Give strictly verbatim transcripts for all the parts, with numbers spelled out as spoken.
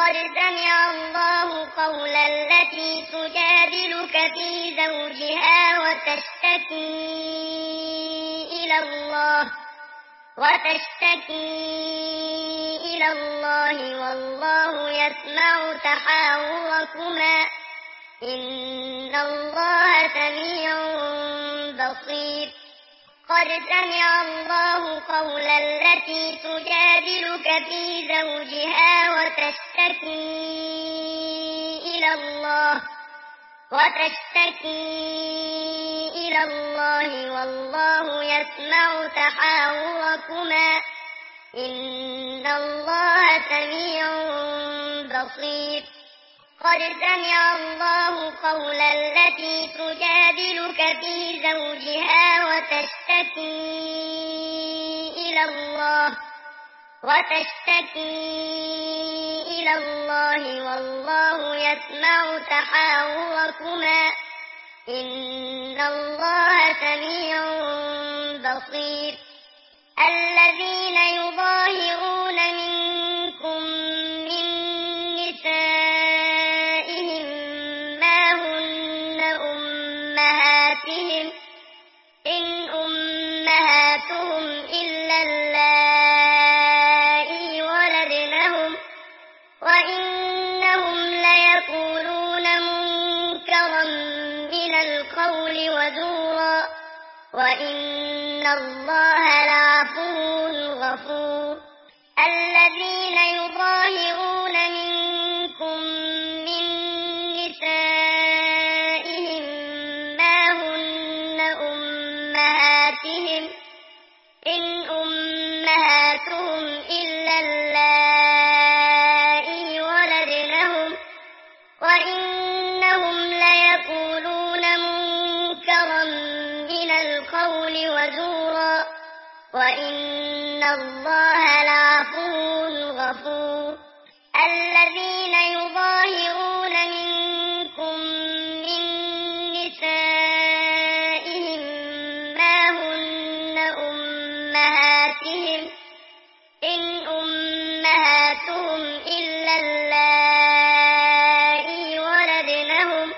قد سمع الله قول التي تجادلك في زوجها وتشتكي إلى الله وتشتكي إلى الله والله يسمع تحاوركما إن الله سميع بصير قد سمع الله قول التي تجادلك في زوجها وتشتكي إلى الله وتشتكي إلى الله والله يسمع تحاوركما إن الله سميع بصير قد سمع الله قول التي تجادلك في زوجها وتشتكي إلى الله وتشتكي إلى الله والله يسمع تحاوركما إن الله سميع بصير الذين يظاهرون منكم من نسائهم ما هن أمهاتهم إن أمهاتهم إلا اللائي ولدنهم وإنهم ليقولون منكرا من القول وزورا وإن الله لعفو غفور الذين يظاهرون منكم من نسائهم ما هن أمهاتهم إن أمهاتهم إلا اللائي ولدنهم وإنهم ليقولون منكرا من القول وزورا وإن الله لعفو غفور الذين يظاهرون منكم من نسائهم ما هن أمهاتهم إن أمهاتهم إلا اللائي ولدنهم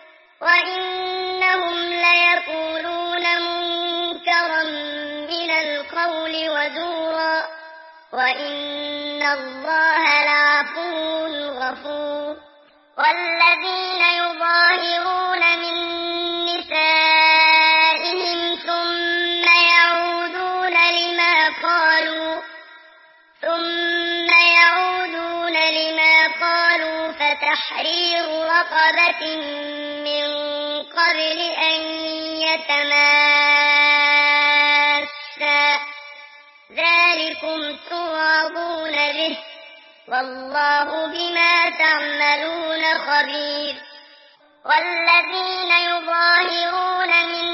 وإنهم ليقولون منكرا من القول وزورا وإن الله لعفو غفور والذين يظاهرون من نسائهم ثم يعودون لما قالوا ثم يعودون لما قالوا فتحرير رقبة من قبل أن يتماسا ذلكم توعظون به والله بما تعملون خبير والذين يظاهرون من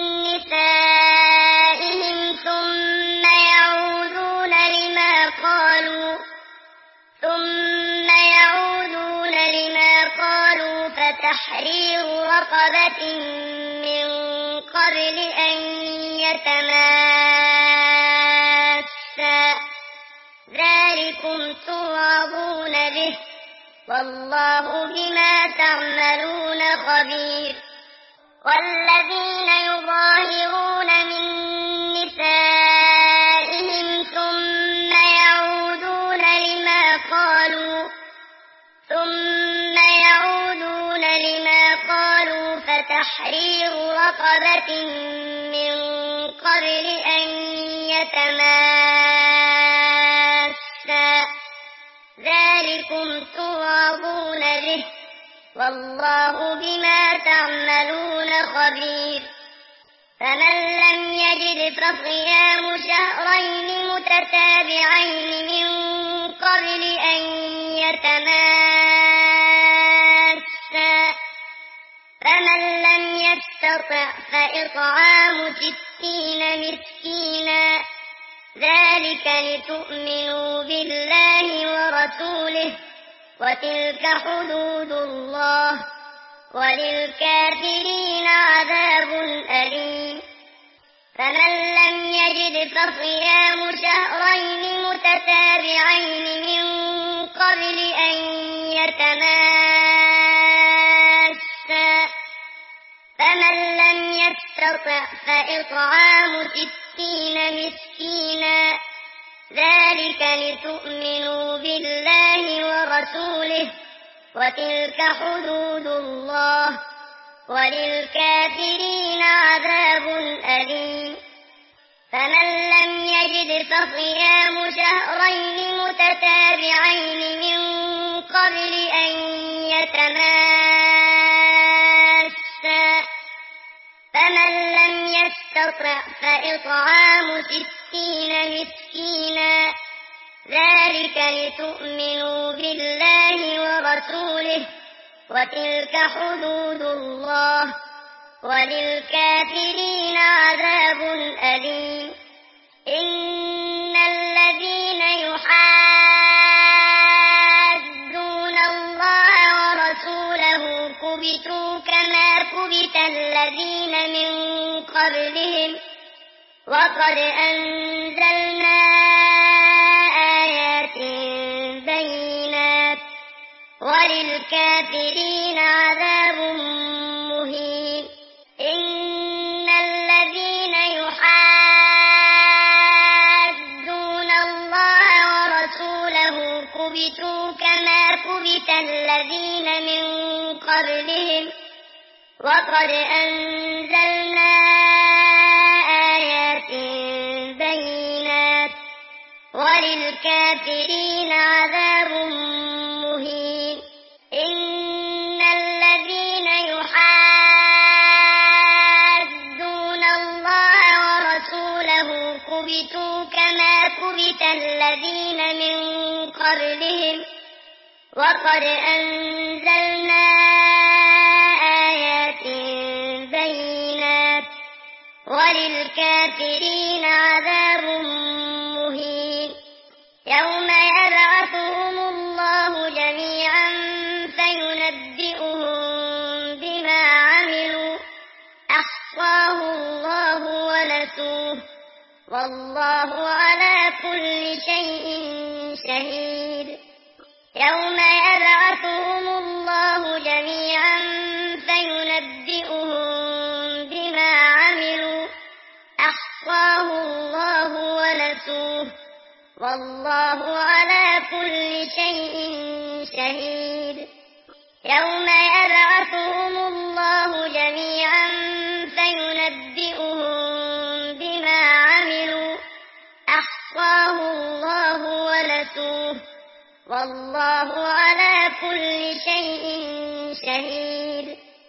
نسائهم ثم يعودون لما قالوا ثم يعودون لما قالوا فتحرير رقبة من قبل أن يتماسا ذلكم توعظون به والله بما تعملون خبير والذين يظاهرون من نسائهم ثم يعودون لما قالوا ثم يعودون لما قالوا فتحرير رقبة من قبل أن يتماسا ذلكم توعظون به والله بما تعملون خبير فمن لم يجد فصيام شهرين متتابعين من قبل أن يتماسا فمن لم يستطع فإطعام ستين مسكينا ذلك لتؤمنوا بالله ورسوله وتلك حدود الله وللكافرين عذاب أليم فمن لم يجد فصيام شهرين متتابعين من قبل أن يتماسا فمن لم يستطع فإطعام ستين مسكينا ذلك لتؤمنوا بالله ورسوله وتلك حدود الله وللكافرين عذاب أليم فمن لم يجد فصيام شهرين متتابعين من قبل أن يتماسا فمن لم يستطع فإطعام ستين مسكينا ذلك لتؤمنوا بالله ورسوله وتلك حدود الله وللكافرين عذاب أليم إن الذين يحادون الله ورسوله كبتوا كما كبت الذين من قبلهم وقد أنزلنا آيات بينات وللكافرين عذاب مهين إن الذين يحادون الله ورسوله كبتوا كما كبت الذين من قبلهم وقد أنزلنا آيات بينات وللكافرين عذاب مهين إن الذين يحادون الله ورسوله كبتوا كما كبت الذين من قبلهم وقد أنزلنا آيات بينات وللكافرين عذاب مهين يوم يبعثهم الله جميعا فينبئهم بما عملوا أحصاه الله ونسوه والله على كل شيء شهيد يوم يبعثهم الله جميعا فينبئهم بما عملوا أحصاه الله ونسوه والله على كل شيء شهيد يوم يبعثهم الله جميعا فينبئهم بما عملوا أحصاه الله ونسوه والله على كل شيء شهيد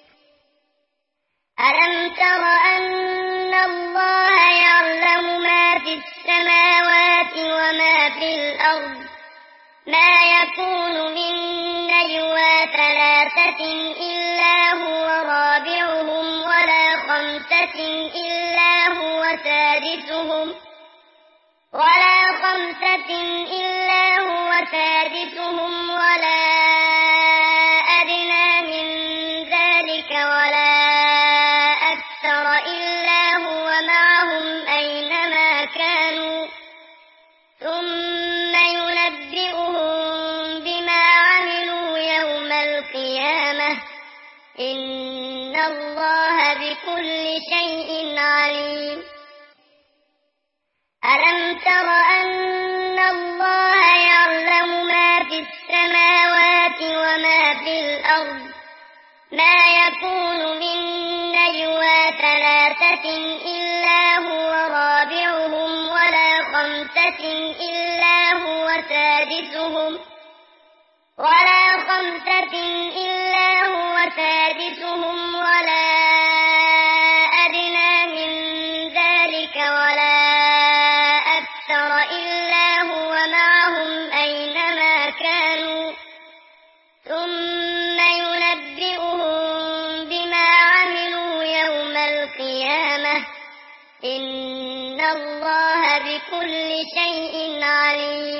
ألم تر أن الله يعلم ما في السماوات وما في الأرض ما يكون من نجوى ثلاثة إلا هو رابعهم ولا خمسة إلا هو سادسهم ولا خمسة إلا هو سادسهم ولا أدنى من ذلك ولا أكثر إلا هو معهم أينما كانوا ثم ينبئهم بما عملوا يوم القيامة إن الله بكل شيء عليم ألم تر أن الله يعلم ما في السماوات وما في الأرض ما يكون من نجوى ثلاثة إلا هو رابعهم ولا خمسة إلا هو سادسهم ولا خمسة إلا هو سادسهم ولا أدنى من ذلك ولا أكثر إلا هو معهم أينما كانوا ثم ينبئهم بما عملوا يوم القيامة إن الله بكل شيء عليم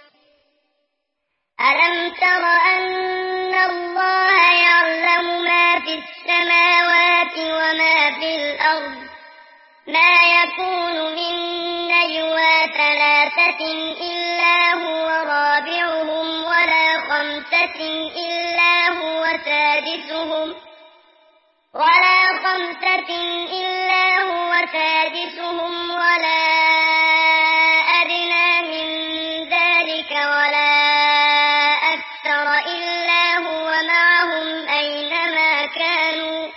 ألم تر أن الله يعلم ما في السماوات وما في الأرض ما يكون من نجوى ثلاثة إلا هو رابعهم ولا خمسة خمسة إلا هو سادسهم ولا خمسة إلا هو سادسهم ولا أدنى من ذلك ولا أكثر إلا هو معهم أينما كانوا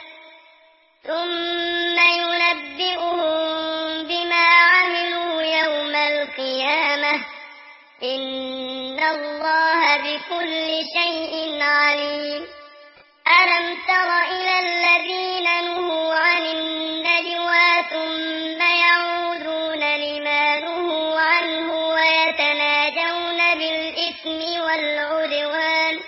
ثم ينبئهم بما عملوا يوم القيامة إن الله بكل شيء عليم. ألم تر إلى الذين نهوا عن النجوى ثم يعودون لما نهوا عنه ويتناجون بالإثم والعدوان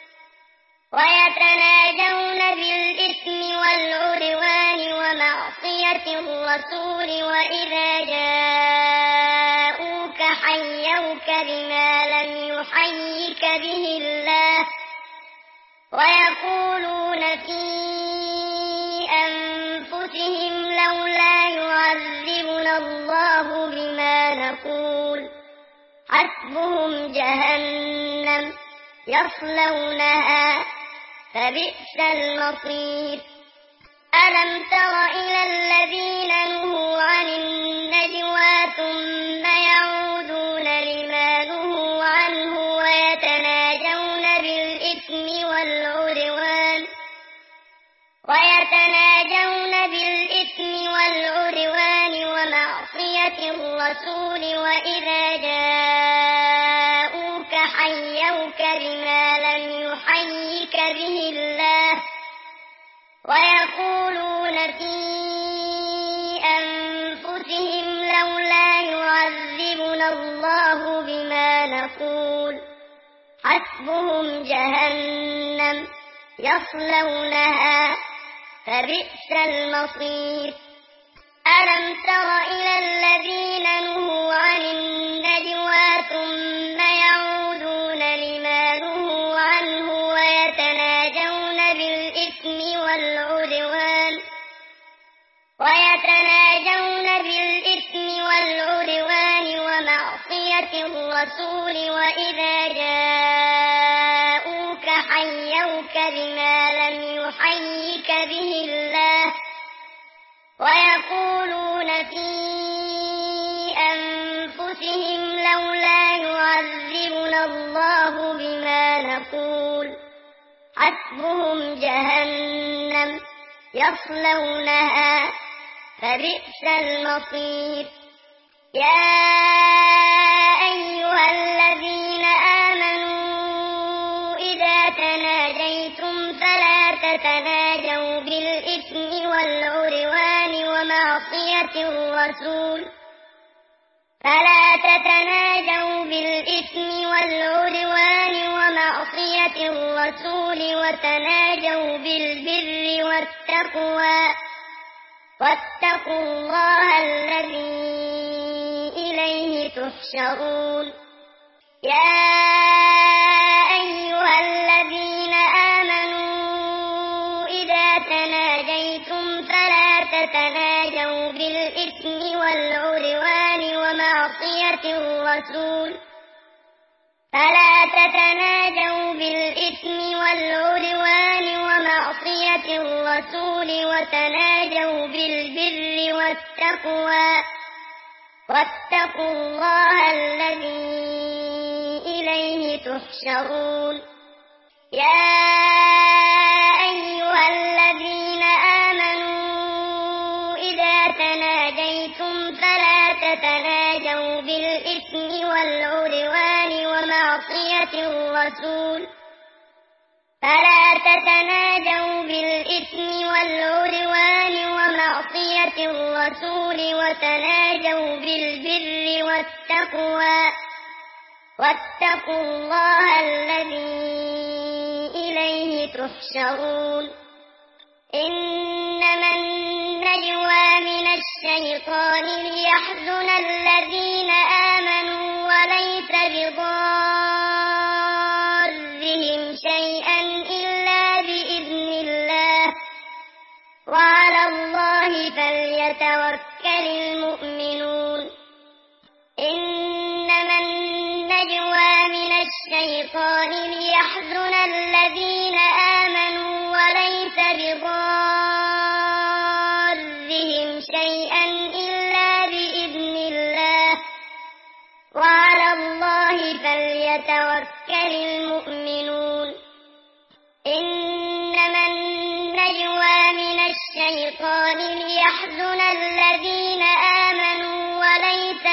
ويتناجون بالإثم والعدوان ومعصية الرسول وإذا جاءوك حيوك بما لم يحيك به الله ويقولون في أنفسهم لولا يعذبنا الله بما نقول حسبهم جهنم يصلونها فبئس المصير. ألم تر إلى الذين نهوا عن النجوى ثم يعودون لما نهوا عنه ويتناجون بالإثم والعدوان ويتناجون بالإثم والعدوان ومعصية الرسول وإذا جاءوك حيوك بما لم يحيك به الله ويقولون في أنفسهم لولا يعذبنا الله بما نقول حسبهم جهنم يصلونها فبئس المصير. ألم تر إلى الذين نهوا عن النجوى ثم يعودون لما نهوا عنه ويتناجون بالإثم والعدوان ويتناجون بالإثم والعدوان ومعصية الرسول وإذا جاءوك حيوك بما لم يحيك به الله ويقولون في أنفسهم لولا يعذبنا الله بما نقول حسبهم جهنم يصلونها فبئس المصير. يا أيها الذين آمنوا إذا تناجيتم فلا تتناجوا بالإثم والعدوان ومعصية الرسول فلا تتناجوا بالإثم والعدوان ومعصية الرسول وتناجوا بالبر والتقوى واتقوا الله الذي إليه تحشرون. يا أيها الذين آمنوا إذا تناجيتم فلا تتناجوا بالإثم والعدوان ومعصية الرسول فلا تتناجوا بالإثم والعدوان ومعصية الرسول وتناجوا بالبر والتقوى واتقوا الله الذي إليه تحشرون. يا أيها الذين آمنوا إذا تناجيتم فلا تتناجوا بالإثم والعدوان ومعصية الرسول فلا تتناجوا بالإثم والعدوان ومعصية الرسول وتناجوا بالبر والتقوى واتقوا الله الذي إليه تحشرون. إنما النجوى من الشيطان ليحزن الذين آمنوا وليس بضارهم شيئا إلا بإذن الله وعلى الله فليتوكل المؤمنون. إنما النجوى من الشيطان ليحزن الذين آمنوا وليس بضارهم شيئا إلا بإذن الله وعلى الله فليتوكل المؤمنون إنما النجوى من الشيطان ليحزن الذين آمنوا وليس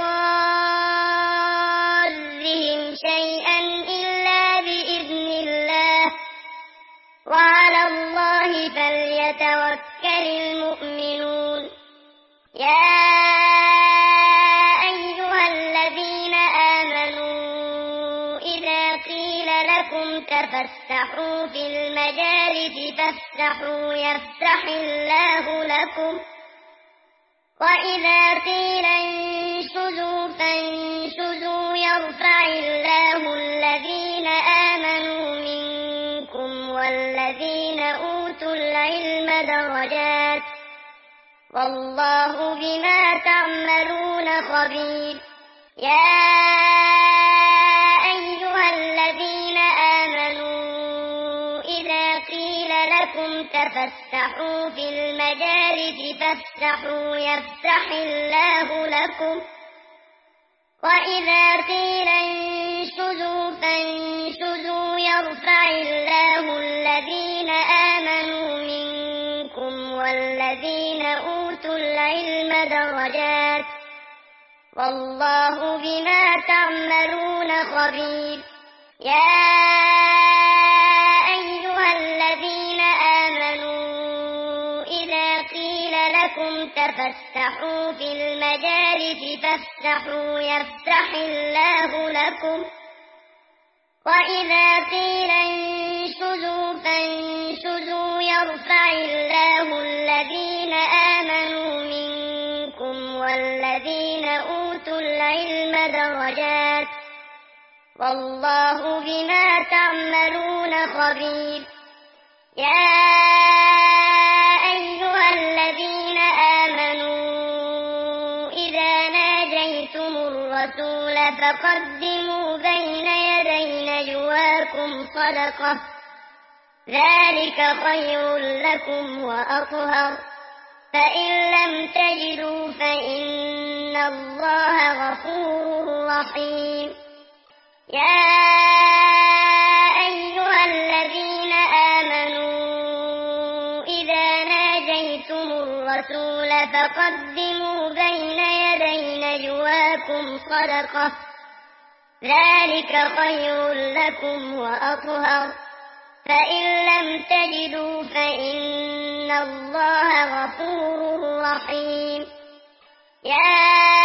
بضارهم شيئا إلا بإذن الله وعلى الله فليتوكل المؤمنون يا أيها الذين آمنوا إذا قيل لكم تفسحوا في المجالس فافسحوا يفسح الله لكم وإذا قيل انشزوا فانشزوا يرفع الله الذين آمنوا منكم والذين أوتوا العلم درجات والله بما تعملون خبير يا أيها الذين آمنوا إذا قيل لكم تفسحوا في المجالس فافسحوا يفسح الله لكم وإذا قيل انشزوا فانشزوا يرفع الله الذين آمنوا منكم والذين أوتوا العلم درجات والله بما تعملون خبير يا أيها الذين آمنوا إذا قيل لكم تفسحوا في المجالس فافسحوا يفسح الله لكم وإذا قيل انشزوا فانشزوا يرفع الله الذين آمنوا منكم والذين أوتوا العلم درجات والله بما تعملون خبير يا أيها الذين آمنوا إذا ناجيتم الرسول فقدموا بين يدي نجواكم صدقة ذلك خير لكم وأطهر فإن لم تجدوا فإن الله غفور رحيم يا أيها الذين آمنوا إذا ناجيتم الرسول فقدموا بين يدي نجواكم صدقة ذلك خير لكم وأطهر فإن لم تجدوا فإن الله غفور رحيم يا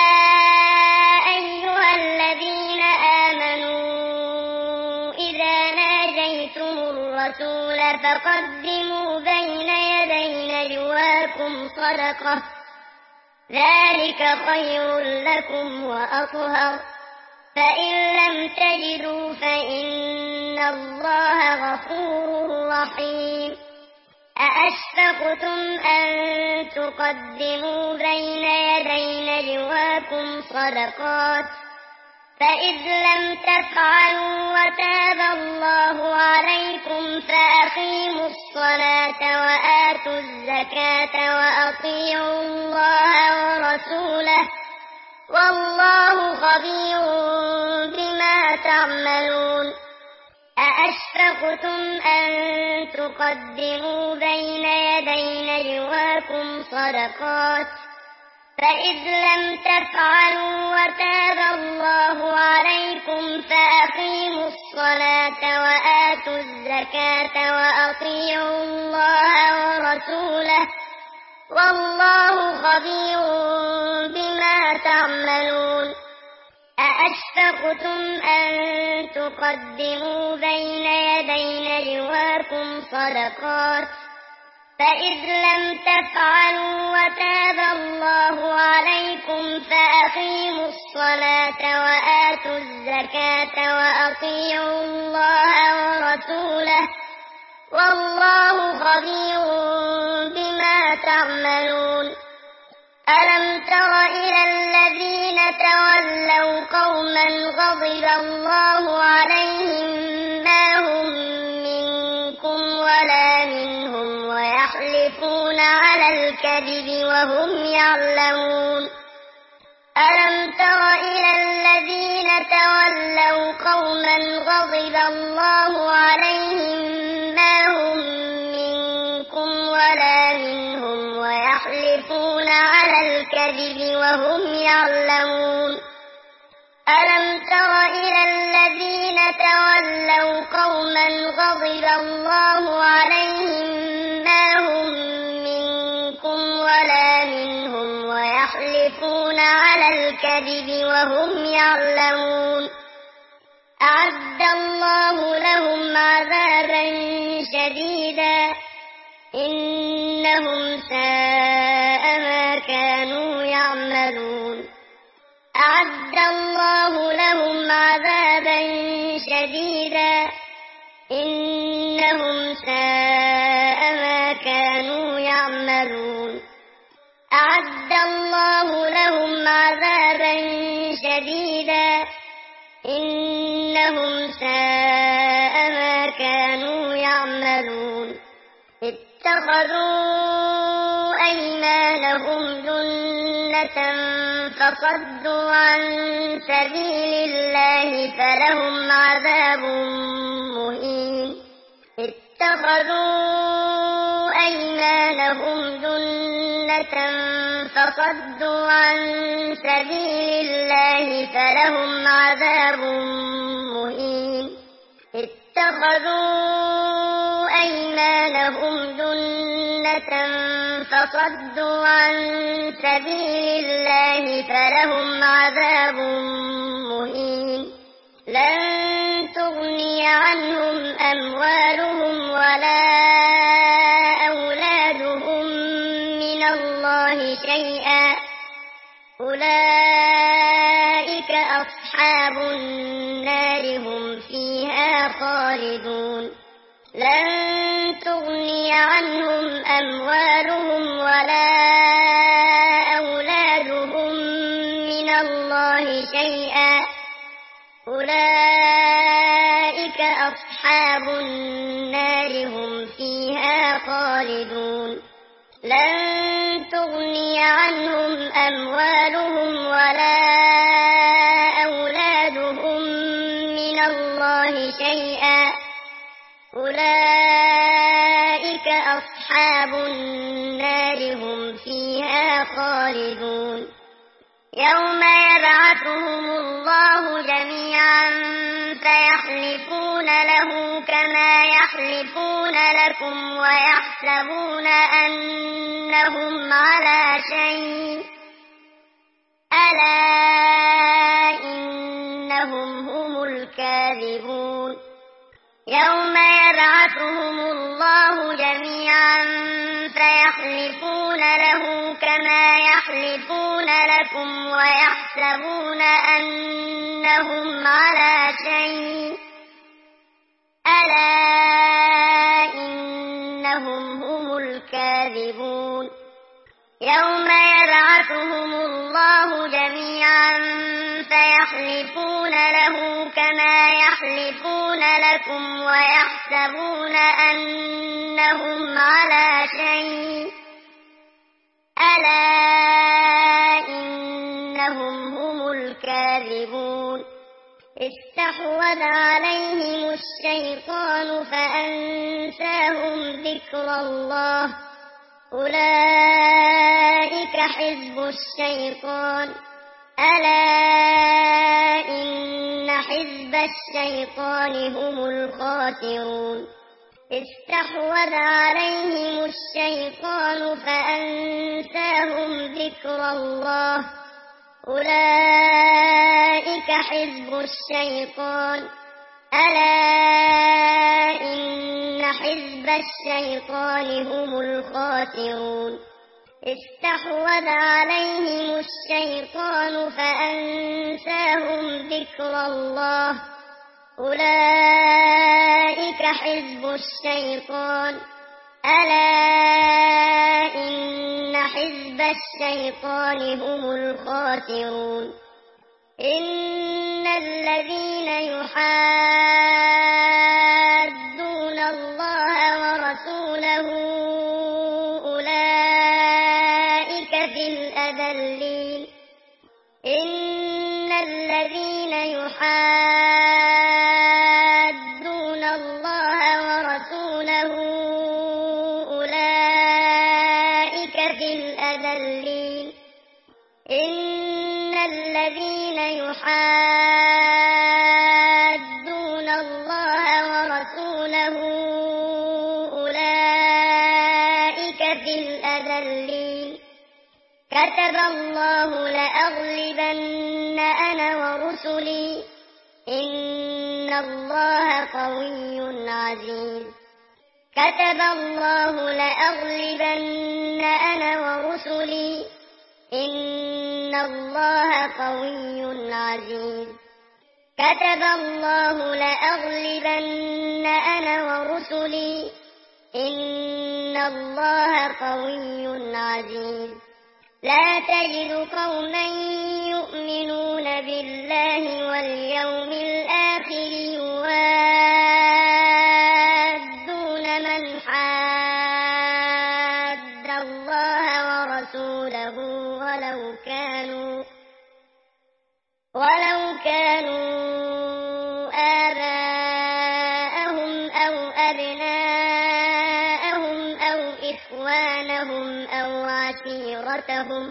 أيها الذين آمنوا إذا ناجيتم الرسول فقدموا بين يدي نجواكم صدقة ذلك خير لكم وأطهر فإن لم تجدوا فإن الله غفور رحيم أأشفقتم أن تقدموا بين يدي نجواكم صدقات فإذ لم تفعلوا وتاب الله عليكم فأقيموا الصلاة وآتوا الزكاة وأطيعوا الله ورسوله والله خبير بما تعملون أأشفقتم أن تقدموا بين يدي نجواكم صدقات فإذ لم تفعلوا وتاب الله عليكم فأقيموا الصلاة وآتوا الزكاة وأطيعوا الله ورسوله والله خبير بما تعملون أأشفقتم أن تقدموا بين يدي نجواكم صدقات فإذ لم تفعلوا وتاب الله عليكم فأقيموا الصلاة وآتوا الزكاة وأطيعوا الله ورسوله والله خبير بما تعملون ألم تر إلى الذين تولوا قوما غضب الله عليهم ما هم الكذب وهم يعلمون ألم تر إلى الذين تولوا قوما غضب الله عليهم ما هم منكم ولا منهم ويحلفون على الكذب وهم يعلمون ألم تر إلى الذين تولوا قوما غضب الله عليهم ما هم منكم ولا منهم ويحلفون على الكذب وهم يعلمون أعد الله لهم عذابا شديدا إنهم ساء ما كانوا يعملون أعد الله لهم عذابا شديدا إنهم ساء ما كانوا يعملون أعد الله لهم عذابا شديدا إنهم ساء ما كانوا يعملون اتخذوا أيمانهم جنة فصدوا عن سبيل الله فلهم عذاب مهين اتخذوا أيمانهم جنة فصدوا عن سبيل الله فلهم عذاب مهين اتخذوا أيمانهم جنة فصدوا عن سبيل الله فلهم عذاب مهين لن تغني عنهم أموالهم ولا أولادهم من الله شيئا أولئك أصحاب النار هم فيها خالدون لن تغني عنهم أموالهم ولا أولادهم من الله شيئا أولئك أصحاب النار هم فيها خالدون لن تغني عنهم أموالهم ولا أولادهم من الله شيئا أولئك أصحاب النار هم فيها خالدون يوم يبعثهم الله جميعا فيحلفون له كما يحلفون لكم ويحسبون أنهم على شيء ألا إنهم هم الكاذبون يوم يبعثهم الله جميعا فيحلفون له كما يحلفون لكم ويحسبون أنهم على شيء ألا إنهم هم الكاذبون يوم يبعثهم الله جميعا فيحلفون له كما يحلفون لكم ويحسبون أنهم على شيء ألا إنهم هم الكاذبون استحوذ عليهم الشيطان فأنساهم ذكر الله أولئك حزب الشيطان ألا إن حزب الشيطان هم الخاسرون استحوذ عليهم الشيطان فأنساهم ذكر الله أولئك حزب الشيطان ألا إن حزب الشيطان هم الخاسرون استحوذ عليهم الشيطان فأنساهم ذكر الله أولئك حزب الشيطان ألا إن حزب الشيطان هم الخاسرون إن الذين يحادون الله ورسوله أولئك الأذلين إن الذين يحادون الله ورسوله أولئك في الأذلين إن الذين يحادون الله ورسوله أولئك في الأذلين كتب الله لأغلبن أنا ورسلي إن الله قوي عزيز كتب الله لأغلبن أنا ورسلي إن الله قوي عزيز كتب الله لأغلبن أنا ورسلي إن الله قوي عزيز لا تجد قوما يؤمنون بالله واليوم الآخر يوادون من حاد الله ورسوله ولو كانوا ولو كانوا آباءهم أو أبناءهم أو إخوانهم أو عشيرتهم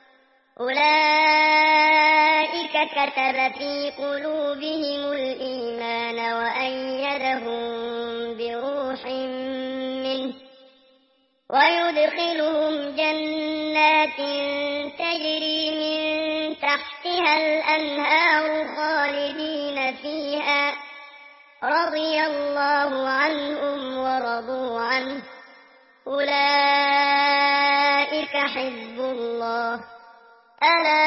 أولئك كتب في قلوبهم الإيمان وأيدهم بروح منه ويدخلهم جنات تجري من تحتها الأنهار خالدين فيها رضي الله عنهم ورضوا عنه أولئك حزب الله ألا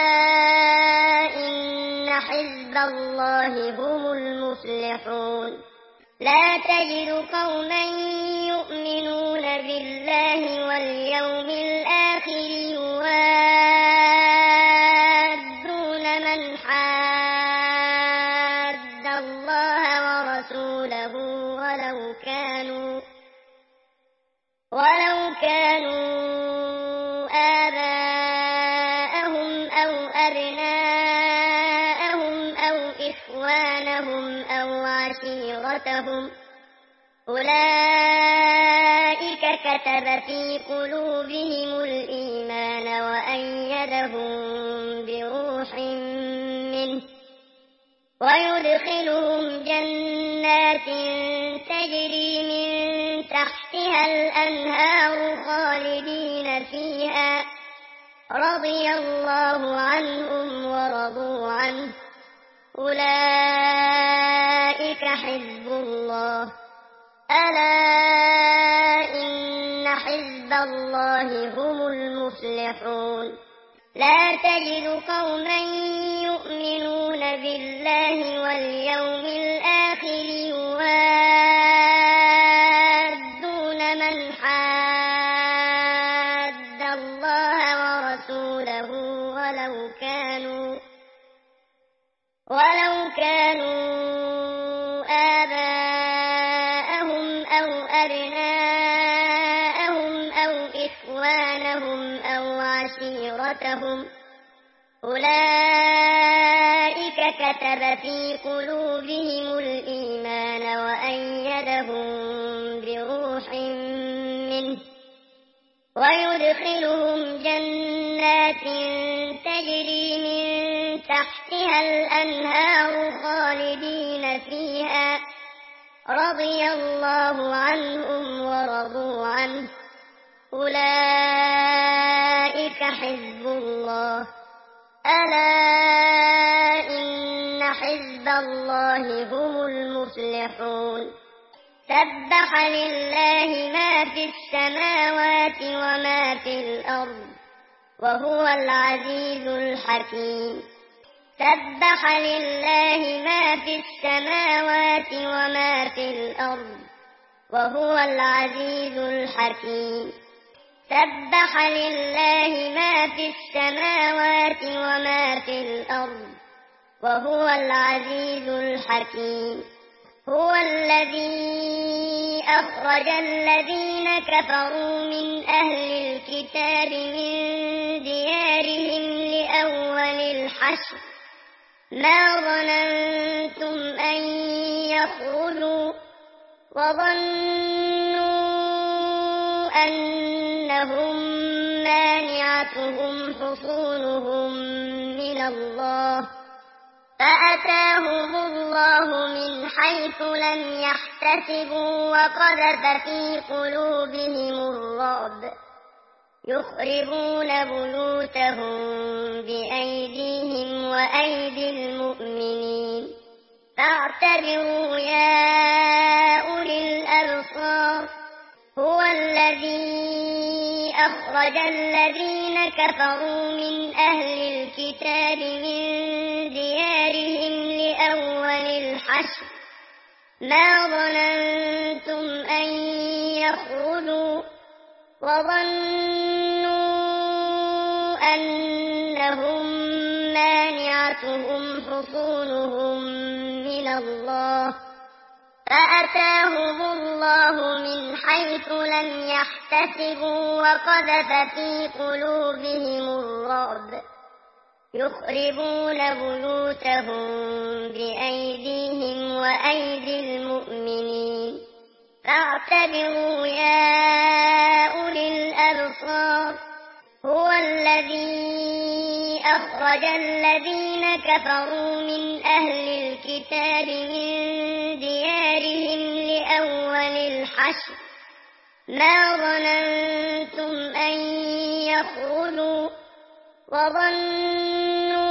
إن حزب الله هم المفلحون لا تجد قوما يؤمنون بالله واليوم الآخر يوادون من حاد الله ورسوله ولو كانوا ولو كانوا آباءهم أو أبناءهم أو إخوانهم أو عشيرتهم أولئك كتب في قلوبهم الإيمان وأيدهم بروح منه ويدخلهم جنات تجري من تحتها الأنهار خالدين فيها رضي الله عنهم ورضوا عنه أولئك حزب الله ألا إن حزب الله هم المفلحون لا تجد قوما يؤمنون بالله واليوم الآخر يوادون من حاد الله ورسوله ولو كانوا ولو كانوا آباءهم أو أبناءهم أو إخوانهم أو عشيرتهم أولئك كتب في قلوبهم الإيمان وأيدهم بروح منه ويدخلهم جنات تجري من تحتها الأنهار خالدين فيها رضي الله عنهم ورضوا عنه أولئك حزب الله ألا إن حزب الله هم المفلحون سبح لله ما في السماوات وما في الأرض وهو العزيز الحكيم سبح لله ما في السماوات وما في الأرض وهو العزيز الحكيم سبح لله ما في السماوات وما في الأرض وهو العزيز الحكيم هو الذي أخرج الذين كفروا من أهل الكتاب من ديارهم لأول الحشر ما ظننتم أن يخرجوا وظنوا أنهم مانعتهم حصونهم من الله فأتاهم الله من حيث لم يحتسبوا وقذف في قلوبهم الرعب يخربون بيوتهم بأيديهم وأيدي المؤمنين فاعتبروا يا أولي الأبصار هو الذي أخرج الذين كفروا من أهل الكتاب من ديارهم لأول الحشر ما ظننتم أن يخرجوا وظنوا أنهم مانعتهم حصونهم من الله فأتاهم الله من حيث لم يحتسبوا وقذف في قلوبهم الرعب يخربون بيوتهم بأيديهم وأيدي المؤمنين فاعتبروا يا أولي الأبصار هو الذي أخرج الذين كفروا من أهل الكتاب من ديارهم لأول الحشر ما ظننتم أن يخرجوا وظنوا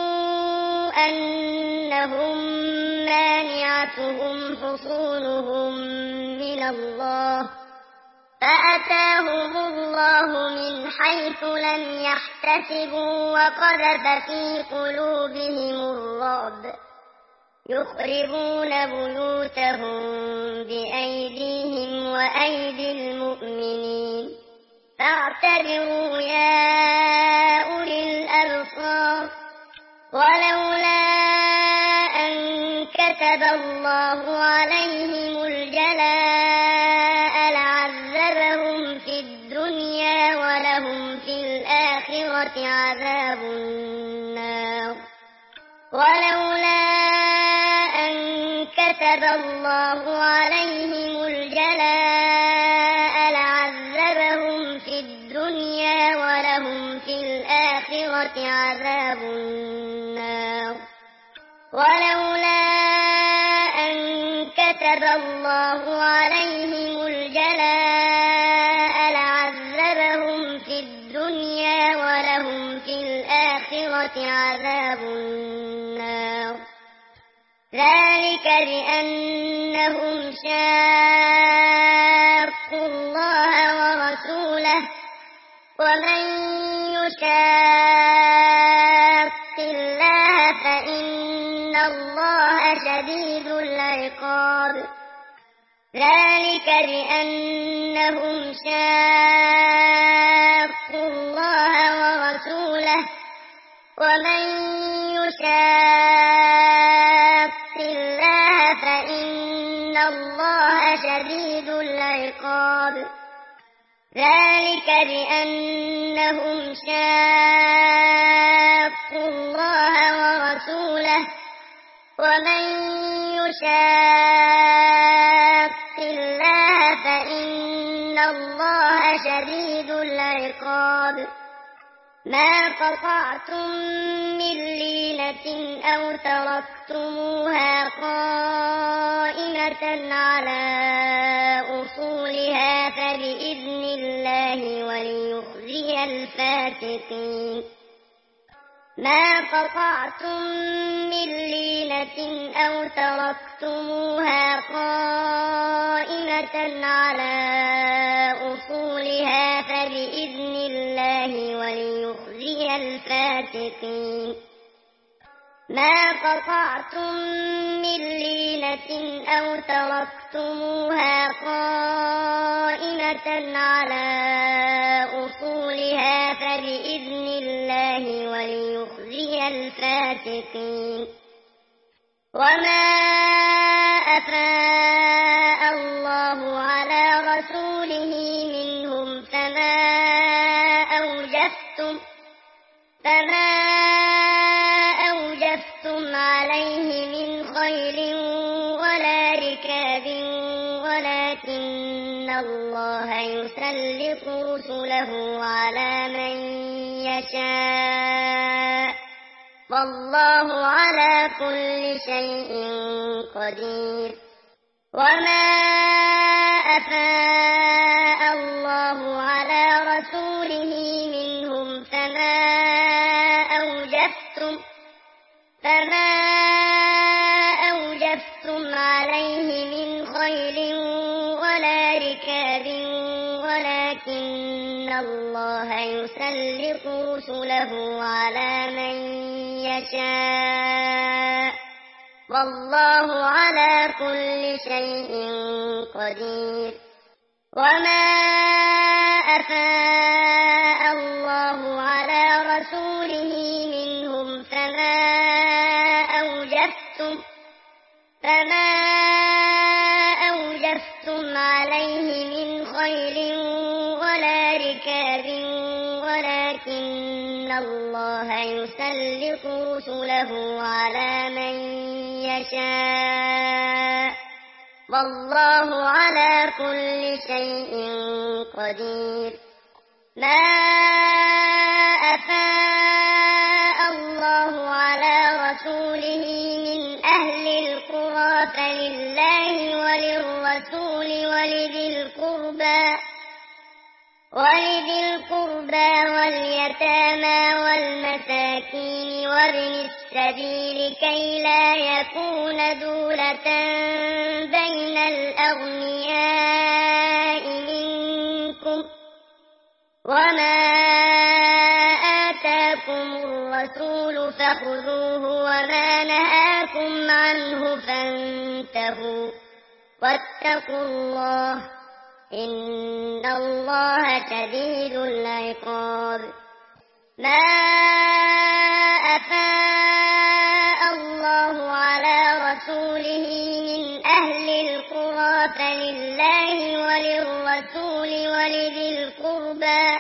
أنهم مانعتهم حصونهم من الله فأتاهم الله من حيث لم يحتسبوا وقذف في قلوبهم الرعب يخربون بيوتهم بأيديهم وأيدي المؤمنين فاعتبروا يا أولي الأبصار ولولا أن كتب الله عليهم الجلاء لعذبهم في الدنيا ولهم في الآخرة عذاب النار ولولا أن كتب الله عليهم الجلاء لعذبهم في الدنيا ولهم في الآخرة عذاب النار ولولا أن كتب الله عليهم الجلاء لعذبهم في الدنيا ولهم في الآخرة عذاب النار ذلك بأنهم شاقوا الله ورسوله ومن يشاق الله فإن الله شديد العقاب ذلك بأنهم شاقوا الله ورسوله ومن يشاق الله فإن الله شديد العقاب ذلك بأنهم شاقوا الله ورسوله ومن يشاق الله فإن الله شديد العقاب ما قطعتم من لينة أو تركتموها قائمة على أصولها فبإذن الله وليخزي الفاسقين ما قطعتم من لينة أو تركتموها قائمة على أصولها فبإذن الله وليخزي الفاسقين ما قطعتم من لينة أو تركتموها قائمة على أصولها فبإذن الله وليخزي الفاسقين وما أفاء الله على رسوله منهم فما أوجفتم فما أوجفتم عليه من خيل ولا ركاب ولكن الله يسلط رسله على من يشاء والله على كل شيء قدير. وما أفاء الله على رسوله منهم فما أوجفتم فما أوجفتم عليه من خيل ولا ركاب ولكن الله يسلط رسله على من يشاء والله على كل شيء قدير. وما أفاء الله على رسوله منهم فما أوجفتم فما أوجفتم عليه من خيل ولا ركاب ولكن الله يسلط رسله على من يشاء والله على كل شيء قدير. ما أفاء الله على رسوله من أهل القرى فلله وللرسول ولذي القربى ولذي القربى واليتامى والمساكين وابن السبيل كي لا يكون دولة بين الأغنياء منكم وما آتاكم الرسول فخذوه وما نهاكم عنه فانتهوا واتقوا الله إن الله شديد العقاب. ما أفاء الله على رسوله من أهل القرى فلله وللرسول ولذي القربى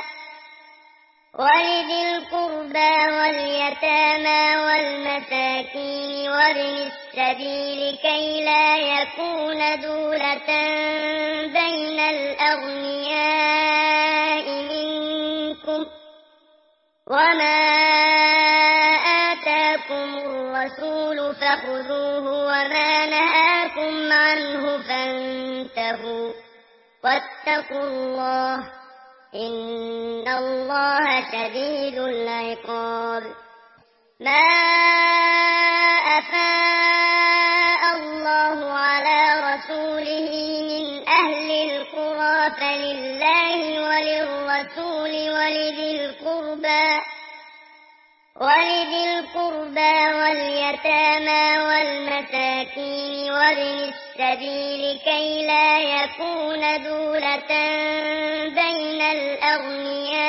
ولذي القربى واليتامى والمساكين وابن السبيل كي لا يكون دولة بين الأغنياء منكم وما آتاكم الرسول فخذوه وما نهاكم عنه فانتهوا واتقوا الله إن الله شديد العقاب. ما أفاء الله على رسوله من أهل القرى فلله وللرسول ولذي القربى ولذي القربى واليتامى والمساكين وابن السبيل كي لا يكون دولة بين الأغنياء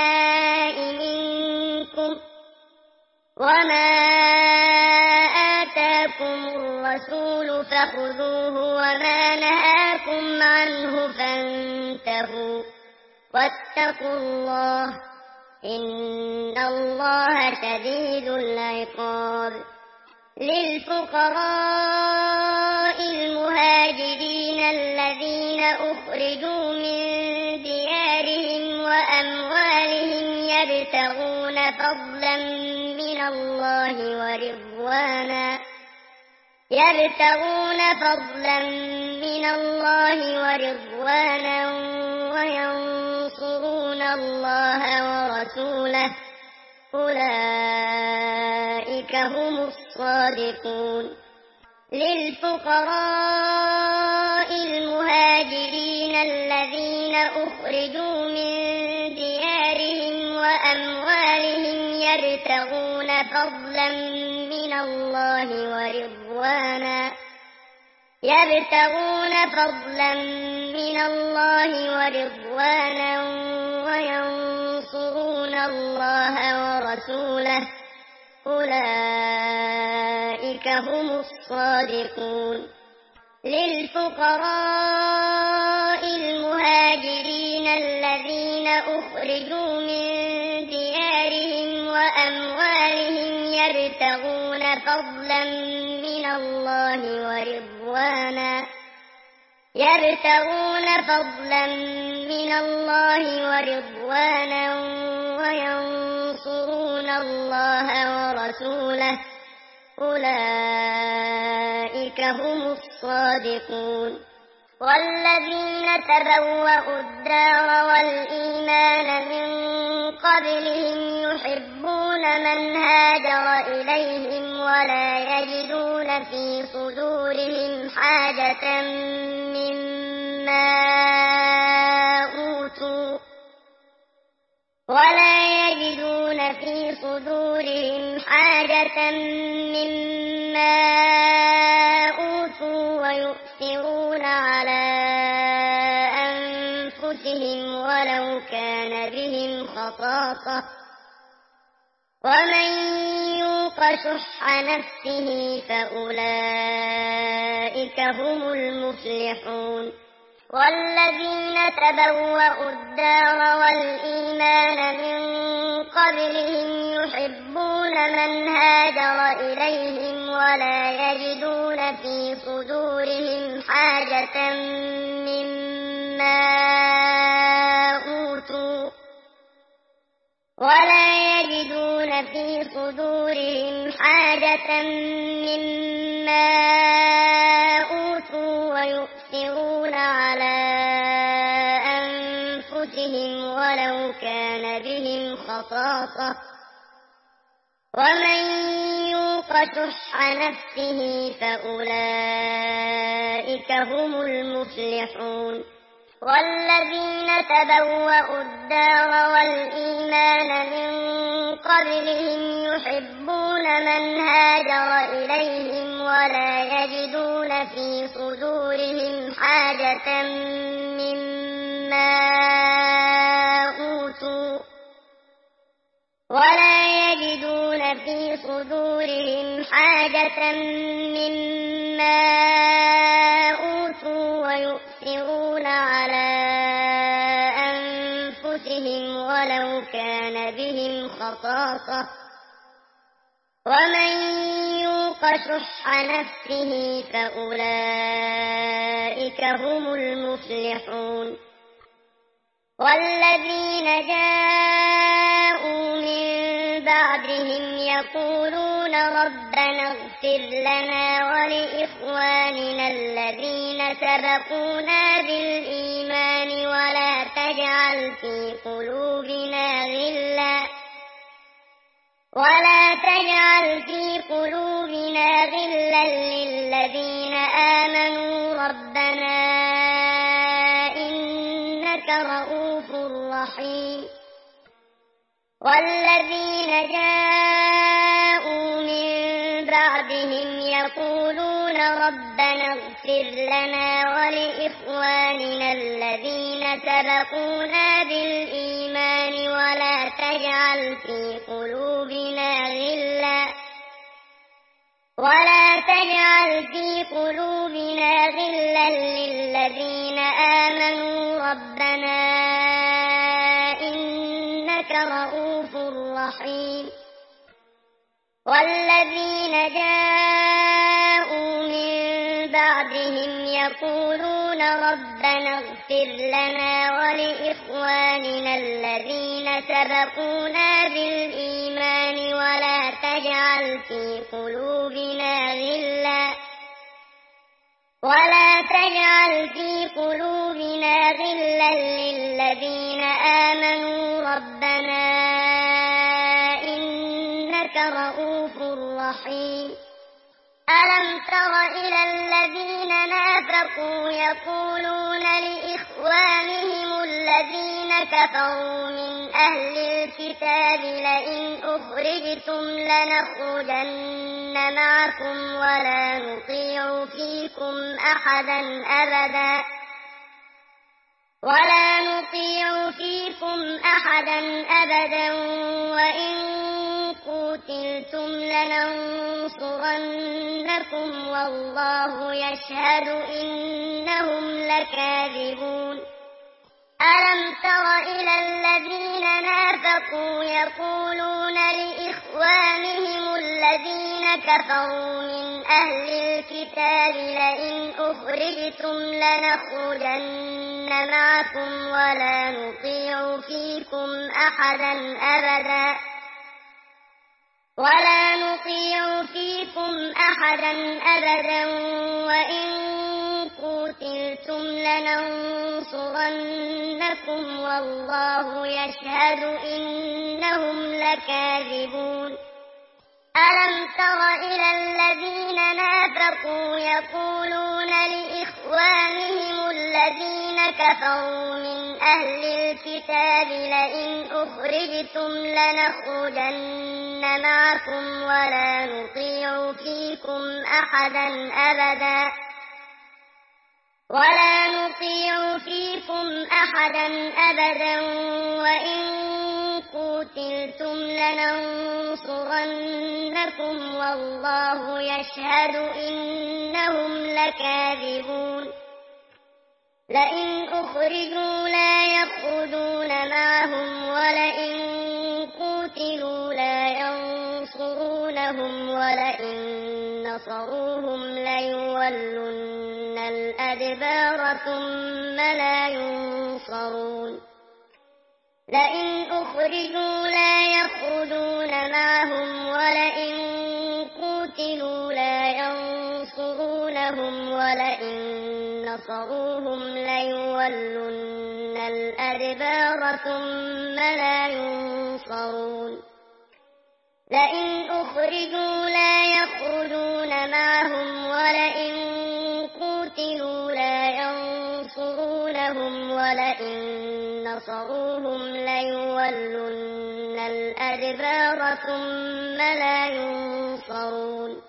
منكم وما آتاكم الرسول فخذوه وما نهاكم عنه فانتهوا واتقوا الله إن الله شديد العقاب. للفقراء المهاجرين الذين أخرجوا من ديارهم وأموالهم يبتغون فضلا من الله ورضوانا يبتغون فضلا من الله ورضوانا وينصرون الله ورسوله أولئك هم الصادقون. للفقراء المهاجرين الذين أخرجوا من ديارهم وأموالهم يبتغون فضلا من الله ورضوانا يبتغون فضلا من الله ورضوانا وينصرون الله ورسوله أولئك هم الصادقون. للفقراء المهاجرين الذين أخرجوا من ديارهم وأموالهم يبتغون فضلا من الله ورضوانا يبتغون فضلا من الله ورضوانا وينصرون الله ورسوله أولئك هم الصادقون. والذين تبوأوا الدار والإيمان من قبلهم يحبون من هاجر إليهم ولا يجدون في صدورهم حاجة مما أوتوا ولا يجدون في صدورهم حاجة مما أوتوا ويؤثرون على أنفسهم ولو كان بهم خصاصة ومن يوق شح نفسه فأولئك هم المفلحون. والذين تبوأوا الدار والإيمان من قبلهم يحبون من هاجر إليهم ولا يجدون في صدورهم حاجة مما أوتوا ولا يجدون في صدورهم حاجة مما أوتوا ويؤثرون على أنفسهم ولو كان بهم خصاصة ومن يوق شح نفسه فأولئك هم المفلحون. والذين تبوأوا الدار والإيمان من قبلهم يحبون من هاجر إليهم ولا يجدون في صدورهم حاجة مما أوتوا ولا يجدون في صدورهم حاجة مما أوتوا ويؤثرون على أنفسهم ولو كان بهم خصاصة ومن يوق شح نفسه فأولئك هم المفلحون. والذين جاءوا من بعدهم يقولون ربنا اغفر لنا ولإخواننا الذين سبقونا بالإيمان ولا تجعل في قلوبنا غلا ولا تجعل في قلوبنا غلا للذين آمنوا ربنا إنك رؤوف رحيم. والذين جاءوا من بعدهم يقولون ربنا اغفر لنا ولإخواننا الذين سبقونا بالإيمان ولا تجعل في قلوبنا غلا ولا تجعل في قلوبنا غلا للذين آمنوا ربنا إنك رؤوف رحيم. والذين جاءوا من بعدهم يقولون ربنا اغفر لنا ولإخواننا الذين سبقونا بالإيمان ولا تجعل في قلوبنا غلا ولا تجعل في قلوبنا غلا للذين آمنوا ربنا إنك رؤوف رحيم. ألم تر إلى الذين نافقوا يقولون لإخوانهم الذين كفروا من أهل الكتاب لئن أخرجتم لنخرجن معكم ولا نطيع فيكم أحدا أبدا ولا نطيع فيكم أحدا أبدا وإن قتلتم لننصرنكم لَنَحْشُرَنَّكُمْ وَاللَّهُ يَشْهَدُ إِنَّهُمْ لَكَاذِبُونَ أَلَمْ تَرَ إِلَى الَّذِينَ نَافَقُوا يَقُولُونَ لِإِخْوَانِهِمُ الَّذِينَ كَفَرُوا مِنْ أَهْلِ الْكِتَابِ لَئِنْ أُخْرِجْتُمْ لَنَخْرُجَنَّ مَعَكُمْ وَلَا نُطِيعُ فِيكُمْ أَحَدًا أَبَدًا وَلَا نُطِيعُ فِيكُمْ أَحَدًا أَبَدًا وَإِن قُوتِلْتُمْ لَنَنصُرَنَّكُمْ وَاللَّهُ يَشْهَدُ إِنَّهُمْ لَكَاذِبُونَ أَلَمْ تَرَ إِلَى الَّذِينَ نَافَقُوا يَقُولُونَ لِإِخْوَانِهِمُ الَّذِينَ كَفَرُوا مِنْ أَهْلِ الْكِتَابِ لَئِنْ أُخْرِجْتُمْ لَنَخْرُجَنَّ مَعَكُمْ وَلَا نُطِيعُ فِيكُمْ أَحَدًا أَبَدًا وَلَا نُطِيعُ فِيكُمْ أَحَدًا أَبَدًا وَإِن قُوتِلْتُمْ لَنَنصُرَنَّكُمْ وَاللَّهُ يَشْهَدُ إِنَّهُمْ لَكَاذِبُونَ لَئِنْ أُخْرِجُوا لَا يَخْرُجُونَ مَعَهُمْ وَلَئِن قُوتِلُوا لَا يَنصُرُونَهُمْ وَلَئِن نَّصَرُوهُمْ لَيُوَلُّنَّ الْأَدْبَارَ ثُمَّ لَا يُنصَرُونَ لَئِنْ أُخْرِجُوا لَا يَخْرُجُونَ مَعَهُمْ وَلَئِن قُوتِلُوا لَا يَنصُرُونَهُمْ وَلَئِن نَّصَرُوهُمْ لَيُوَلُّنَّ الْأَدْبَارَ ثُمَّ لَا يُنصَرُونَ لَئِنْ أُخْرِجُوا لَا يَخْرُجُونَ مَعَهُمْ وَلَئِن قُوتِلُوا لَا يَنصُرُونَهُمْ وَلَئِن نَّصَرُوهُمْ لَيُوَلُّنَّ الْأَدْبَارَ ثُمَّ لَا يُنصَرُونَ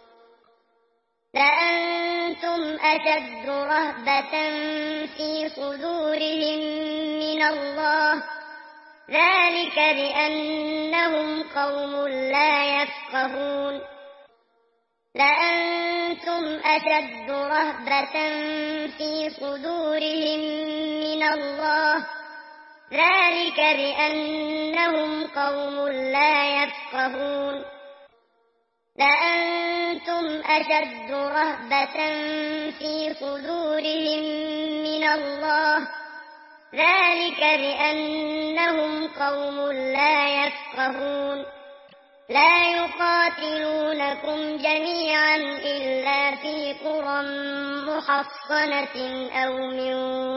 لَأَنتُمْ أَشَدُّ رَهْبَةً فِي صُدُورِهِم مِّنَ اللَّهِ ذَلِكَ بِأَنَّهُمْ قَوْمٌ لَّا يَفْقَهُونَ لَأَنتُمْ أَشَدُّ رَهْبَةً فِي صُدُورِهِم مِّنَ اللَّهِ ذَلِكَ بِأَنَّهُمْ قَوْمٌ لَّا يَفْقَهُونَ لَأَنتُمْ أَشَدُّ رَهْبَةً فِي صُدُورِهِم مِّنَ اللَّهِ ذَلِكَ بِأَنَّهُمْ قَوْمٌ لَّا يَفْقَهُونَ لَا يُقَاتِلُونَكُمْ جَمِيعًا إِلَّا فِي قُرًى مُّحَصَّنَةٍ أَوْ مِن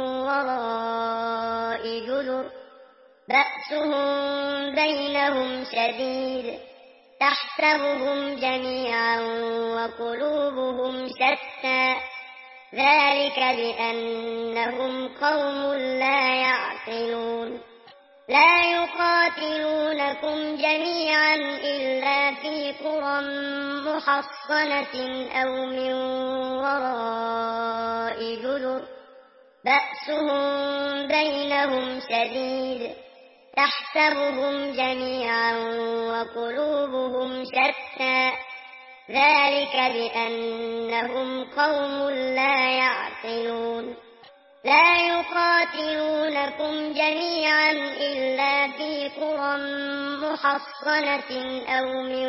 وَرَاءِ جُدُرٍ بَأْسُهُم بَيْنَهُمْ شَدِيدٌ تَحْسَبُهُمْ جَمِيعًا وَقُلُوبُهُمْ شَتَّىٰ ذَلِكَ بِأَنَّهُمْ قَوْمٌ لَّا يَعْقِلُونَ لَا يُقَاتِلُونَكُمْ جَمِيعًا إِلَّا فِي قُرًى مُّحَصَّنَةٍ أَوْ مِن وَرَاءِ جُدُرٍ بَأْسُهُم بَيْنَهُمْ شَدِيدٌ تَحْسَبُهُمْ جَمِيعًا وَقُلُوبُهُمْ شَتَّىٰ ذَلِكَ بِأَنَّهُمْ قَوْمٌ لَّا يَعْقِلُونَ لَا يُقَاتِلُونَكُمْ جَمِيعًا إِلَّا فِي قُرًى مُّحَصَّنَةٍ أَوْ مِن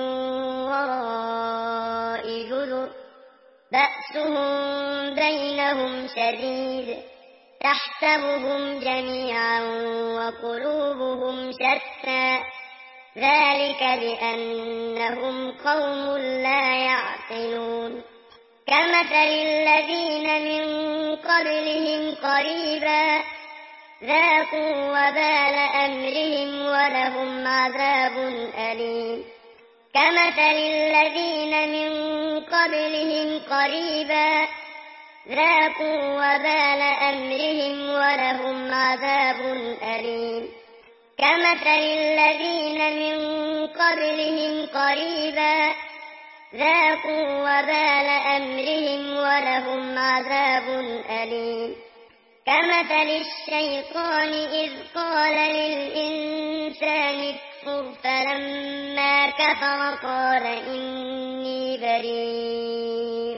وَرَاءِ جُدُرٍ بَأْسُهُم بَيْنَهُمْ شَدِيدٌ تَحْسَبُهُمْ جَمِيعًا وَقُلُوبُهُمْ شَتَّىٰ ذَلِكَ بِأَنَّهُمْ قَوْمٌ لَّا يَعْقِلُونَ كَمَثَلِ الَّذِينَ مِن قَبْلِهِمْ قَرِيبًا ذَاقُوا وَبَالَ أَمْرِهِمْ وَلَهُمْ عَذَابٌ أَلِيمٌ كَمَثَلِ الَّذِينَ مِن قَبْلِهِمْ قَرِيبًا ذَاقُوا وَبَالَ أَمْرِهِمْ وَلَهُمْ عَذَابٌ أَلِيمٌ كَمَثَلِ الَّذِينَ مِن قَبْلِهِمْ قَرِيبًا ذَاقُوا وَبَالَ أَمْرِهِمْ وَلَهُمْ عَذَابٌ أَلِيمٌ كَمَثَلِ الشَّيْطَانِ إِذْ قَالَ لِلْإِنسَانِ اكْفُرْ فَلَمَّا كَفَرَ قَالَ إِنِّي بَرِيءٌ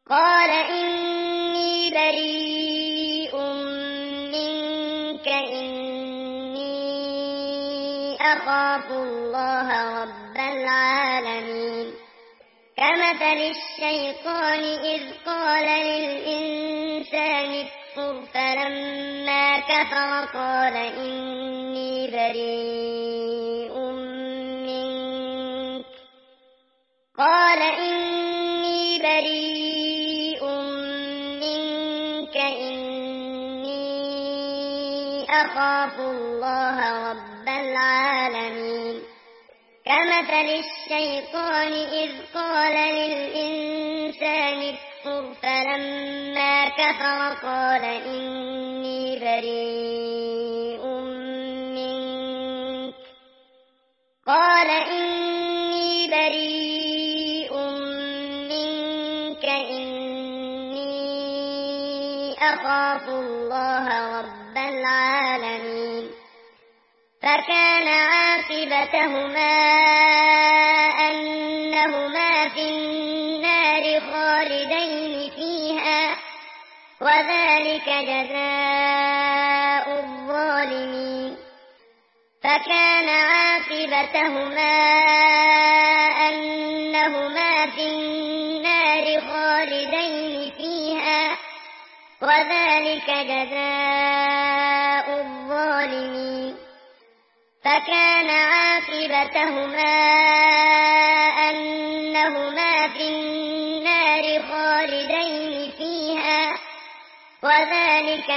قال إني بريء منك إني أخاف الله رب العالمين كمثل الشيطان إذ قال للإنسان اكفر فلما كفر قال إني بريء منك قال إني بريء منك إني أخاف الله رب العالمين كمثل الشيطان إذ قال للإنسان اكفر فلما كفر قال إني بريء منك قال إني بريء منك إني أخاف الله رب العالمين فكان عاقبتهما أنهما في النار خالدين فيها وذلك جزاء الظالمين فكان عاقبتهما أنهما في النار خالدين فيها وذلك جزاء الظالمين فكان عاقبتهما أنهما في النار خالدين فيها وذلك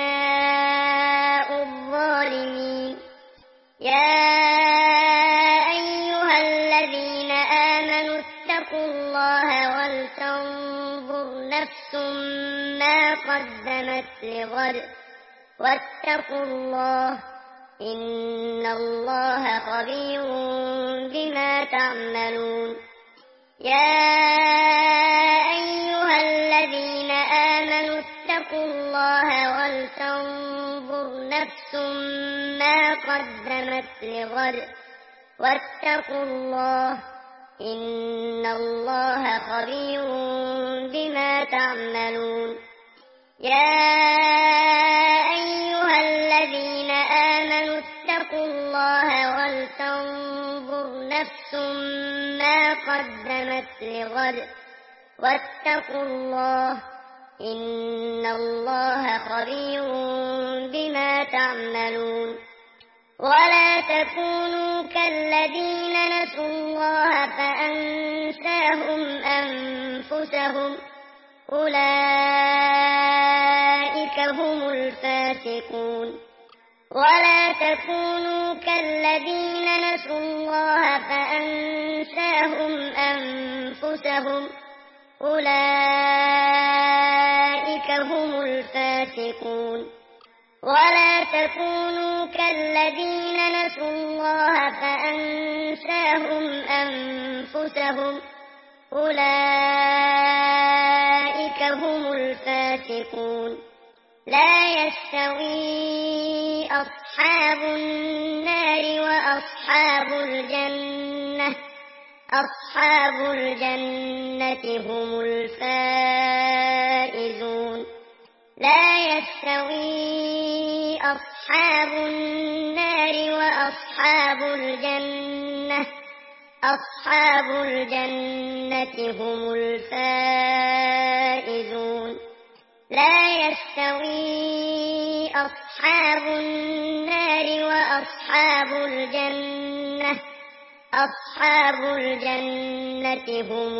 جزاء الظالمين يا أيها الذين آمنوا اتقوا الله ولتنظر نفس ما قدمت لغد واتقوا الله إن الله خبير بما تعملون يا أيها الذين آمنوا اتقوا الله ولتنظر نفس ما قدمت لغد واتقوا الله إن الله خبير بما تعملون يا أيها الذين آمنوا اتقوا الله ولتنظر نفس ما قدمت لغد واتقوا الله إن الله خبير بما تعملون ولا تكونوا كالذين نسوا الله فأنساهم أنفسهم أولئك هم الفاسقون ولا تكونوا كالذين نسوا الله فأنساهم أنفسهم أولئك هم الفاسقون ولا تكونوا كالذين نسوا الله فأنساهم أنفسهم أولئك هم الفاسقون لا يستوي أصحاب النار وأصحاب الجنة أصحاب الجنة هم الفائزون لا يستوي أصحاب النار وأصحاب الجنة أصحاب الجنة هم الفائزون لا يستوي أصحاب النار وأصحاب الجنة أصحاب الجنة هم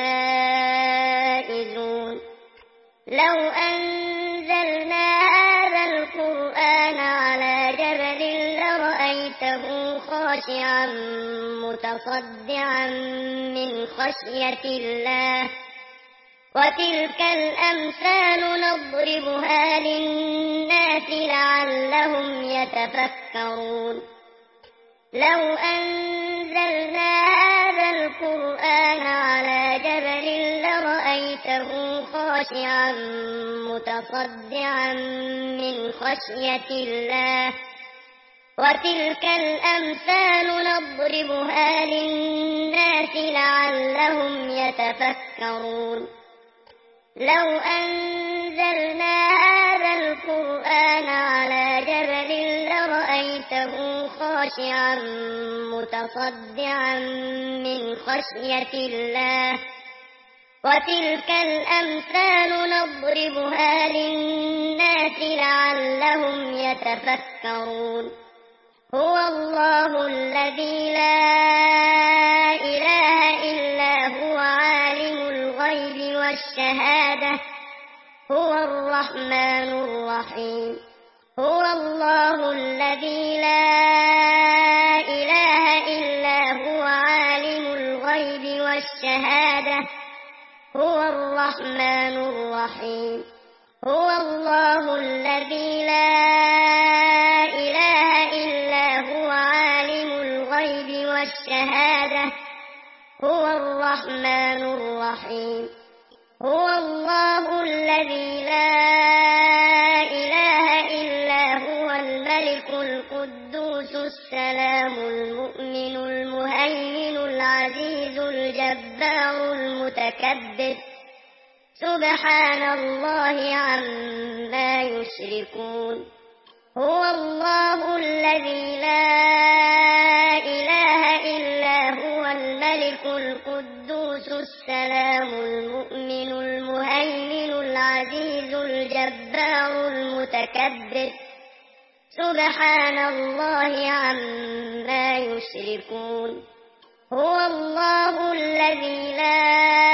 الفائزون لو أنزلنا هذا القرآن على جبل لرأيته خاشعا متصدعا من خشية الله وتلك الأمثال نضربها للناس لعلهم يتفكرون لو أنزلنا هذا القرآن على جبل لرأيته خاشعا متصدعا من خشية الله وتلك الأمثال نضربها للناس لعلهم يتفكرون لو أنزلنا هذا القرآن على جبل لرأيته خاشعا متصدعا من خشية الله وتلك الأمثال نضربها للناس لعلهم يتفكرون هو الله الذي لا إله إلا هو عالم الغيب والشهادة هو الرحمن الرحيم هو الله الذي لا إله إلا هو عالم الغيب والشهادة هو الرحمن الرحيم هو الله الذي لا إله إلا هو عالم الغيب والشهادة هو الرحمن الرحيم هو الله الذي لا إله إلا هو الملك القدوس السلام المؤمن المهيمن العزيز الجبار المتكبر سبحان الله عما يشركون هو الله الذي لا إله إلا هو الملك القدوس السلام المؤمن المهيمن العزيز الجبار المتكبر سبحان الله عما يشركون هو الله الذي لا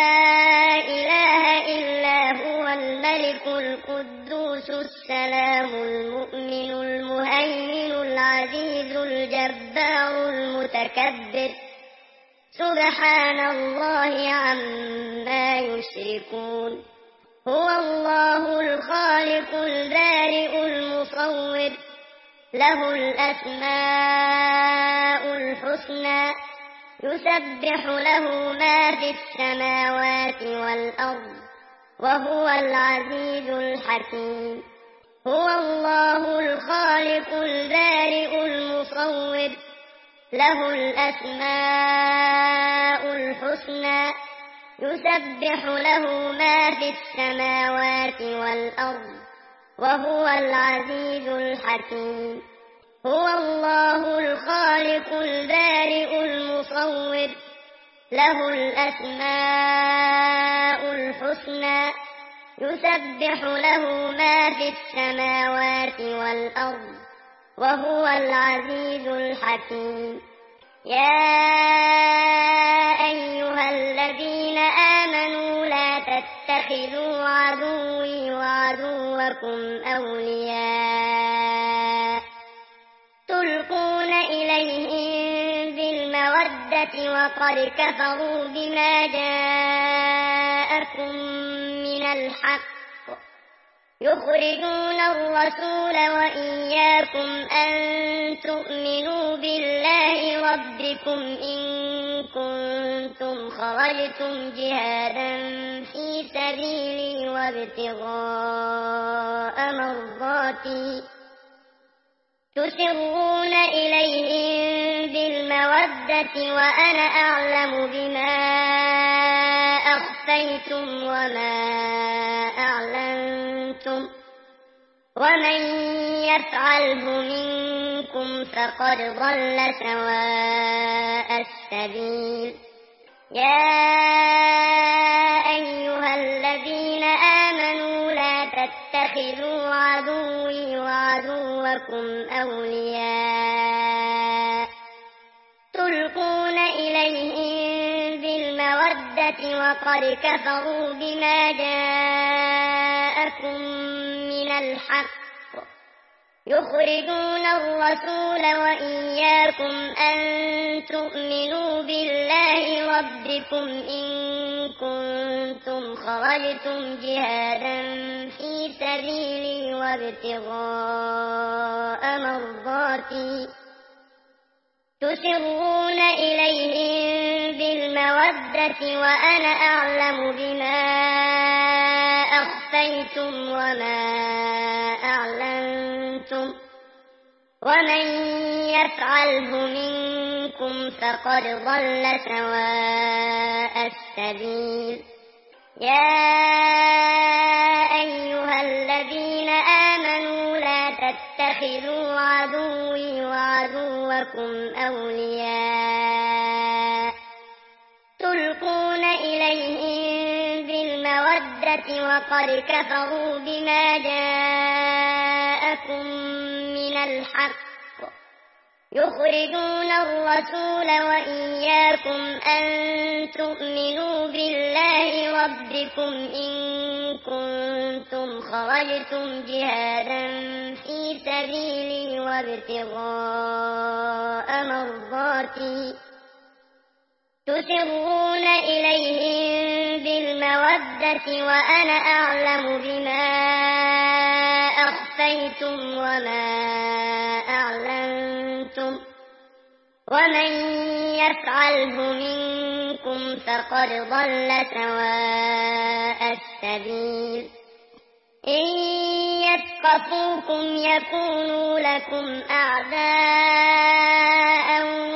إله إلا هو الملك القدوس السلام المؤمن المهيمن العزيز الجبار المتكبر سبحان الله عما يشركون هو الله الخالق البارئ المصور له الأسماء الحسنى يسبح له ما في السماوات والأرض وهو العزيز الحكيم هو الله الخالق البارئ المصور له الأسماء الحسنى يسبح له ما في السماوات والأرض وهو العزيز الحكيم هو الله الخالق البارئ المصور له الأسماء الحسنى يسبح له ما في السماوات والأرض وهو العزيز الحكيم يا أيها الذين آمنوا لا تتخذوا عدوي وعدوكم أولياء تلقون إليهم بالمودة وقد كفروا بما جاءكم من الحق يخرجون الرسول وإياكم أن تؤمنوا بالله ربكم إن كنتم خرجتم جهادا في سبيلي وابتغاء مرضاتي تسرون إليهم بالمودة وأنا أعلم بما أخفيتم وما أعلنتم ومن يفعله منكم فقد ضل سواء السبيل يا أيها الذين آمنوا لا تتخذوا عدوي وعدوكم أولياء تلقون إليهم بالمودة وقد كفروا بما جاءكم من الحق يخرجون الرسول وإياكم أن تؤمنوا بالله ربكم إن كنتم خرجتم جهادا في سبيلي وابتغاء مرضاتي تسرون إليهم بالمودة وأنا أعلم بما أخفيتم وما أعلنتم ومن يفعله منكم فقد ضل سواء السبيل يا أيها الذين آمنوا لا تتخذوا عدوي وعدوكم أولياء تلقون إليهم بالمودة وقد كفروا بما جاءكم من الحق يخرجون الرسول وإياكم أن تؤمنوا بالله ربكم إن كنتم خرجتم جهادا في سبيلي وابتغاء مرضاتي تسرون إليهم بالمودة وأنا أعلم بما أخفيتم وما أعلنتم ومن يفعله منكم فقد ضل سواء السبيل إن يثقفوكم يكونوا لكم أعداء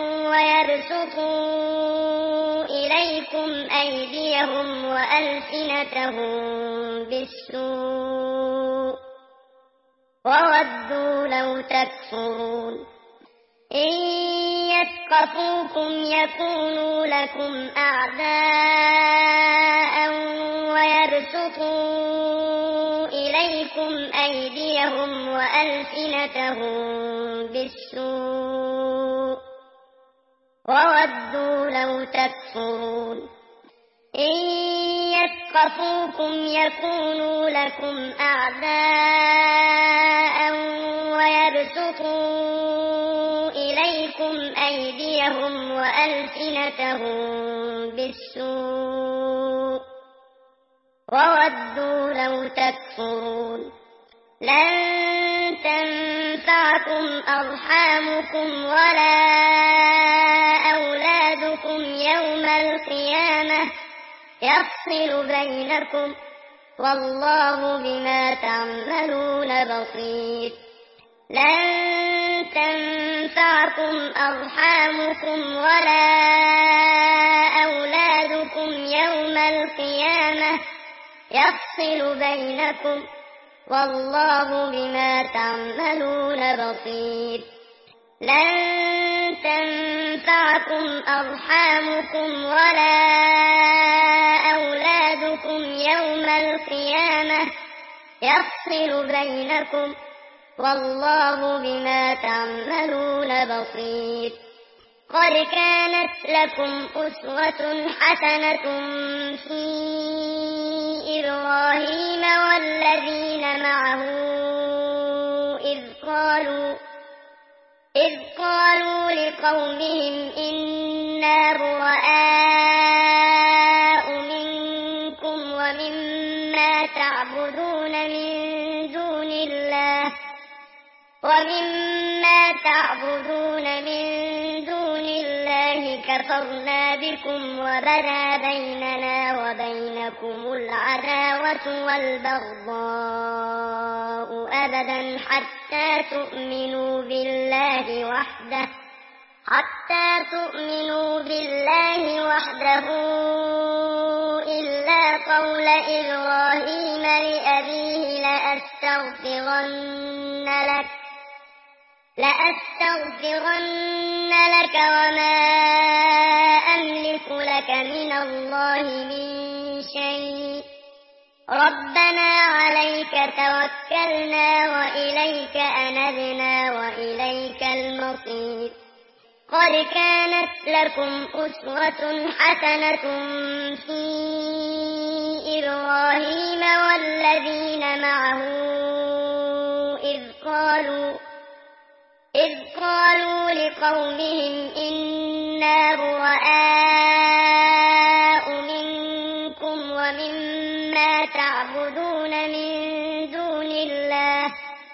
ويبسطوا إليكم أيديهم وألسنتهم بالسوء وودوا لو تكفرون إن يثقفوكم يكونوا لكم أعداء ويبسطوا إليكم أيديهم وألسنتهم بالسوء وودوا لو تكفرون إن يثقفوكم يكونوا لكم أعداء ويبسطوا إليكم أيديهم وألسنتهم بالسوء وودوا لو تكفرون لن تنفعكم أرحامكم ولا أولادكم يوم القيامة يفصل بينكم والله بما تعملون بصير لن تنفعكم أرحامكم ولا أولادكم يوم القيامة يفصل بينكم والله بما تعملون بصير لن تنفعكم أرحامكم ولا أولادكم يوم القيامة يفصل بينكم والله بما تعملون بصير قد كانت لكم أسوة حسنة في إبراهيم والذين معه إذ قالوا إذ قالوا لقومهم إنا براء منكم ومما تعبدون من دون الله ومما تعبدون من دون الله كفرنا بكم وبدا بيننا وبينكم العداوة والبغضاء أبدا حتى تؤمنوا بالله وحده حتى تؤمنوا بالله وحده إلا قول إبراهيم لأبيه لأستغفرن لك لأستغفرن لك وما أملك لك من الله من شيء ربنا عليك توكلنا وإليك أنبنا وإليك المصير قد كانت لكم أسوة حسنة في إبراهيم والذين معه إذ قالوا إذ قالوا لقومهم إنا براء منكم ومما تعبدون من دون الله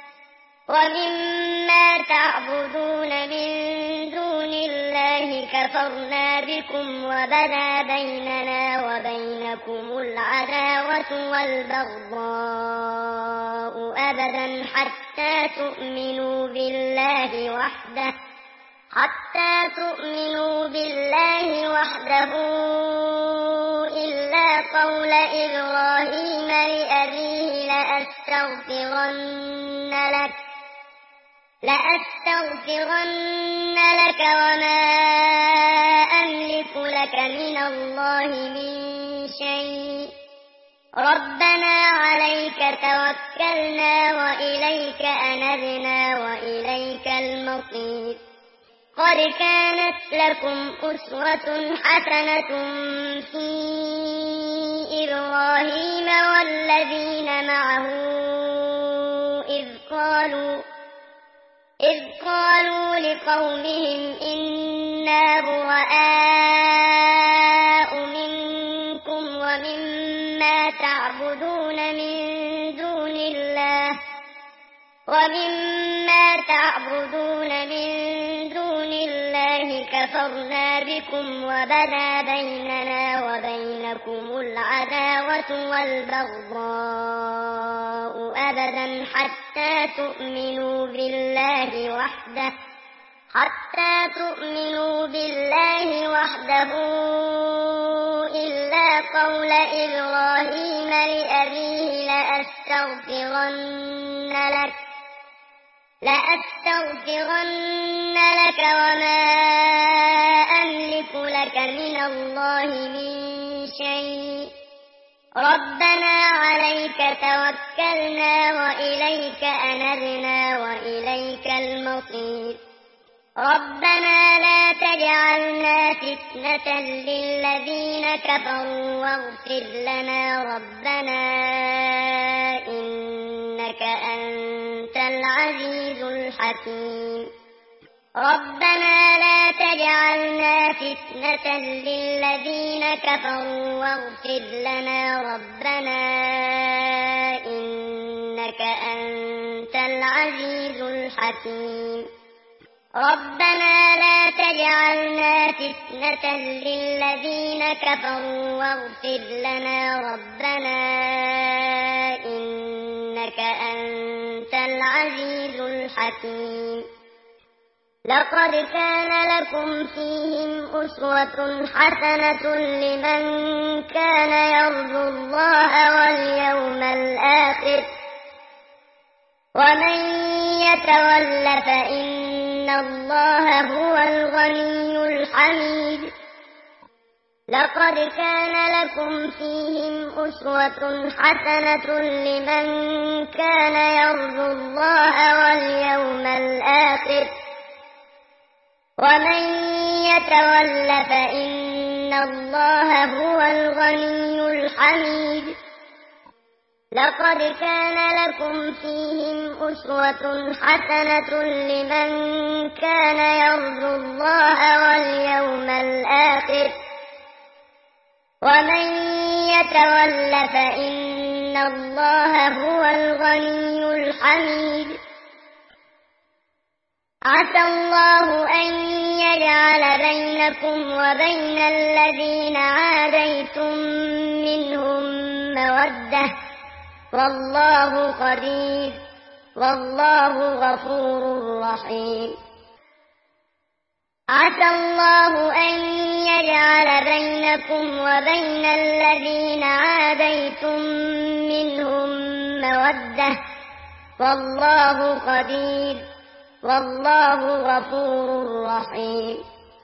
ومما تعبدون من دون الله كفرنا بكم وبدا بيننا وبينكم العداوة والبغضاء أبدا حتى تؤمنوا بالله وحده حتى تؤمنوا بالله وحده إلا قول إبراهيم لأبيه لأستغفرن لك لأستغفرن لك وما أملك لك من الله من شيء ربنا عليك توكلنا وإليك أنبنا وإليك المصير قد كانت لكم أسوة حسنة في إبراهيم والذين معه إذ قالوا إذ قالوا لقومهم إنا براء منكم ومما تعبدون من دون الله ومما تعبدون من دون الله كفرنا بكم وبدا بيننا وبينكم العداوة والبغضاء أبدا حتى تؤمنوا بالله وحده حتى تؤمنوا بالله وحده إلا قول إبراهيم لأبيه لأستغفرن لك لأستغفرن لك وما أملك لك من الله من شيء ربنا عليك توكلنا وإليك أنبنا وإليك المصير ربنا لا تجعلنا فتنة للذين كفروا واغفر لنا ربنا إنك أنت العزيز الحكيم ربنا لا تجعلنا فتنة للذين كفروا واغفر لنا ربنا إنك أنت العزيز الحكيم ربنا لا تجعلنا فتنة للذين كفروا واغفر لنا ربنا إنك أنت العزيز الحكيم لقد كان لكم فيهم أسوة حسنة لمن كان يرجو الله واليوم الآخر ومن يتول فإن الله هو الغني الحميد لقد كان لكم فيهم أسوة حسنة لمن كان يرجو الله واليوم الآخر ومن يتول فإن الله هو الغني الحميد لقد كان لكم فيهم أسوة حسنة لمن كان يرجو الله واليوم الآخر ومن يتول فإن الله هو الغني الحميد عسى الله أن يجعل بينكم وبين الذين عاديتم منهم مودة والله قدير والله غفور رحيم عسى الله أن يجعل بينكم وبين الذين عاديتم منهم مودة والله قدير والله غفور رحيم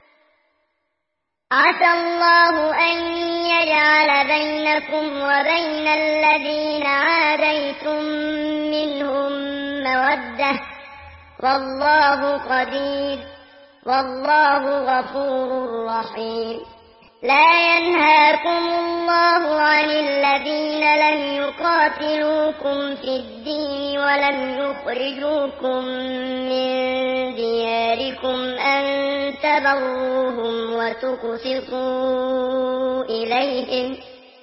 عسى الله أن يجعل بينكم وبين الذين عاديتم منهم مودة والله قدير والله غفور رحيم لا ينهاكم الله عن الذين لم يقاتلوكم في الدين ولم يخرجوكم من دياركم أن تبروهم وتقسطوا إليهم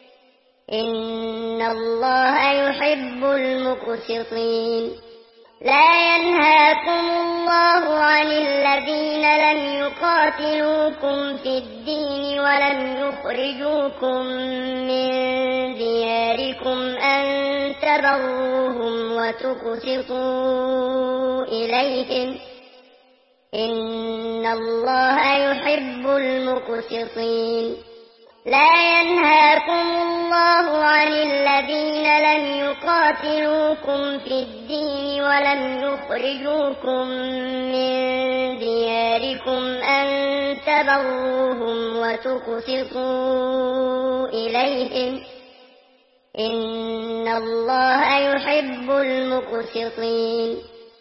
إن الله يحب المقسطين لا ينهاكم الله عن الذين لم يقاتلوكم في الدين ولم يخرجوكم من دياركم أن تبروهم وتقسطوا إليهم إن الله يحب المقسطين لا ينهاكم الله عن الذين لم يقاتلوكم في الدين ولم يخرجوكم من دياركم أن تبروهم وتقسطوا إليهم إن الله يحب المقسطين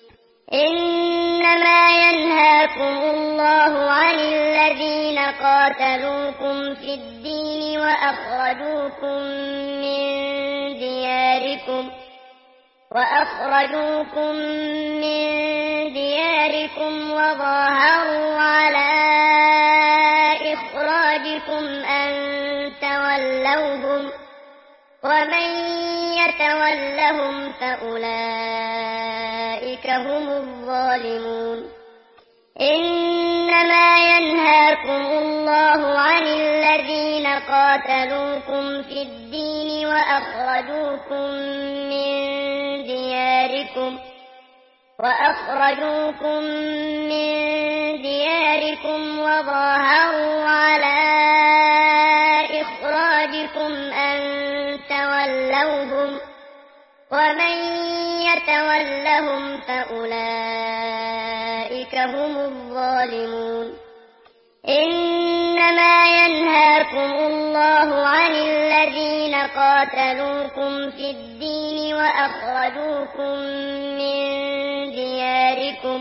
إنما ينهاكم الله عن الذين قاتلوكم في الدين وأخرجوكم من دياركم وأخرجوكم من دياركم وظاهروا على إخراجكم أن تولوهم ومن يتولهم فأولئك هم الظالمون إنما ينهاكم الله عن الذين قاتلوكم في الدين وأخرجوكم من دياركم وأخرجوكم من دياركم وظاهروا على إخراجكم أن تولوهم ومن يتولهم فأولئك هم الظالمون إنما ينهاكم الله عن الذين قاتلوكم في الدين وأخرجوكم من دياركم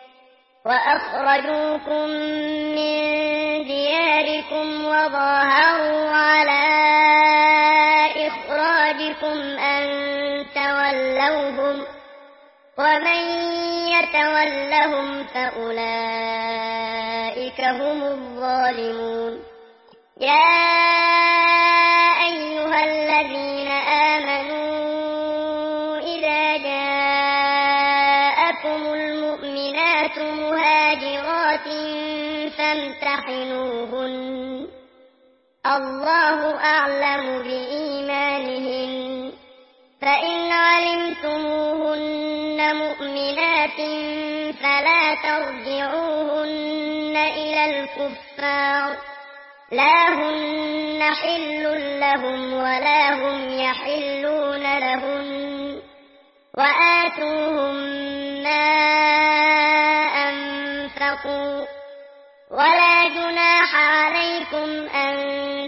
وأخرجوكم من دياركم وظاهروا على إخراجكم أن تولوهم ومن يتولهم فأولئك هم الظالمون يا أيها الذين آمنوا إذا جاءكم المؤمنات مهاجرات فامتحنوهن الله أعلم بإيمانهن فإن علمتموهن مؤمنات فلا ترجعوهن إلى الكفار لا هن حل لهم ولا هم يحلون لهن وآتوهم ما أنفقوا ولا جناح عليكم أن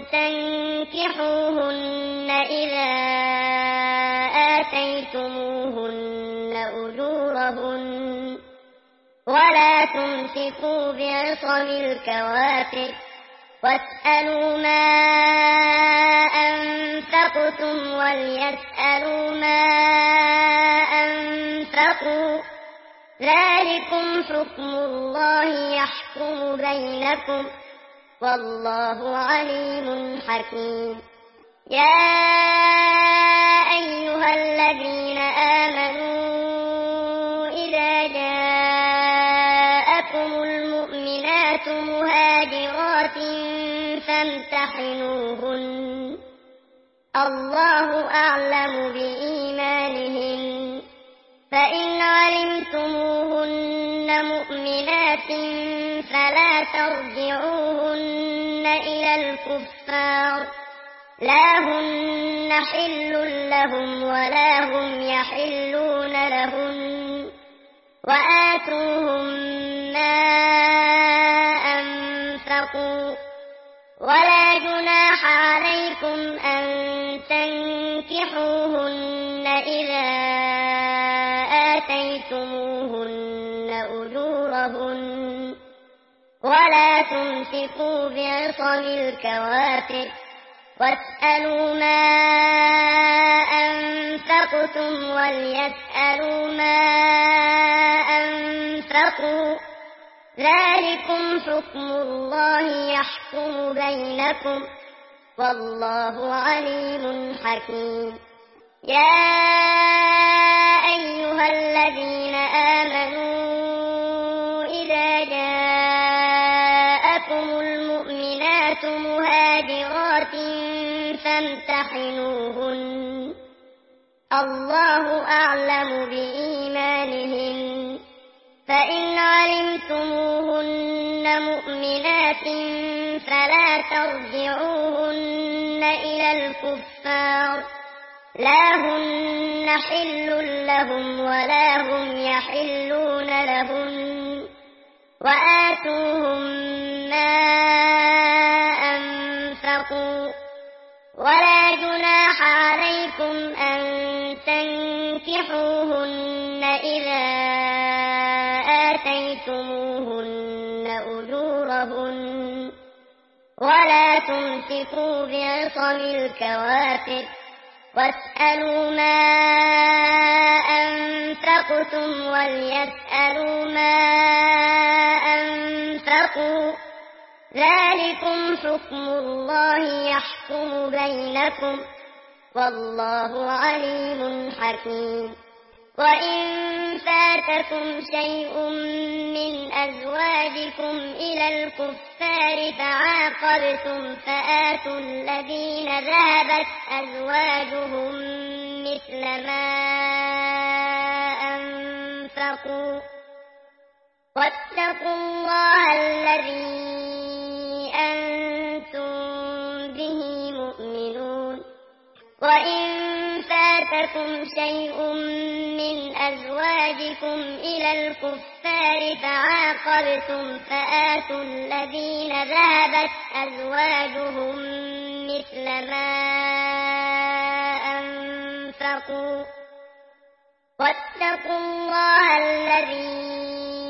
تنكحوهن إذا آتيتموهن أجورهن ولا تمسكوا بعصم الكوافر واسألوا ما أنفقتم وليسألوا ما أنفقوا ذلكم حكم الله يحكم بينكم والله عليم حكيم يا أيها الذين آمنوا إذا جاءكم المؤمنات مهاجرات فامتحنوهن الله أعلم بإيمانهن فإن علمتموهن مؤمنات فلا ترجعوهن إلى الكفار لا هن حل لهم ولا هم يحلون لهن وآتوهم ما أنفقوا ولا جناح عليكم أن تنكحوهن إذا آتيتموهن أجورهن ولا تمسكوا بعصم الكوافر واسألوا ما أنفقتم وليسألوا ما أنفقوا ذلكم حكم الله يحكم بينكم والله عليم حكيم يا أيها الذين آمنوا إذا جاءكم المؤمنات مهاجرات فامتحنوهن الله أعلم بإيمانهن فإن علمتموهن مؤمنات فلا ترجعوهن إلى الكفار لا هن حل لهم ولا هم يحلون لهن وآتوهم ما أنفقوا ولا جناح عليكم أن تنكحوهن إذا آتيتموهن أجورهن ولا تمسكوا بعصم الكوافر واسألوا ما أنفقتم وليسألوا ما أنفقوا ذلكم حكم الله يحكم بينكم والله عليم حكيم وإن فاتكم شيء من أزواجكم إلى الكفار فعاقبتم فآتوا الذين ذهبت أزواجهم مثل ما أنفقوا واتقوا الله الذي أنتم به مؤمنون وإن فاتكم شيء من أزواجكم إلى الكفار فعاقبتم فآتوا الذين ذهبت أزواجهم مثل ما أنفقوا واتقوا الله الذي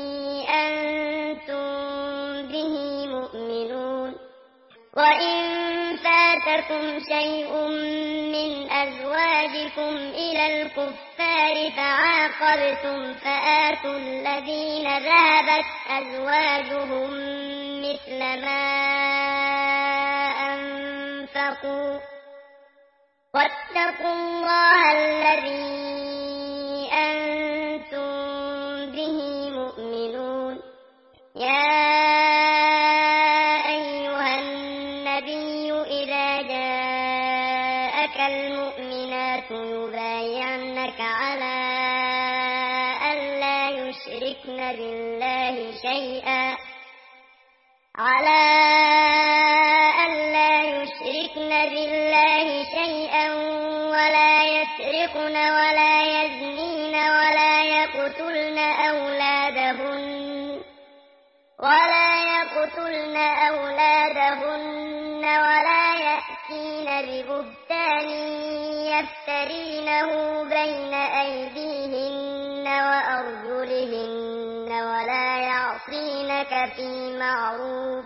أنتم به مؤمنون وإن فاتكم شيء من أزواجكم إلى الكفار فعاقبتم فآتوا الذين ذهبت أزواجهم مثل ما أنفقوا واتقوا الله الذي أنتم به مؤمنون يا أيها النبي إذا جاءك المؤمنات يبايعنك على ألا يشركن بالله شيئا على ألا يشركن بالله شيئا ولا يسرقن ولا يزنين ولا يقتلن أولادهن ولا يقتلن أولادهن ولا يأتين ببهتان يفترينه بين أيديهن وأرجلهن ولا يعصينك في معروف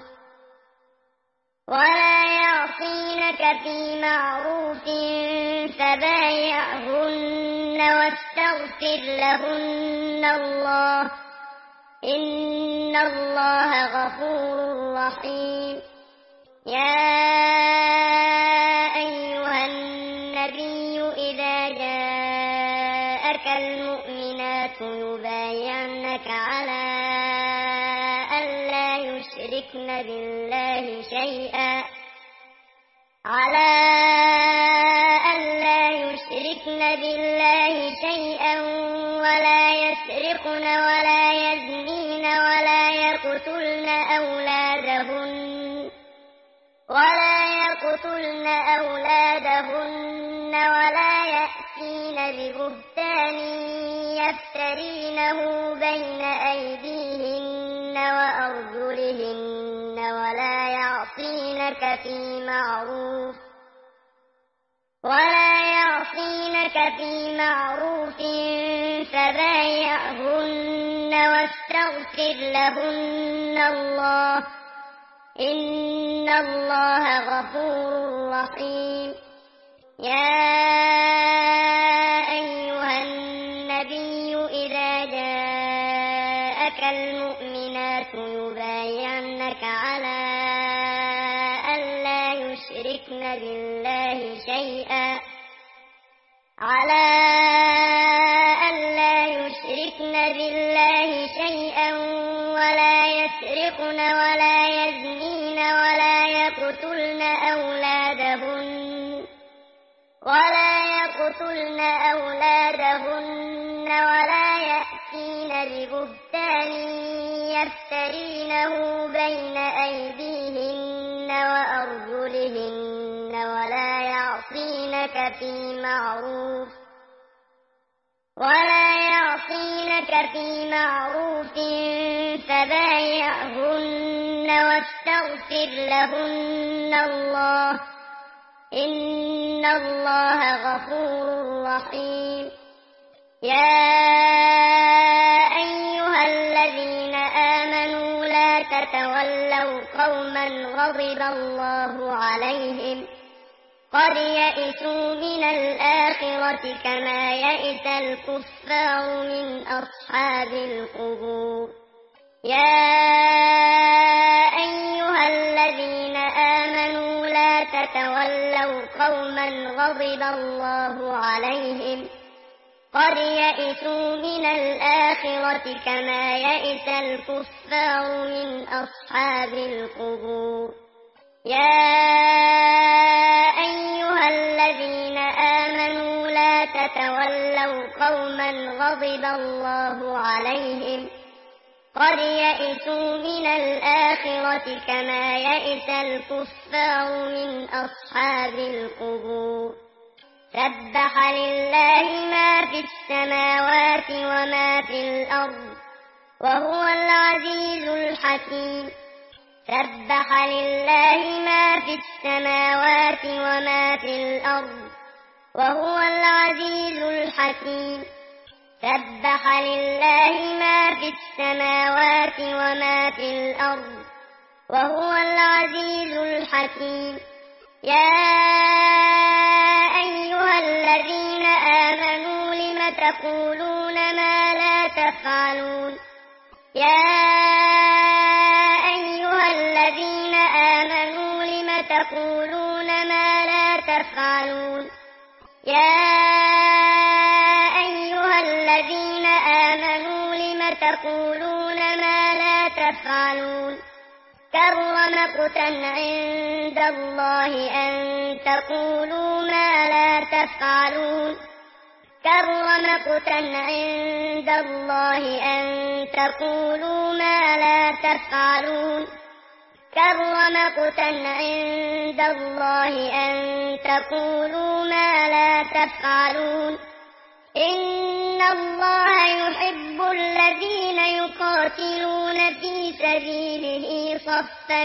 ولا يعصينك في معروف فبايعهن واستغفر لهن الله إن الله غفور رحيم يا أيها النبي إذا جاءك المؤمنات يبايعنك على ألا يشركن بالله شيئا على ألا يشركن بالله شيئا ولا يسرقن ولا يزنين ولا يقتلن أولادهن ولا يقتلن أولادهن ولا يأتين ببهتان يفترينه بين أيديهن وأرجلهن ولا يعصينك في معروف ولا يعصينك في معروف فبايعهن واستغفر لهن الله إن الله غفور رحيم يا أيها النبي إذا جاءك المؤمنات يبايعنك على ألا يشركن بالله شيئا على ألا يشركن بالله شيئا ولا يسرقن ولا يزنين ولا يقتلن أولادهن ولا يقتلن أولادهن ولا يأتين يأتين ببهتان يفترينه بين أيديهن وأرجلهن ولا يعصينك في معروف ولا يعصينك في معروف فبايعهن واستغفر لهن الله إن الله غفور رحيم. يا أيها الذين آمنوا لا تتولوا قوما غضب الله عليهم قد يئسوا من الآخرة كما يئس الكفار من أصحاب القبور. يا أيها الذين آمنوا لا تتولوا قوما غضب الله عليهم قد يئسوا من الآخرة كما يئس الكفار من أصحاب القبور. يا أيها الذين آمنوا لا تتولوا قوما غضب الله عليهم قد يئسوا من الآخرة كما يئس الكفار من أصحاب القبور. سبح لله ما في السماوات وما في الأرض وهو العزيز الحكيم. سبح لله ما في السماوات وما في الأرض وهو العزيز الحكيم. سبح لله ما في السماوات وما في الأرض وهو العزيز الحكيم. يا أيها الذين آمنوا لم تقولون ما لا تفعلون. يا أيها الذين آمنوا لم تقولون ما لا تفعلون. يا أيها الذين آمنوا لم تقولون ما لا تفعلون. كبر مقتا عند الله أن تقولوا ما لا تفعلون. كبر مقتا عند الله أن تقولوا ما لا تفعلون. كبر مقتا عند الله أن تقولوا ما لا تفعلون. إن الله يحب الذين يقاتلون في سبيله صفا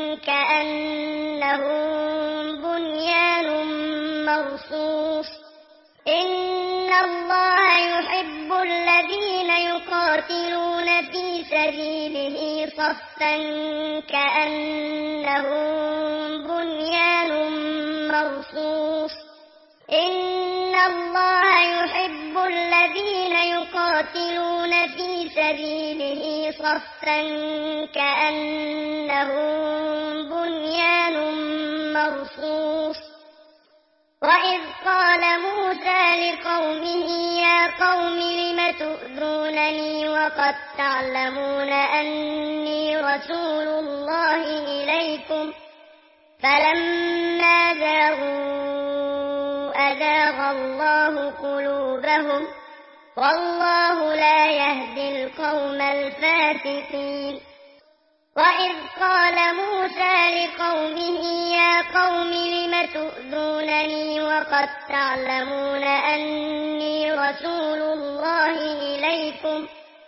كأنهم بنيان مرصوص. إن الله يحب الذين يقاتلون في سبيله صفا كأنهم بنيان مرصوص. إن الله يحب الذين يقاتلون في سبيله صفا كأنهم بنيان مرصوص. وإذ قال موسى لقومه يا قوم لم تؤذونني وقد تعلمون أني رسول الله إليكم فلما زاغوا أزاغ الله قلوبهم والله لا يهدي القوم الفاسقين. وإذ قال موسى لقومه يا قوم لم تؤذونني وقد تعلمون أني رسول الله إليكم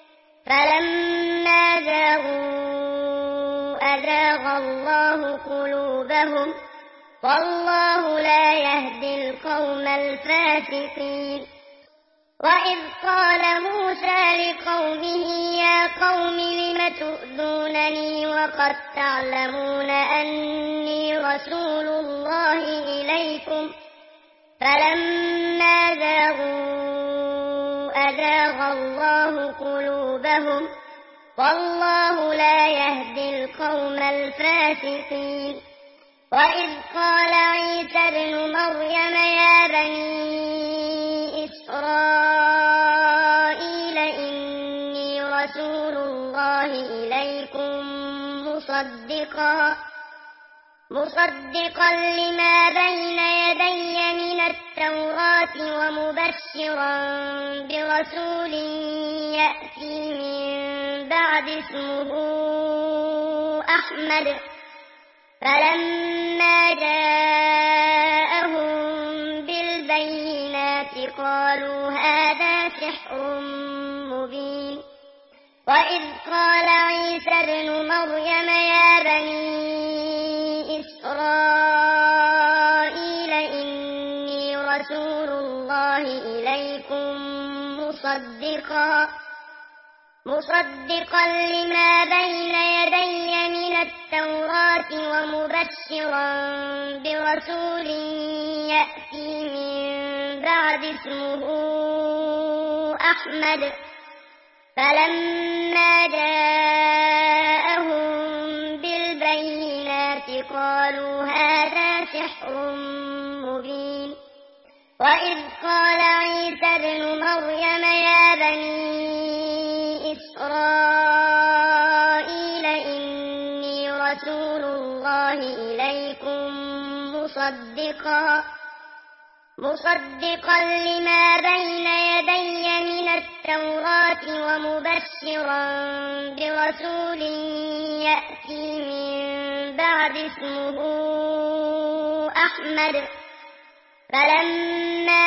فلما زاغوا أزاغ الله قلوبهم والله لا يهدي القوم الفاسقين. وإذ قال موسى لقومه يا قوم لم تؤذونني وقد تعلمون أني رسول الله إليكم فلما زاغوا أزاغ الله قلوبهم والله لا يهدي القوم الفاسقين. وإذ قال عيسى ابن مريم يا بني إسرائيل إني رسول الله إليكم مصدقا مصدقا لما بين يدي من التوراة ومبشرا برسول يأتي من بعد اسمه أحمد فلما جاءهم بالبينات قالوا هذا سحر مبين وإذ قال عيسى ابن مريم يا بني إسرائيل إني رسول الله إليكم مصدقا مصدقا لما بين يدي من التوراة ومبشرا برسول يأتي من بعد اسمه أحمد فلما جاءهم بالبينات قالوا هذا سحر مبين وإذ قال عيسى ابن مريم يا بني إسرائيل إني رسول الله إليكم مصدقا مصدقا لما بين يدي من التوراة ومبشرا برسول يأتي من بعد اسمه أحمد فلما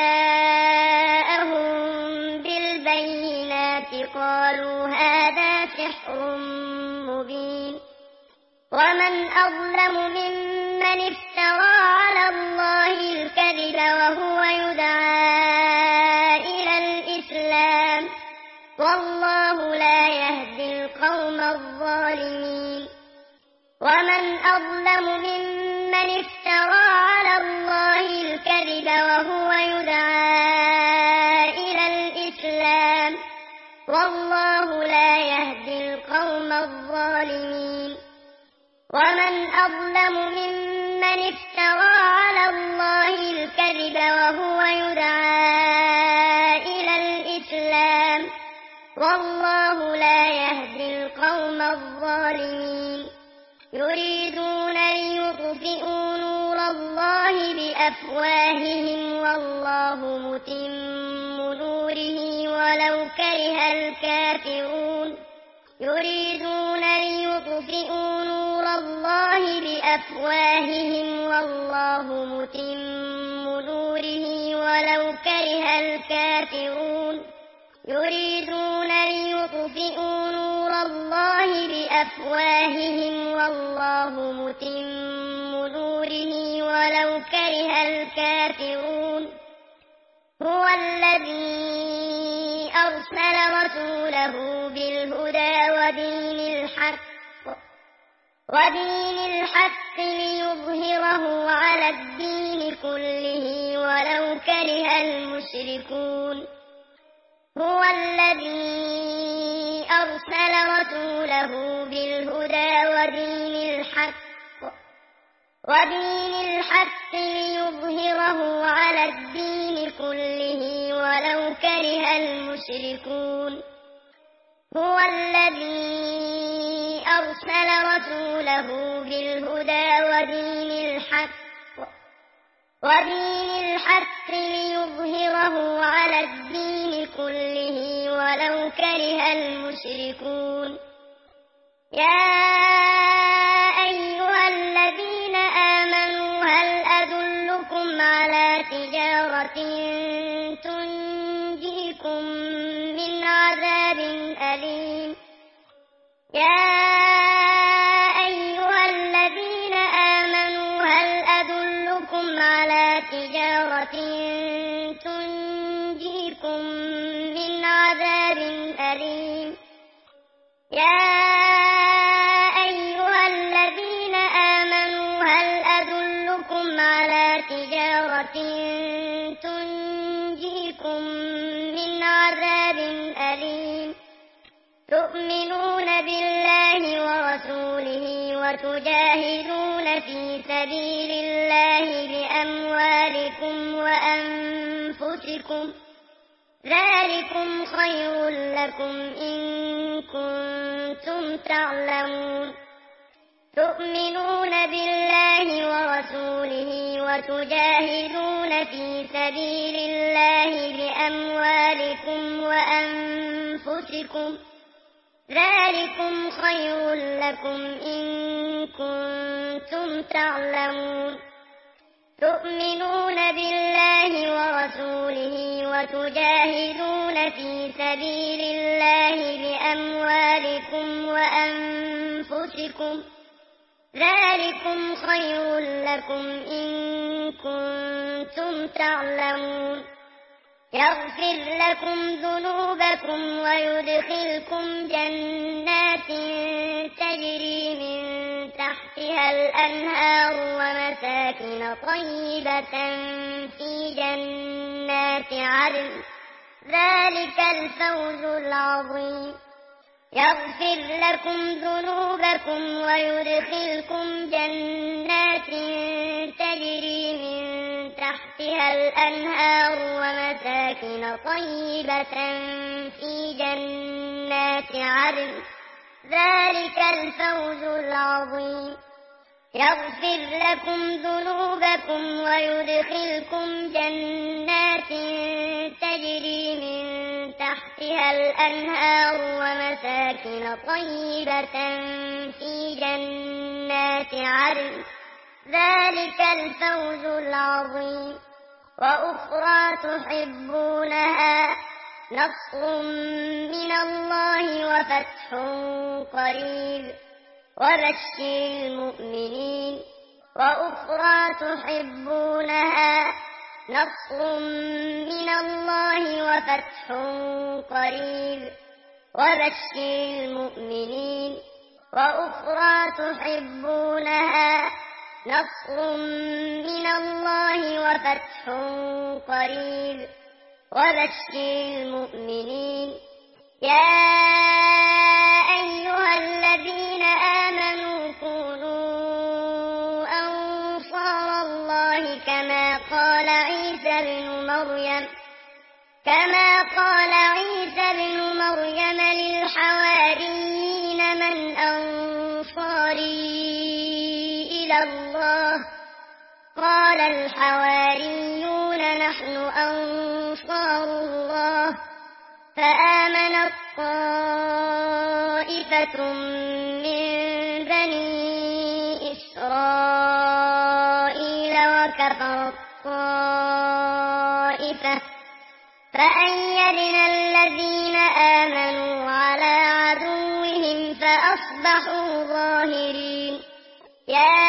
جاءهم بالبينات قالوا هذا سحر مبين ومن أظلم ممن افترى على الله الكذب وهو يدعى إلى الإسلام والله لا يهدي القوم الظالمين ومن أظلم ممن افترى على الله الكذب وهو يدعى إلى الإسلام والله لا يهدي القوم الظالمين ومن أظلم ممن افترى على الله الكذب وهو يدعى إلى الإسلام والله لا يهدي القوم الظالمين يريدون ليطفئوا نور الله بأفواههم والله متم نوره ولو كره الكافرون يريدون ليطفئوا نور الله بأفواههم والله متم نوره ولو كره الكافرون يريدون ليطفئوا نور الله بأفواههم والله متم نوره ولو كره الكافرون هو الذي أرسل رسوله بالهدى ودين الحق ودين الحق ليظهره على الدين كله ولو كره المشركون هو الذي أرسل رسوله بالهدى ودين الحق ودين الحق ليظهره على الدين كله ولو كره المشركون هو الذي أرسل رسوله بالهدى ودين الحق ودين الحق ليظهره على الدين كله ولو كره المشركون يا أيها الذين آمنوا هل أدلكم على تجارة تنجيكم من عذاب أليم يا أيها الذين آمنوا هل أدلكم على تجارة تنجيكم من عذاب أليم يا أيها الذين آمنوا هل أدلكم على تجارة تنجيكم من عذاب أليم تؤمنون بالله ورسوله وتجاهدون في سبيل الله بأموالكم وأنفسكم ذلكم خير لكم إن كنتم تعلمون تؤمنون بالله ورسوله وتجاهدون في سبيل الله بأموالكم وأنفسكم أنفسكم ذلكم خير لكم إن كنتم تعلمون تؤمنون بالله ورسوله وتجاهدون في سبيل الله بأموالكم وأنفسكم ذلكم خير لكم إن كنتم تعلمون يغفر لكم ذنوبكم ويدخلكم جنات تجري من تحتها الأنهار ومساكن طيبة في جنات عدن ذلك الفوز العظيم يغفر لكم ذنوبكم ويدخلكم جنات تجري من تحتها الأنهار ومساكن طيبة في جنات عدن ذلك الفوز العظيم يغفر لكم ذنوبكم ويدخلكم جنات تجري من تحتها الأنهار ومساكن طيبة في جنات عدن ذلك الفوز العظيم وأخرى تحبونها نصر من الله وفتح قريب وبشر المؤمنين وأخرى تحبونها نصر من الله وفتح قريب وبشر المؤمنين وأخرى تحبونها نصر من الله وفتح قريب وبشر المؤمنين يا أيها الذين آمنوا كونوا أنصار الله كما قال عيسى بن مريم كما قال عيسى بن مريم للحواريين من أنصاري إلى الله قال الحواريون نحن أنصار الله فآمنت طائفة من بني إسرائيل وكفرت طائفة فأيدنا الذين آمنوا على عدوهم فأصبحوا ظاهرين يا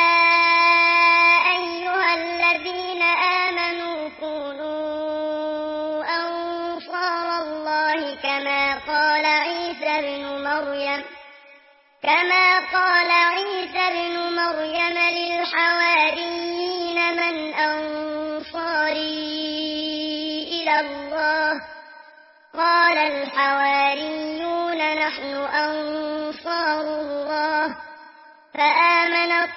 أيها الذين آمنوا كونوا أنصار الله كما قال عيسى بن مريم كما قال عيسى بن مريم للحواريين من أنصاري إلى الله قال الحواريون نحن أنصار الله فآمنت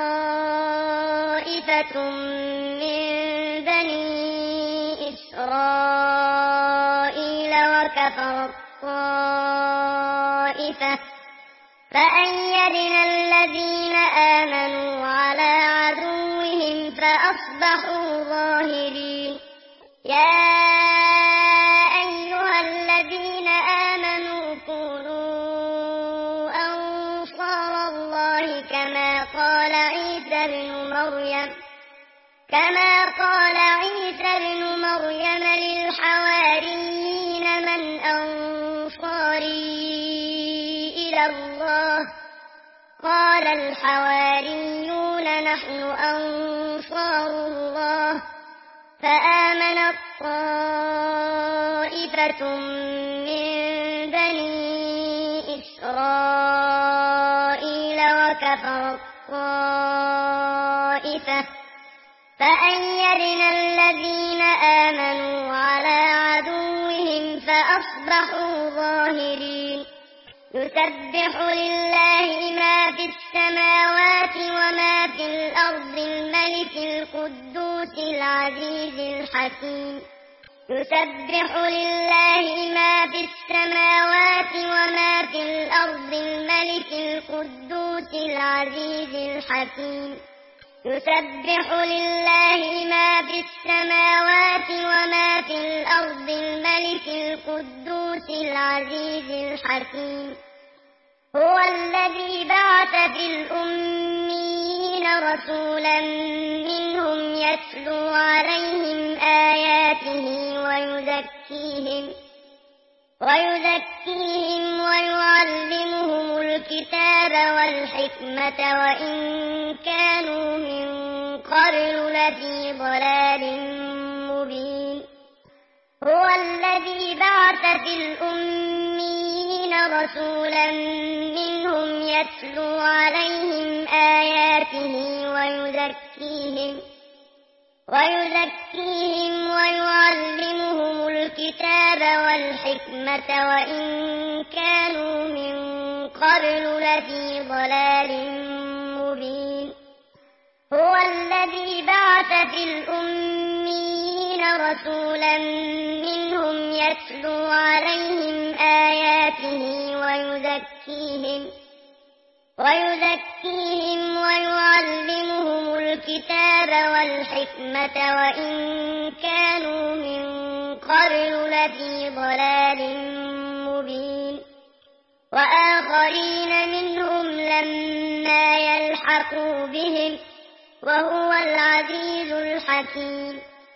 طائفة من بني إسرائيل وكفرت طائفة فأيدنا الذين آمنوا على عدوهم فأصبحوا ظاهرين يا أيها الذين آمنوا كونوا أنصار الله كما قال عيسى بن مريم كما قال عيسى بن مريم للحواريين من أنصاري إلى الله قال الحواريون نحن أنصار الله فآمنت طائفة من بني إسرائيل وكفرت طائفة فأيدنا الذين آمنوا على عدوهم فأصبحوا ظاهرين يسبح لله ما في السماوات وما في الأرض الملك القدوس العزيز الحكيم يسبح لله ما في السماوات وما في الأرض الملك القدوس العزيز الحكيم يسبح لله ما في السماوات وما في الأرض الملك القدوس العزيز الحكيم هو الذي بعث في الأميين رسولا منهم يتلو عليهم آياته ويزكيهم ويزكيهم ويعلمهم الكتاب والحكمة وإن كانوا من قبل لفي ضلال مبين هو الذي بعث في الأميين رسولا منهم يتلو عليهم آياته ويزكيهم ويزكيهم ويعلمهم الكتاب والحكمة وإن كانوا من قبل لفي ضلال مبين هو الذي بعث في الأميين رسولا منهم يتلو عليهم آياته ويزكيهم ويزكيهم ويعلمهم الكتاب والحكمة وإن كانوا من قبل لفي ضلال مبين وآخرين منهم لما يلحقوا بهم وهو العزيز الحكيم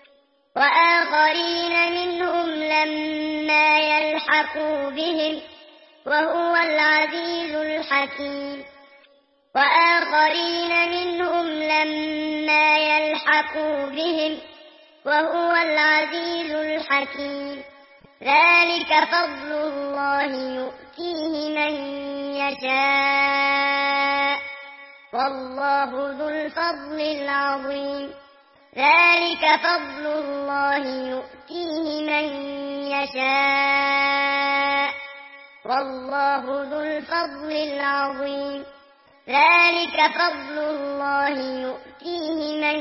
وآخرين منهم لما يلحقوا بهم وهو العزيز الحكيم وآخرين منهم لما يلحقوا بهم وهو العزيز الحكيم ذلك فضل الله يؤتيه من يشاء والله ذو الفضل العظيم ذلك فضل الله يؤتيه من يشاء والله ذو الفضل العظيم ذلك فضل الله يؤتيه من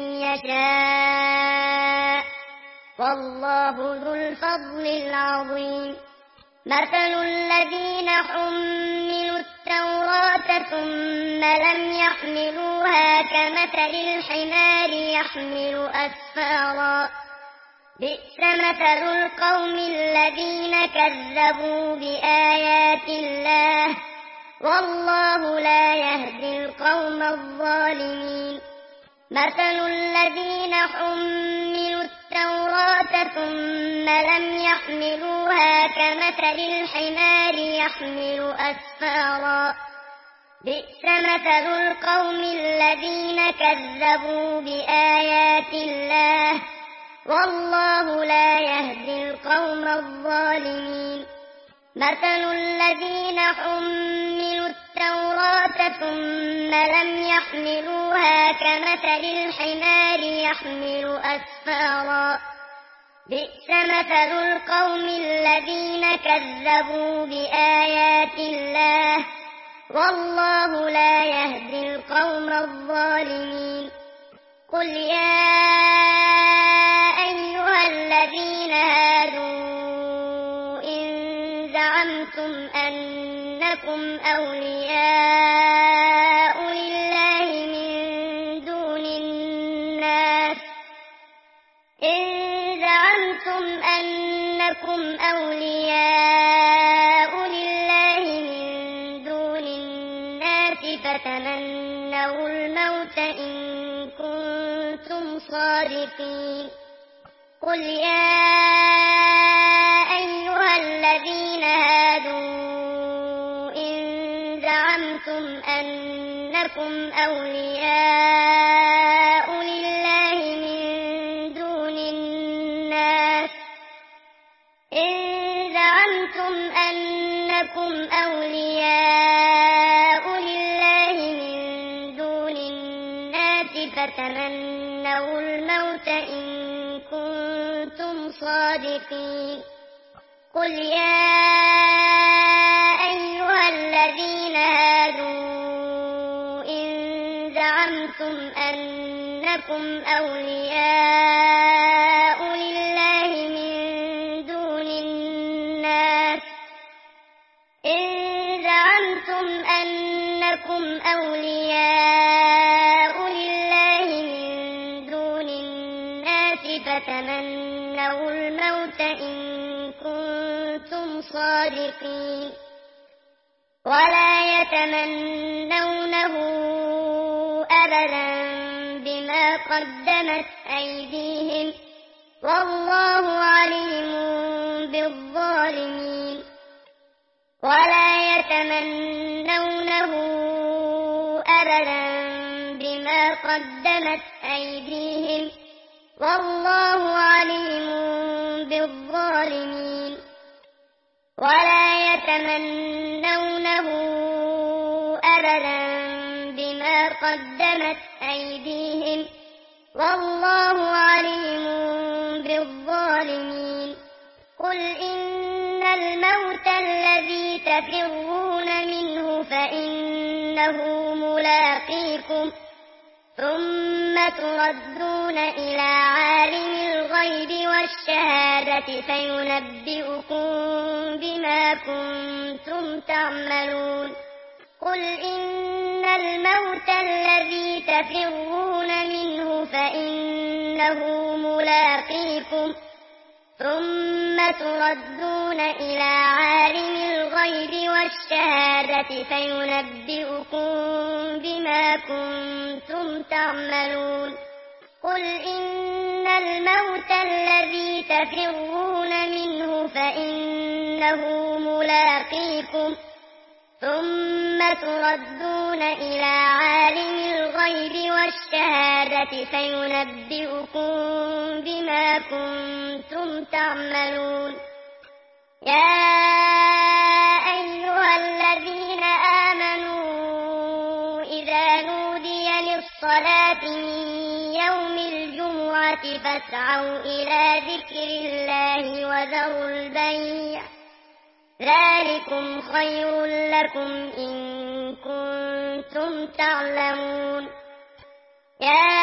يشاء والله ذو الفضل العظيم مثل الذين حملوا التوراة ثم لم يحملوها كمثل الحمار يحمل أسفارا بئس مثل القوم الذين كذبوا بآيات الله والله لا يهدي القوم الظالمين مثل الذين حملوا التوراة ثم لم يحملوها كمثل الحمار يحمل أسفارا بئس مثل القوم الذين كذبوا بآيات الله والله لا يهدي القوم الظالمين مثل الذين حملوا التوراة ثم لم يحملوها كمثل الحمار يحمل أسفارا بئس مثل القوم الذين كذبوا بآيات الله والله لا يهدي القوم الظالمين قل يا أيها الذين هادوا زعمتم أنكم أولياء لله من دون الناس إن زعمتم أنكم أولياء لله من دون الناس فتمنوا الموت إن كنتم صادقين قل يا أيها الذين هادوا إن زعمتم أنكم أولياء لله من دون الناس إن زعمتم أنكم أولياء لله من دون الناس فتمنوا الموت إن كنتم صادقين قل يا أيها الذين هادوا إن زعمتم أنكم أولياء لله من دون الناس إن زعمتم أنكم أولياء لله الصادقين ولا يتمنونه أبدا بما قدمت أيديهم والله عليم بالظالمين ولا يتمنونه أبدا بما قدمت أيديهم والله عليم بالظالمين ولا يتمنونه أبدا بما قدمت أيديهم والله عليم بالظالمين قل إن الموت الذي تفرون منه فإنه ملاقيكم ثم تردون إلى عالم الغيب والشهادة فينبئكم بما كنتم تعملون قل إن الموت الذي تفرون منه فإنه ملاقيكم ثم تردون إلى عالم الغيب والشهادة فينبئكم بما كنتم تعملون قل إن الموت الذي تفرون منه فإنه ملاقيكم ثم تردون إلى عالم الغيب والشهادة فينبئكم بما كنتم تعملون يا أيها الذين آمنوا إذا نودي للصلاة من يوم الجمعة فاسعوا إلى ذكر الله وذروا البيع ذلكم خير لكم إن كنتم تعلمون يا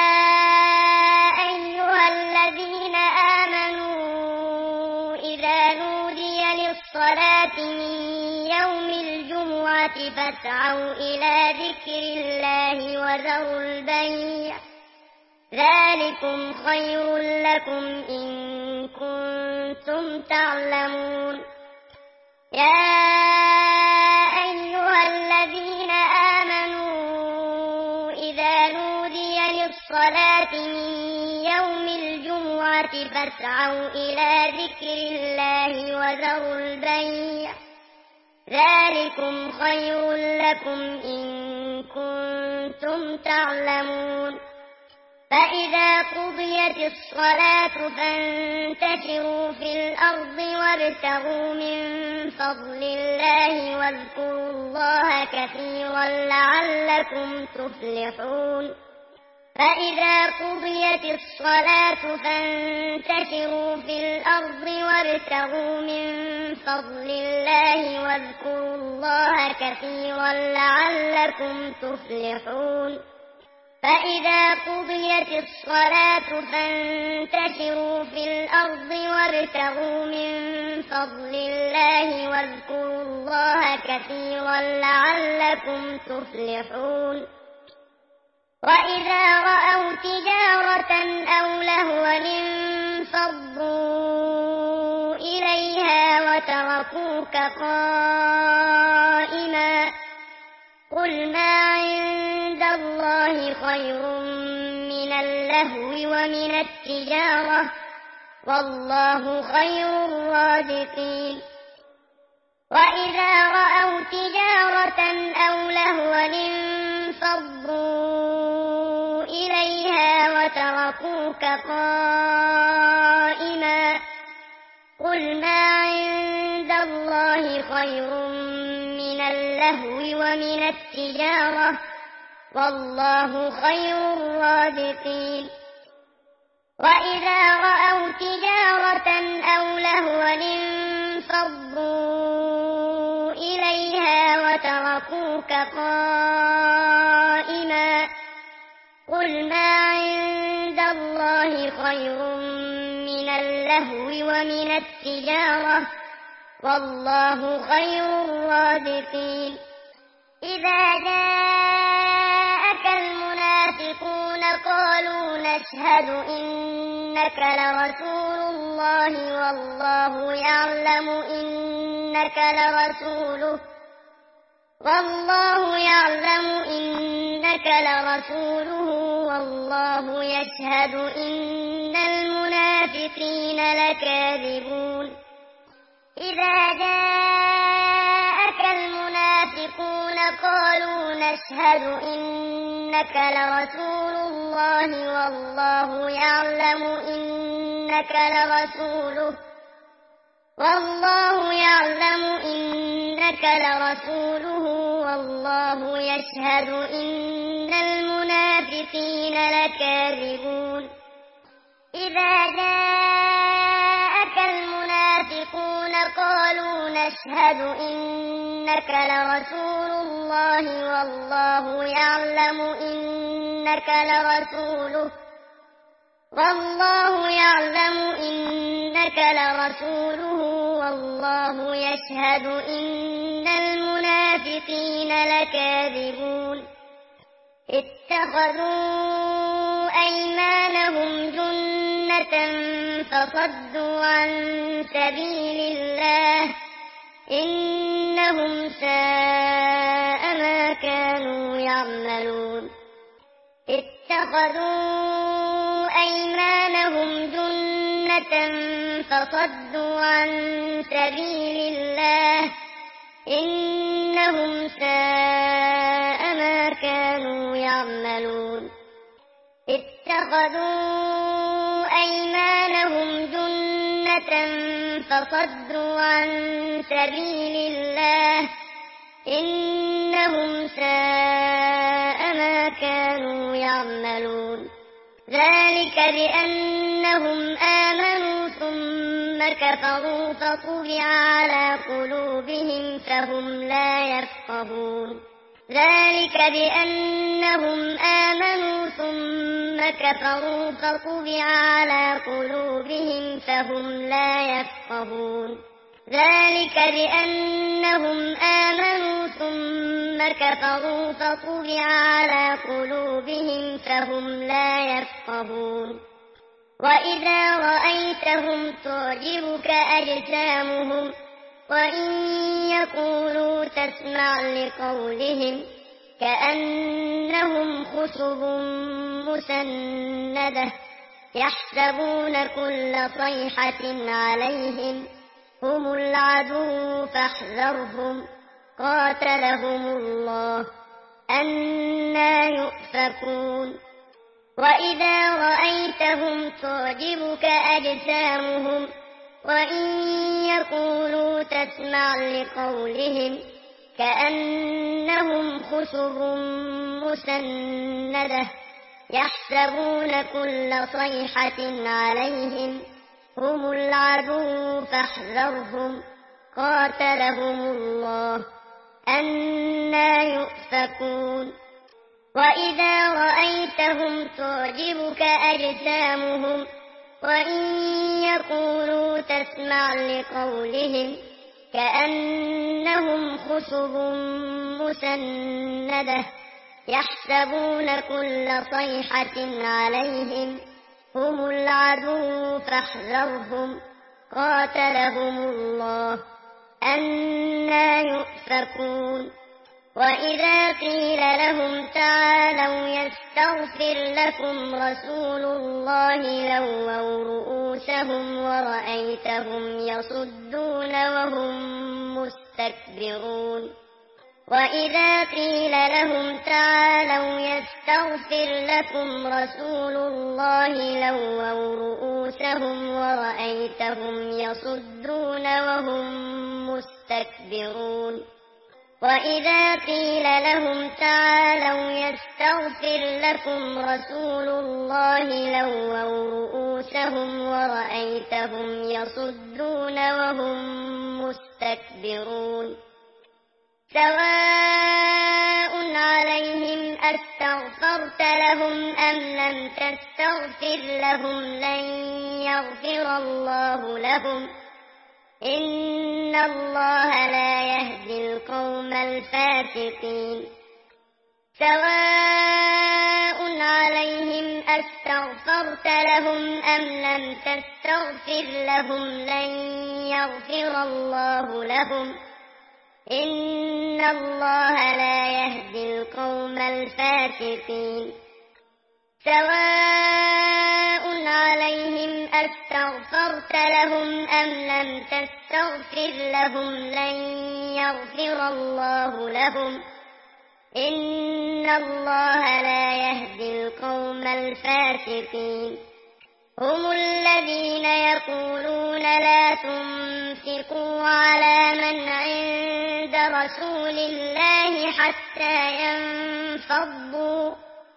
أيها الذين آمنوا إذا نودي للصلاة من يوم الجمعة فاسعوا إلى ذكر الله وذروا البيع ذلكم خير لكم إن كنتم تعلمون يا أيها الذين آمنوا إذا نودي للصلاة من يوم الجمعة فاسعوا إلى ذكر الله وذروا البيع ذلكم خير لكم إن كنتم تعلمون فإذا قضيت الصلاة فانتشروا في الأرض وابتغوا من فضل الله واذكروا الله كثيرا لعلكم تفلحون فإذا قضيت الصلاة فانتشروا في الأرض وابتغوا من فضل الله واذكروا الله كثيرا لعلكم تفلحون فإذا قضيت الصلاة فانتشروا في الأرض وابتغوا من فضل الله واذكروا الله كثيرا لعلكم تفلحون وإذا رأوا تجارة أو لهوا انفضوا إليها وتركوك قائما قل ما عند الله خير من اللهو ومن التجارة والله خير الرازقين وإذا رأوا تجارة أو لهوا انفضوا إليها وتركوك قائما قل ما عند الله خير من اللهو ومن التجارة والله خير الرازقين وإذا رأوا تجارة أو لهوا انفضوا إليها وتركوك قائما قل ما عند الله خير من اللهو ومن التجارة والله خير الرازقين إذا جاءك المنافقون قالوا نشهد إنك لرسول الله والله يعلم إن إنك لرسوله والله يعلم إنك لرسوله والله يشهد إن المنافقين لكاذبون إذا جاءك المنافقون قالوا نشهد إنك لرسول الله والله يعلم إنك لرسوله والله يعلم إنك لرسوله والله يشهد إن المنافقين لكاذبون إذا جاءك المنافقون قالوا نشهد إنك لرسول الله والله يعلم إنك لرسوله والله يعلم إنك لرسوله والله يشهد إن المنافقين لكاذبون اتخذوا أيمانهم جنة فصدوا عن سبيل الله إنهم ساء ما كانوا يعملون اتخذوا أيمانهم جنة فصدوا عن سبيل الله إنهم ساء ما كانوا يعملون اتخذوا أيمانهم جنة فصدوا عن سبيل الله إنهم ساء ما كانوا يعملون ذلك بأنهم آمنوا ثم كفروا فطبع على قلوبهم فهم لا يفقهون ذلك بأنهم آمنوا ثم كفروا فطبع على قلوبهم فهم لا يفقهون ذلك بأنهم آمنوا ثم كفروا فطبع على قلوبهم فهم لا يفقهون وإذا رأيتهم تعجبك أجسامهم وإن يقولوا تسمع لقولهم كأنهم خشب مسندة يحسبون كل صيحة عليهم هم العدو فاحذرهم قاتلهم الله أنى يؤفكون وإذا رأيتهم تعجبك أجسامهم وإن يقولوا تسمع لقولهم كأنهم خشب مسندة يحسبون كل صيحة عليهم هم العدو فاحذرهم قاتلهم الله أنى يؤفكون وإذا رأيتهم تعجبك أجسامهم وإن يقولوا تسمع لقولهم كأنهم خشب مسندة يحسبون كل صيحة عليهم هم العدو فاحذرهم قاتلهم الله أنى يؤفكون وإذا قيل لهم تعالوا يستغفر لكم رسول الله لووا رؤوسهم ورأيتهم يصدون وهم مستكبرون وإذا قيل لهم تعالوا يستغفر لكم رسول الله لووا رؤوسهم ورأيتهم يصدون وهم مستكبرون وإذا قيل لهم تعالوا يستغفر لكم رسول الله لووا رؤوسهم ورأيتهم يصدون وهم مستكبرون سواء عليهم أستغفرت لهم أم لم تستغفر لهم لن يغفر الله لهم إن الله لا يهدي القوم الفاسقين سواء عليهم أستغفرت أستغفرت لهم أم لم تستغفر لهم لن يغفر الله لهم إن الله لا يهدي القوم الفاسقين سواء عليهم أستغفرت لهم أم لم تستغفر لهم لن يغفر الله لهم إن الله لا يهدي القوم الفاسقين هم الذين يقولون لا تنفقوا على من عند رسول الله حتى ينفضوا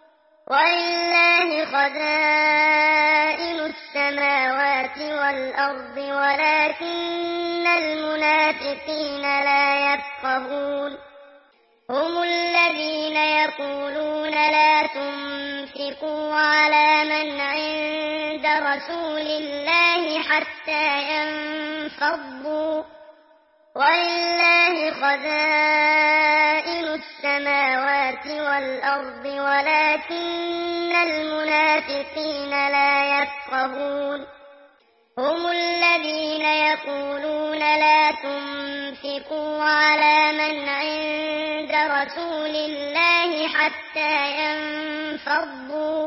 ولله خزائن السماوات والأرض ولكن المنافقين لا يفقهون هم الذين يقولون لا تنفقوا على من عند رسول الله حتى ينفضوا ولله خزائن السماوات والأرض ولكن المنافقين لا يفقهون هم الذين يقولون لا تنفقوا على من عند رسول الله حتى ينفضوا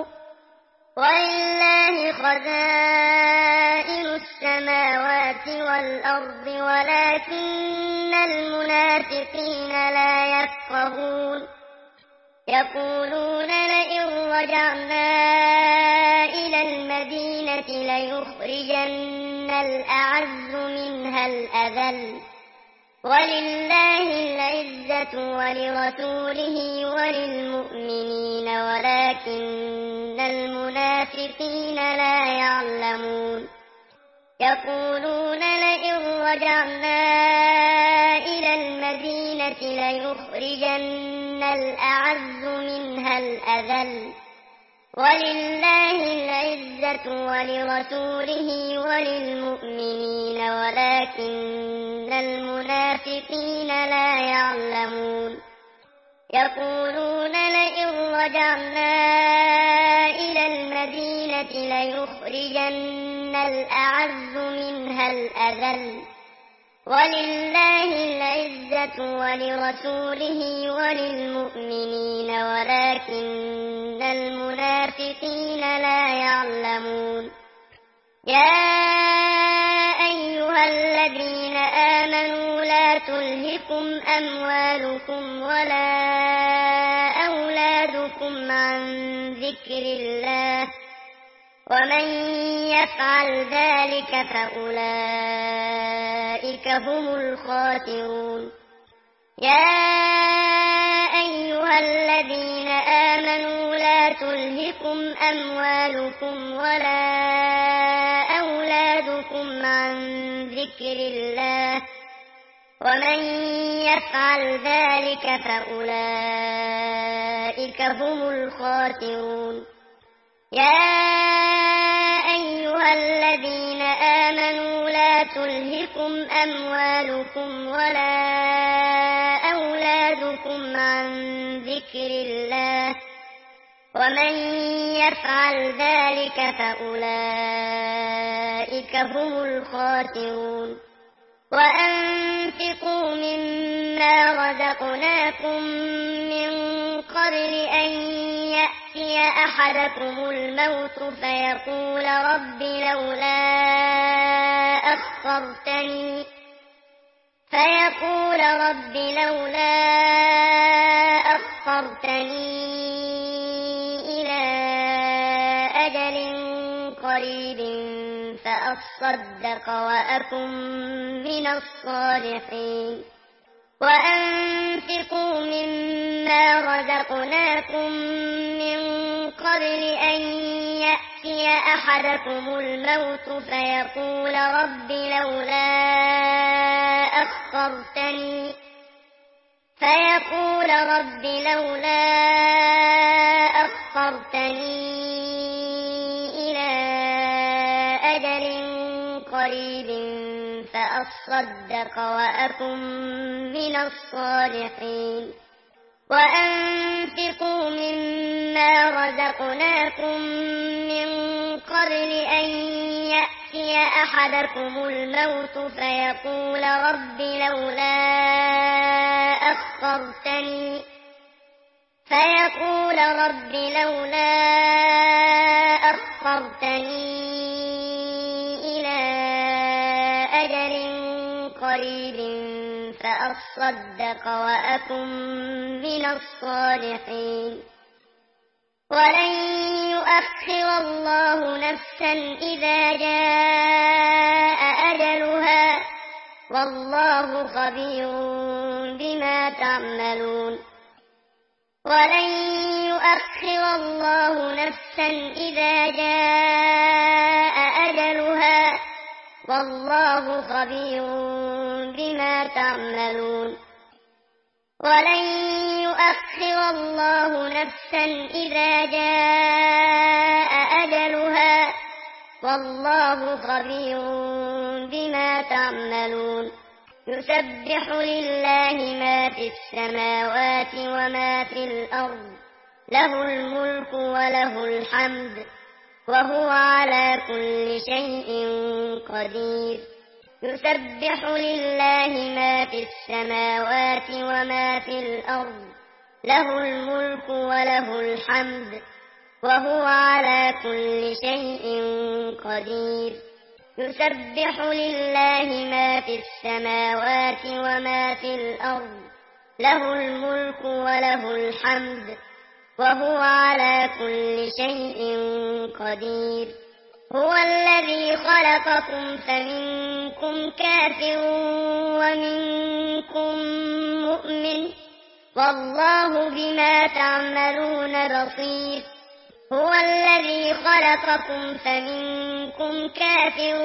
ولله خزائن السماوات والأرض ولكن المنافقين لا يفقهون يقولون لئن رجعنا إلى المدينة ليخرجن الأعز منها الأذل ولله العزة ولرسوله وللمؤمنين ولكن المنافقين لا يعلمون يقولون لئن رجعنا إلى المدينة ليخرجن الأعز منها الأذل ولله العزة ولرسوله وللمؤمنين ولكن المنافقين لا يعلمون يقولون لئن رجعنا إلى المدينة ليخرجن الأعز منها الأذل ولله العزة ولرسوله وللمؤمنين ولكن المنافقين لا يعلمون يا أيها الذين آمنوا لا تلهكم أموالكم ولا أولادكم عن ذكر الله ومن يفعل ذلك فأولئك هم الخاسرون يا أيها الذين آمنوا لا تلهكم أموالكم ولا أولادكم عن ذكر الله ومن يفعل ذلك فأولئك هم الخاسرون يا أيها الذين آمنوا لا تلهكم أموالكم ولا أولادكم عن ذكر الله ومن يفعل ذلك فأولئك هم الخاسرون وأنفقوا مما رزقناكم من قبل أن يأتي أحدكم الموت فيقول رب لولا أخرتني فيقول رب لولا أخرتني إلى أجل قريب فأصدق وأكن من الصالحين وأنفقوا مما رزقناكم من قبل أن يأتي أحدكم الموت فيقول رب لولا أخرتني فيقول رب لولا أخرتني إلى أجل قريب فأصدق وأكن من الصالحين وأنفقوا مما رزقناكم من قبل أن يأتي أحدكم الموت فيقول رب لولا أخرتني فيقول رب لولا أخرتني إلى أجل قريب فأصدق وأكن من الصالحين ولن يؤخر الله نفسا إذا جاء أجلها والله خبير بما تعملون ولن يؤخر الله نفسا إذا جاء أجلها والله خبير بما تعملون ولن يؤخر الله نفسا إذا جاء أجلها والله خبير بما تعملون يسبح لله ما في السماوات وما في الأرض له الملك وله الحمد وهو على كل شيء قدير يسبح لله ما في السماوات وما في الأرض له الملك وله الحمد وهو على كل شيء قدير يسبح لله ما في السماوات وما في الأرض له الملك وله الحمد وهو على كل شيء قدير هو الذي خلقكم فمنكم كافر ومنكم مؤمن والله بما تعملون بصير هو الذي خلقكم فمنكم كافر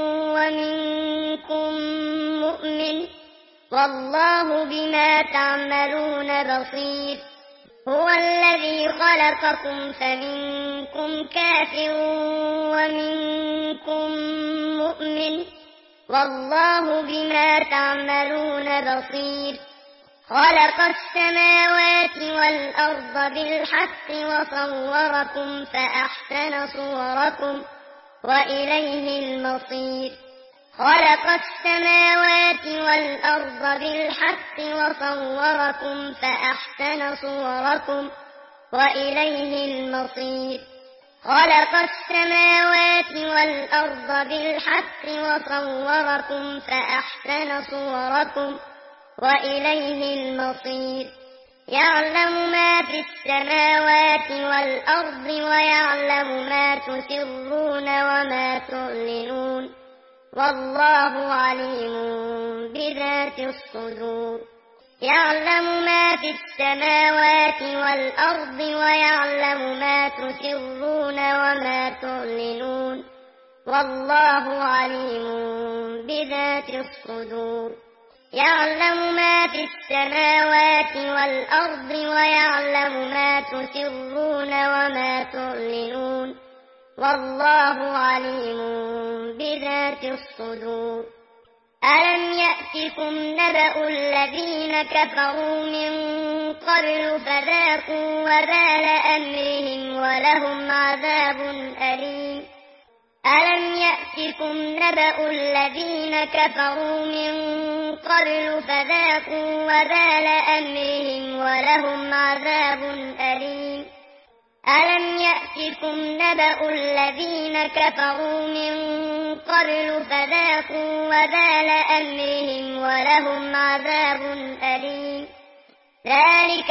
ومنكم مؤمن والله بما تعملون بصير هو الذي خلقكم فمنكم كافر ومنكم مؤمن والله بما تعملون بصير خلق السماوات والأرض بالحق وصوركم فأحسن صوركم وإليه المصير خلق السماوات والأرض بالحق وصوركم فأحسن صوركم وإليه المصير خلق السماوات والأرض بالحق وصوركم فأحسن صوركم وإليه المصير يعلم ما في السماوات والأرض ويعلم ما تسرون وما تعلنون والله عليم بذات الصدور يعلم ما في السماوات والأرض ويعلم ما تسرون وما تعلنون والله عليم بذات الصدور يعلم ما في السماوات والأرض ويعلم ما تسرون وما تعلنون والله عليم بذات الصدور ألم يأتكم نبأ الذين كفروا من قبل فذاقوا وبال أمرهم ولهم عذاب أليم ألم يأتكم نبأ الذين كفروا من قبل فذاقوا وبال أمرهم ولهم عذاب أليم ألم يأتكم نبأ الذين كفروا من قبل فذاقوا وبال أمرهم ولهم عذاب أليم ذلك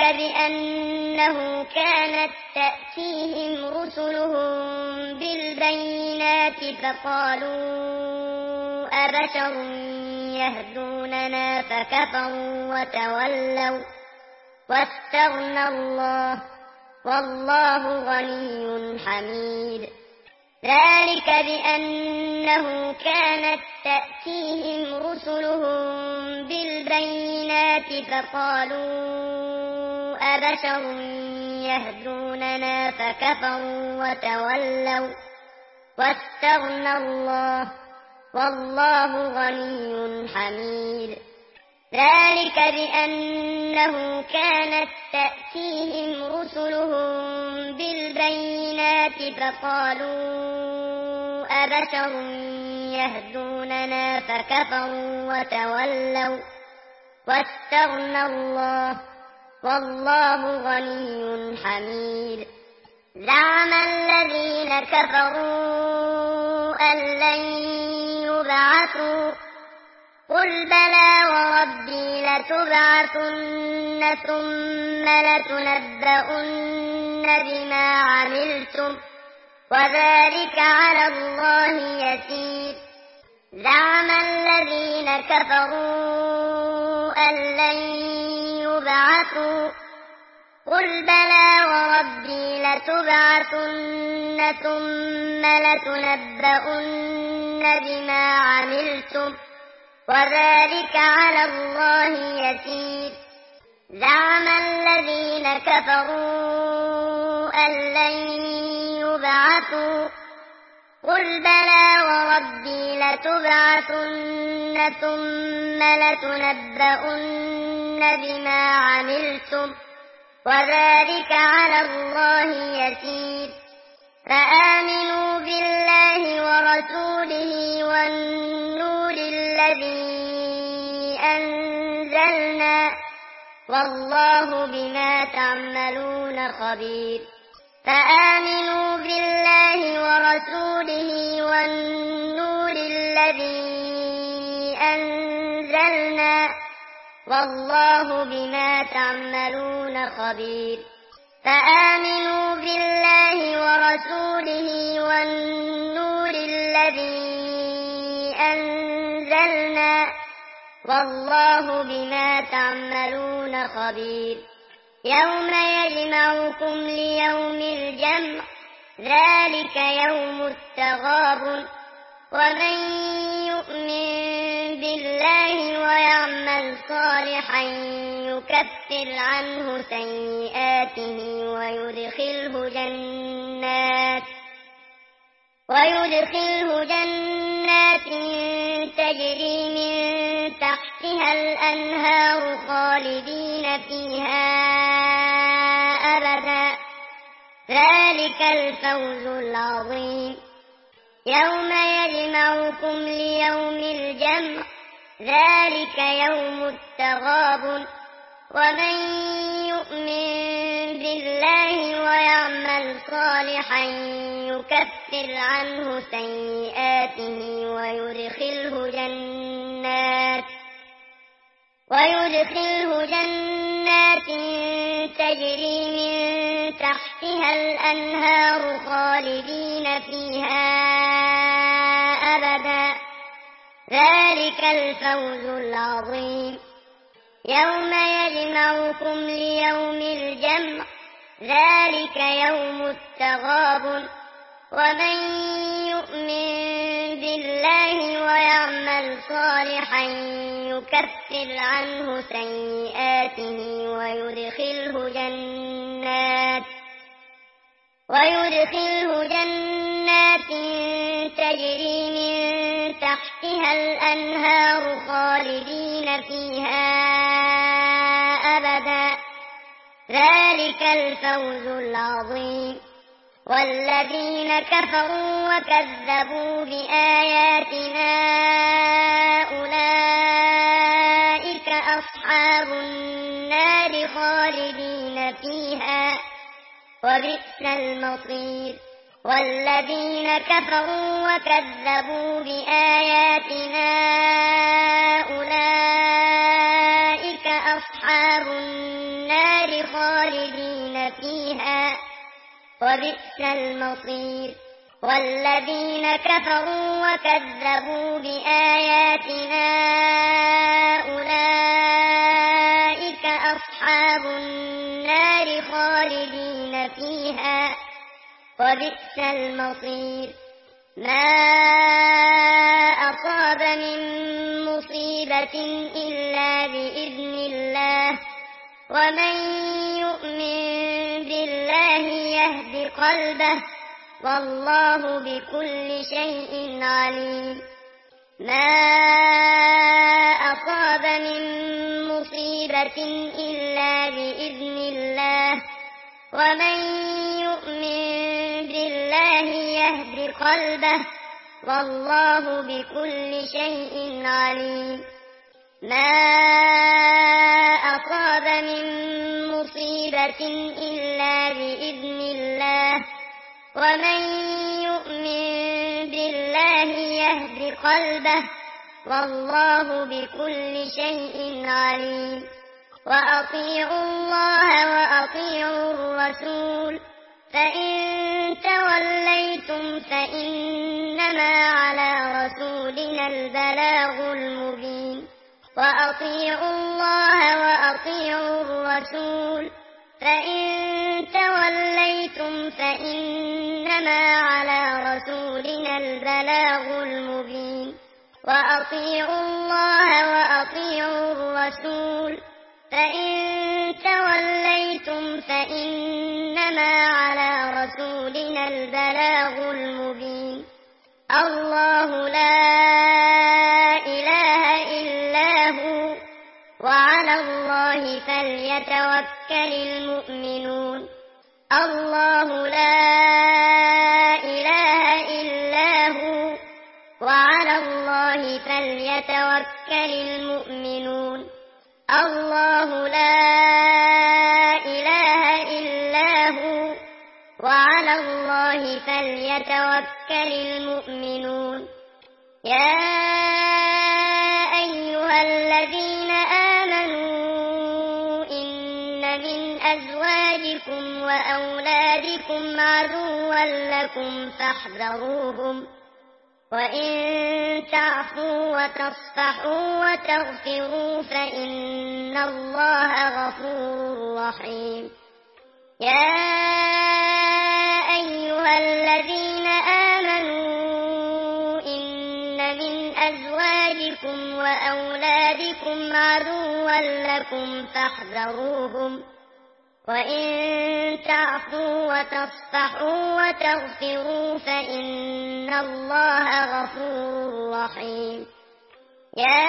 بأنه كانت تأتيهم رسلهم بالبينات فقالوا أبشر يهدوننا فكفروا وتولوا واستغنى الله والله غني حميد ذلك بأنه كانت تأتيهم رسلهم بالبينات فقالوا أبشر يهدوننا فكفروا وتولوا واستغنى الله والله غني حميد ذلك بأنه كانت تأتيهم رسلهم بالبينات فقالوا أبشر يهدوننا فكفروا وتولوا واستغنى الله والله غني حميد. زعم الذين كفروا أن لن يبعثوا قل بلى وربي لتبعثن ثم لتنبؤن بما عملتم وذلك على الله يسير. زعم الذين كفروا أن لن يبعثوا قل بلى وربي لتبعثن ثم لتنبؤن بما عملتم وذلك على الله يسير. زعم الذين كفروا أن لن يبعثوا قل بلى وربي لتبعثن ثم لتنبؤن بما عملتم وذلك على الله يسير. فآمنوا بالله ورسوله والنور الذي أنزلنا والله بما تعملون خبير. فآمنوا بالله ورسوله والنور الذي أنزلنا والله بما تعملون خبير. فآمنوا بالله ورسوله والنور الذي أنزلنا والله بما تعملون خبير. يوم يجمعكم ليوم الجمع ذلك يوم التغابن ومن يؤمن بالله ويعمل صالحا يكفر عنه سيئاته ويدخله جنات ويدخله جنات تجري من تحتها الأنهار خالدين فيها أبدا ذلك الفوز العظيم. يوم يجمعكم ليوم الجمع ذلك يوم التغابن ومن يؤمن بالله ويعمل صالحا يكفر عنه سيئاته ويدخله جنات ويدخله جنات تجري من تحتها الأنهار خالدين فيها أبدا ذلك الفوز العظيم. يوم يجمعكم ليوم الجمع ذلك يوم التغابن ومن يؤمن بالله ويعمل صالحا يكفر عنه سيئاته ويدخله جنات ويدخله جنات تجري من تحتها الأنهار خالدين فيها أبدا ذلك الفوز العظيم. والذين كفروا وكذبوا بآياتنا أولئك أصحاب النار خالدين فيها وبئس المصير. والذين كفروا وكذبوا بآياتنا أولئك أصحاب النار خالدين فيها وبئس المصير. والذين كفروا وكذبوا بآياتنا أولئك أصحاب النار خالدين فيها وبئس المصير. ما أصاب من مصيبة إلا بإذن الله ومن يؤمن بالله يهد قلبه والله بكل شيء عليم. ما أصاب من مصيبة إلا بإذن الله ومن يؤمن بالله يهد قلبه والله بكل شيء عليم ما أصاب من مصيبة إلا بإذن الله ومن يؤمن بالله يهد قلبه والله بكل شيء عليم وأطيعوا الله وأطيعوا الرسول فإن توليتم فإنما على رسولنا البلاغ المبين وأطيعوا الله وأطيعوا الرسول فإن توليتم فإنما على رسولنا البلاغ المبين وأطيعوا الله وأطيعوا الرسول فإن توليتم فإنما على رسولنا البلاغ المبين الله لا إله إلا هو وعلى الله فليتوكل المؤمنون الله لا إله إلا هو وعلى الله فليتوكل المؤمنون الله لا إله إلا هو وعلى الله فليتوكل المؤمنون يا أيها الذين آمنوا إن من أزواجكم وأولادكم عدوا لكم فاحذروهم وإن تعفوا وتصفحوا وتغفروا فإن الله غفور رحيم يا أيها الذين آمنوا إن من أزواجكم وأولادكم عدوا لكم فاحذروهم وإن تعفوا وتصفحوا وتغفروا فإن الله غفور رحيم يا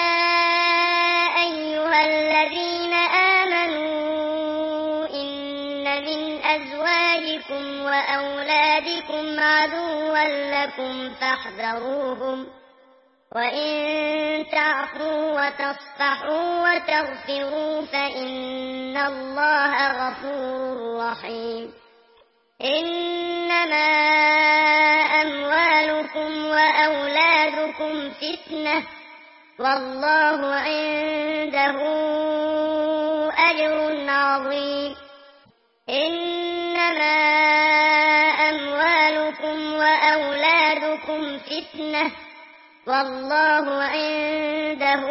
أيها الذين آمنوا إن من أزواجكم وأولادكم عدوا لكم فاحذروهم وإن تعفوا وتصفحوا وتغفروا فإن الله غفور رحيم إنما أموالكم وأولادكم فتنة والله عنده أجر عظيم إنما أموالكم وأولادكم فتنة والله عنده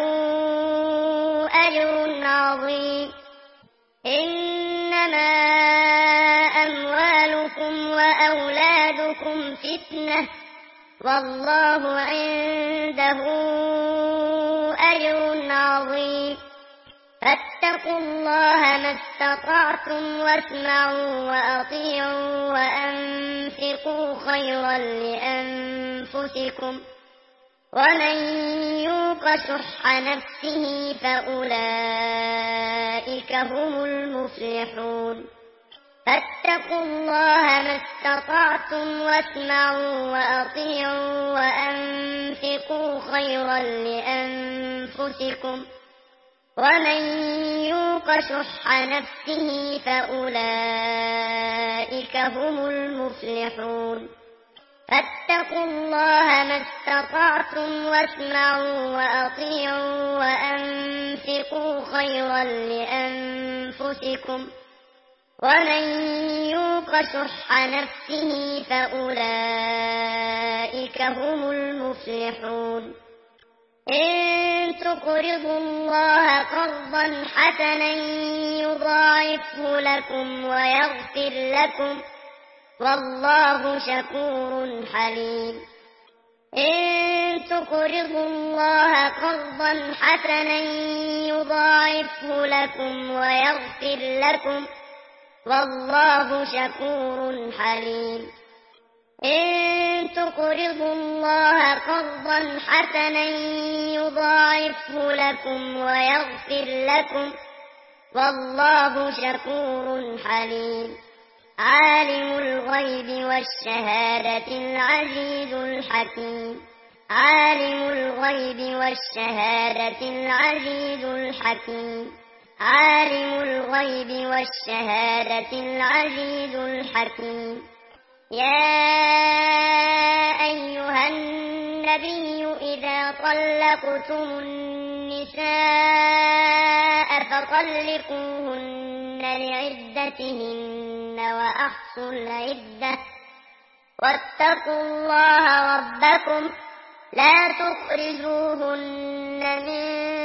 أجر عظيم إنما أموالكم وأولادكم فتنة والله عنده أجر عظيم فاتقوا الله ما استطعتم واسمعوا وأطيعوا وأنفقوا خيرا لأنفسكم ومن يوق شح نفسه فأولئك هم المفلحون فاتقوا الله ما استطعتم واسمعوا وأطيعوا وأنفقوا خيرا لأنفسكم ومن يوق شح نفسه فأولئك هم المفلحون فاتقوا الله ما استطعتم واسمعوا وأطيعوا وأنفقوا خيرا لأنفسكم ومن يوق شح نفسه فأولئك هم المفلحون إن تقرضوا الله قرضا حسنا يضاعفه لكم ويغفر لكم والله شكور حليم إن تقرضوا الله قرضا حسنا يضاعفه لكم ويغفر لكم والله شكور حليم إن تقرضوا الله قرضا حسنا يضاعفه لكم ويغفر لكم والله شكور حليم. عالم الغيب والشهادة العزيز الحكيم. عالم الغيب والشهادة العزيز الحكيم. عالم الغيب والشهادة العزيز الحكيم. يا أيها النبي إذا طلقتم النساء فطلقوهن لعدتهن وأحصوا العدة واتقوا الله ربكم لا تخرجوهن من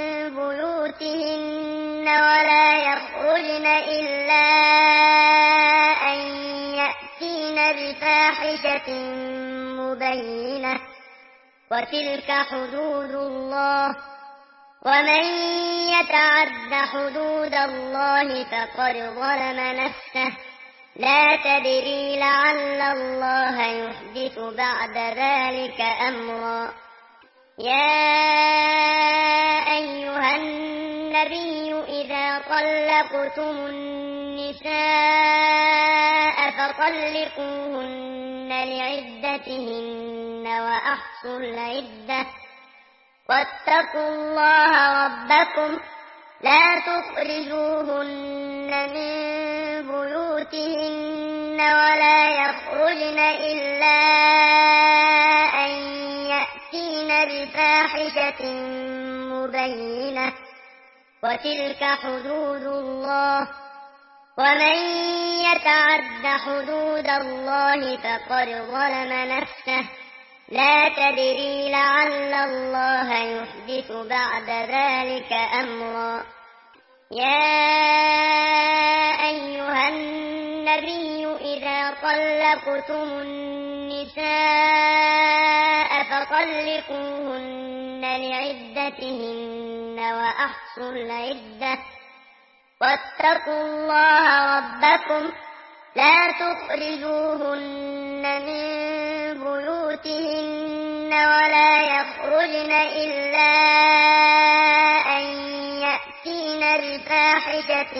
بيوتهن ولا يخرجن إلا أن يأتين بفاحشة مبينة وتلك حدود الله ومن يتعد حدود الله فقد ظلم نفسه لا تدري لعل الله يحدث بعد ذلك أمرا. يا أيها النبي إذا طلقتم النساء فطلقوهن لعدتهن وأحصوا العدة واتقوا الله ربكم لا تخرجوهن من بيوتهن ولا يخرجن إلا أن يأتين بفاحشة مبينة وتلك حدود الله ومن يتعد حدود الله فقد ظلم نفسه لا تدري لعل الله يحدث بعد ذلك أمرا. يا أيها النبي إذا طلقتم النساء فطلقوهن لعدتهن وأحصوا العدة واتقوا الله ربكم لا تخرجوهن من بيوتهن ولا يخرجن إلا أن يأتين بفاحشة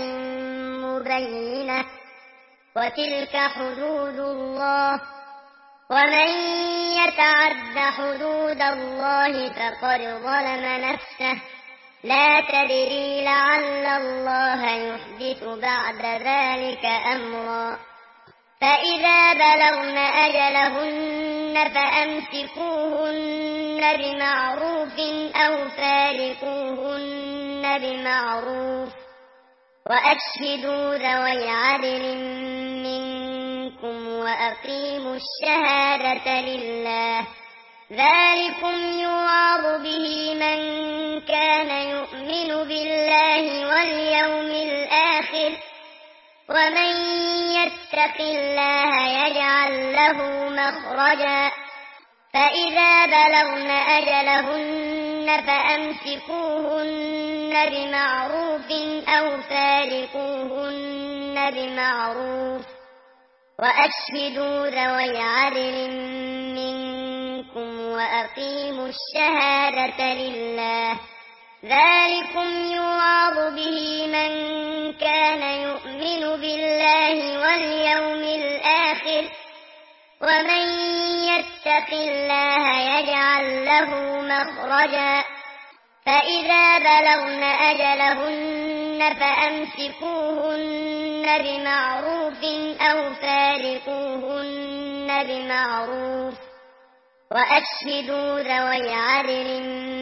مبينة وتلك حدود الله ومن يتعد حدود الله فقد ظلم نفسه لا تدري لعل الله يحدث بعد ذلك أمرا. فإذا بلغن أجلهن فأمسكوهن بمعروف أو فارقوهن بمعروف وأشهدوا ذوي عدل منكم وأقيموا الشهادة لله ذلكم يوعظ به من كان يؤمن بالله واليوم الآخر ومن يتق الله يجعل له مخرجا. فإذا بلغن أجلهن فأمسكوهن بمعروف أو فارقوهن بمعروف وأشهدوا ذوي عدل منكم وأقيموا الشهادة لله ذلكم يوعظ به من كان يؤمن بالله واليوم الآخر ومن يتق الله يجعل له مخرجا. فإذا بلغن أجلهن فأمسكوهن بمعروف أو فارقوهن بمعروف وأشهدوا ذوي عدل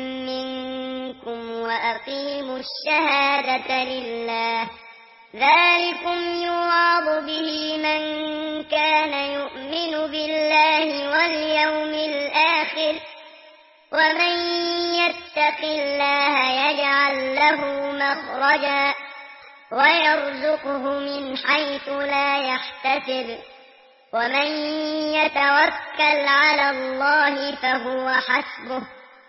منكم وأقيموا الشهادة لله ذلكم يوعظ به من كان يؤمن بالله واليوم الآخر ومن يتق الله يجعل له مخرجا ويرزقه من حيث لا يحتسب ومن يتوكل على الله فهو حسبه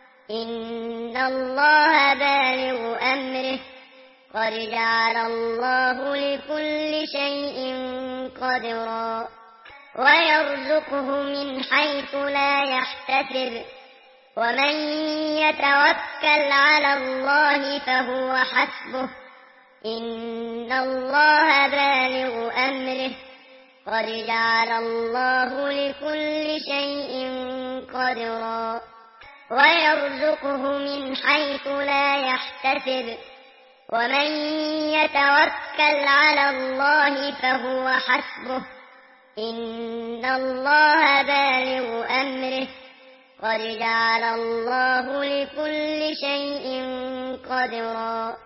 إن الله بالغ أمره قد جعل الله لكل شيء قدرا. ويرزقه من حيث لا يحتسب ومن يتوكل على الله فهو حسبه إن الله بالغ أمره قد جعل الله لكل شيء قدرا ويرزقه من حيث لا يحتسب ومن يتوكل على الله فهو حسبه إن الله بالغ أمره قد جعل الله لكل شيء قدرا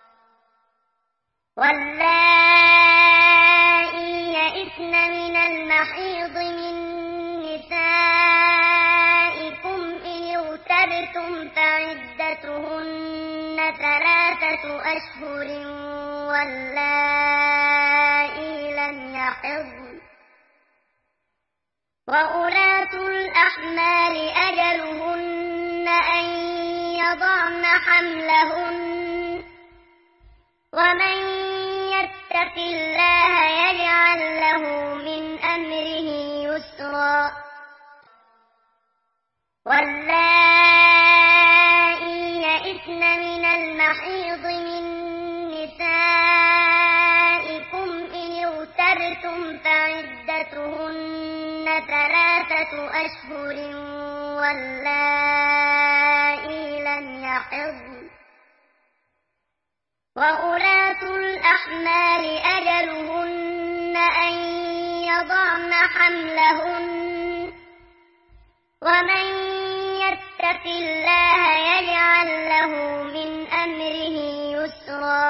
واللائي يئسن من المحيض من نسائكم إن ارتبتم فعدتهن ثلاثة أشهر واللائي لم يحضن وأولاة الأحمال أجلهن أن يضعن حملهن ومن يتق الله يجعل له من أمره يسرا واللائي يئسن من المحيض من نسائكم إن ارتبتم فعدتهن ثلاثة أشهر واللائي لم يحضن وأولاة الأحمال أجلهن أن يضعن حملهن ومن يتق الله يجعل له من أمره يسرا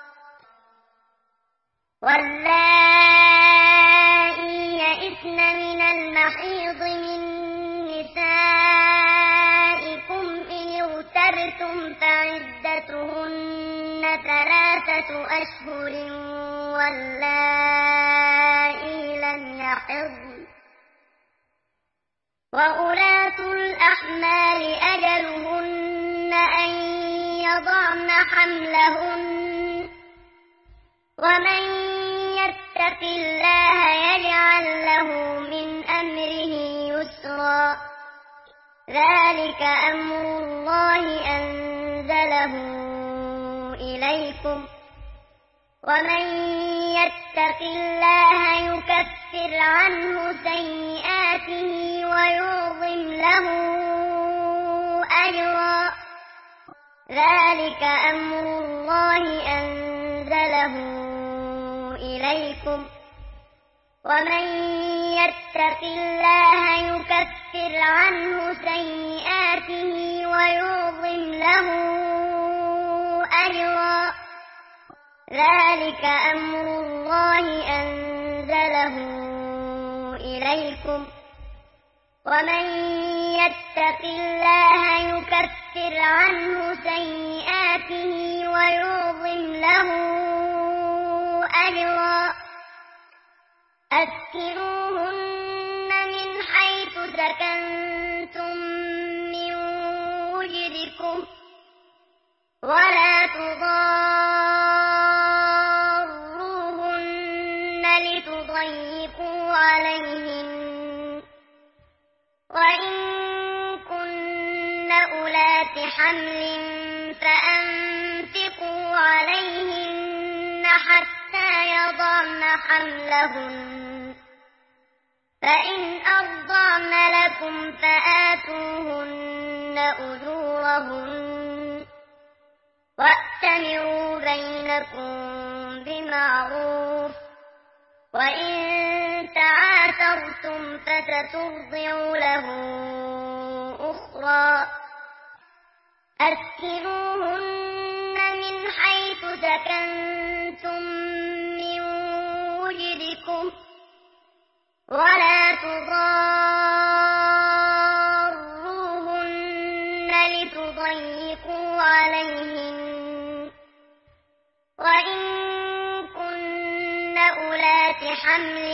واللائي يئسن من المحيض من نسائكم إن ارتبتم فعدتهن ثلاثة أشهر واللائي لم يحضن وأولاة الأحمال أجلهن أن يضعن حملهن ومن يتق الله يجعل له من أمره يسرا ذلك أمر الله أنزله إليكم ومن يتق الله يكفر عنه سيئاته ويعظم له أجرا ذلك أمر الله أنزله إليكم ومن يتق الله يكفر عنه سيئاته ويعظم له أجرا ذلك أمر الله أنزله إليكم ومن يتق الله يكفر عنه سيئاته ويعظم له أجرا أسكنوهن من حيث سكنتم من وجدكم ولا تضاروهن لتضيقوا عليهن وإن كن أولات حمل فأنفقوا عليهن حتى يضعن حملهن فإن أرضعن لكم فآتوهن أجورهن وأتمروا بينكم بمعروف وإن تعاثرتم فسترضع له أخرى أسكنوهن من حيث سكنتم من وجدكم ولا تضاروهن لتضيقوا عليهن وإن كن أولات حمل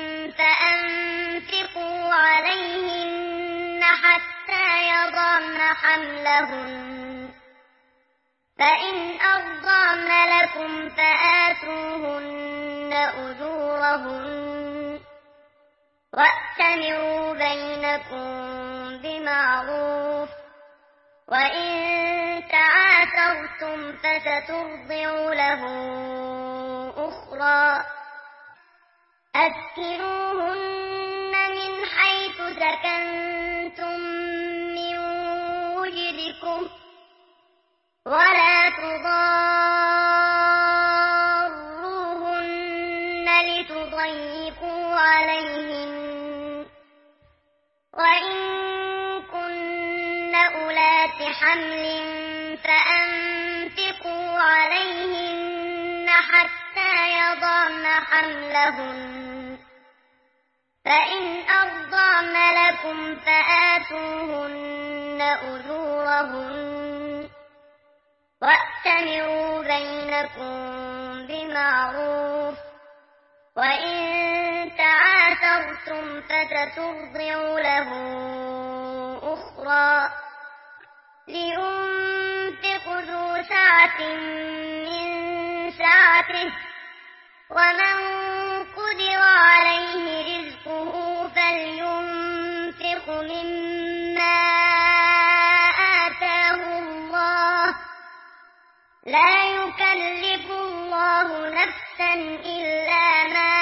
فأنفقوا عليهن حتى يضعن حملهن فإن أرضعن لكم فآتوهن أجورهن وَأْتَمِرُوا بَيْنَكُم بِمَعْرُوفٍ وَإِن تَعَاثَرْتُمْ فَسَتُرْضِعُ لَهُ أُخْرَى أَسْكِنُوهُنَّ مِنْ حَيْثُ سَكَنْتُم مِّن وُجْدِكُمْ وَلَا تُضَارُّوهُنَّ لِتُضَيِّقُوا عَلَيْهِنَّ وَإِن كُنَّ أُولَاتِ حَمْلٍ فَأَنفِقُوا عَلَيْهِنَّ حَتَّىٰ يَضَعْنَ حَمْلَهُنَّ فَإِنْ أَرْضَعْنَ لَكُمْ فَآتُوهُنَّ أُجُورَهُنَّ وَأْتَمِرُوا بَيْنَكُم بِمَعْرُوفٍ وَإِن تَعَاثَرْتُمْ فَسَتُرْضِعُ لَهُ أُخْرَى لِيُنفِقْ ذُو سَعَةٍ مِّن سَعَتِهِ وَمَن قُدِرَ عَلَيْهِ رِزْقُهُ فَلْيُنفِقْ مِمَّا آتَاهُ اللَّهُ لَا يُكَلِّفُ اللَّهُ نَفْسًا إِلَّا مَا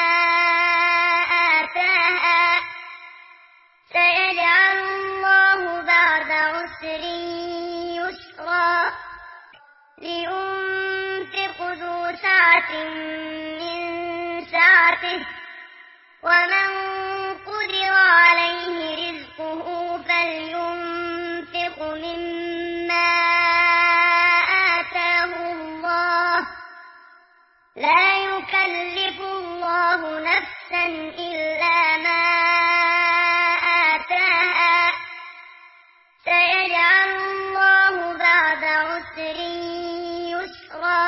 آتَاهَا سَيَجْعَلُ اللَّهُ بَعْدَ عُسْرٍ يُسْرًا لِيُنفِقْ ذُو سَعَةٍ مِّن سَعَتِهِ وَمَن قُدِرَ عَلَيْهِ رِزْقُهُ فَلْيُنفِقْ مِمَّا آتَاهُ اللَّهُ لَا يُكَلِّفُ اللَّهُ نَفْسًا إِلَّا مَا آتَاهَا سَيَجْعَلُ اللَّهُ بَعْدَ عُسْرٍ يُسْرًا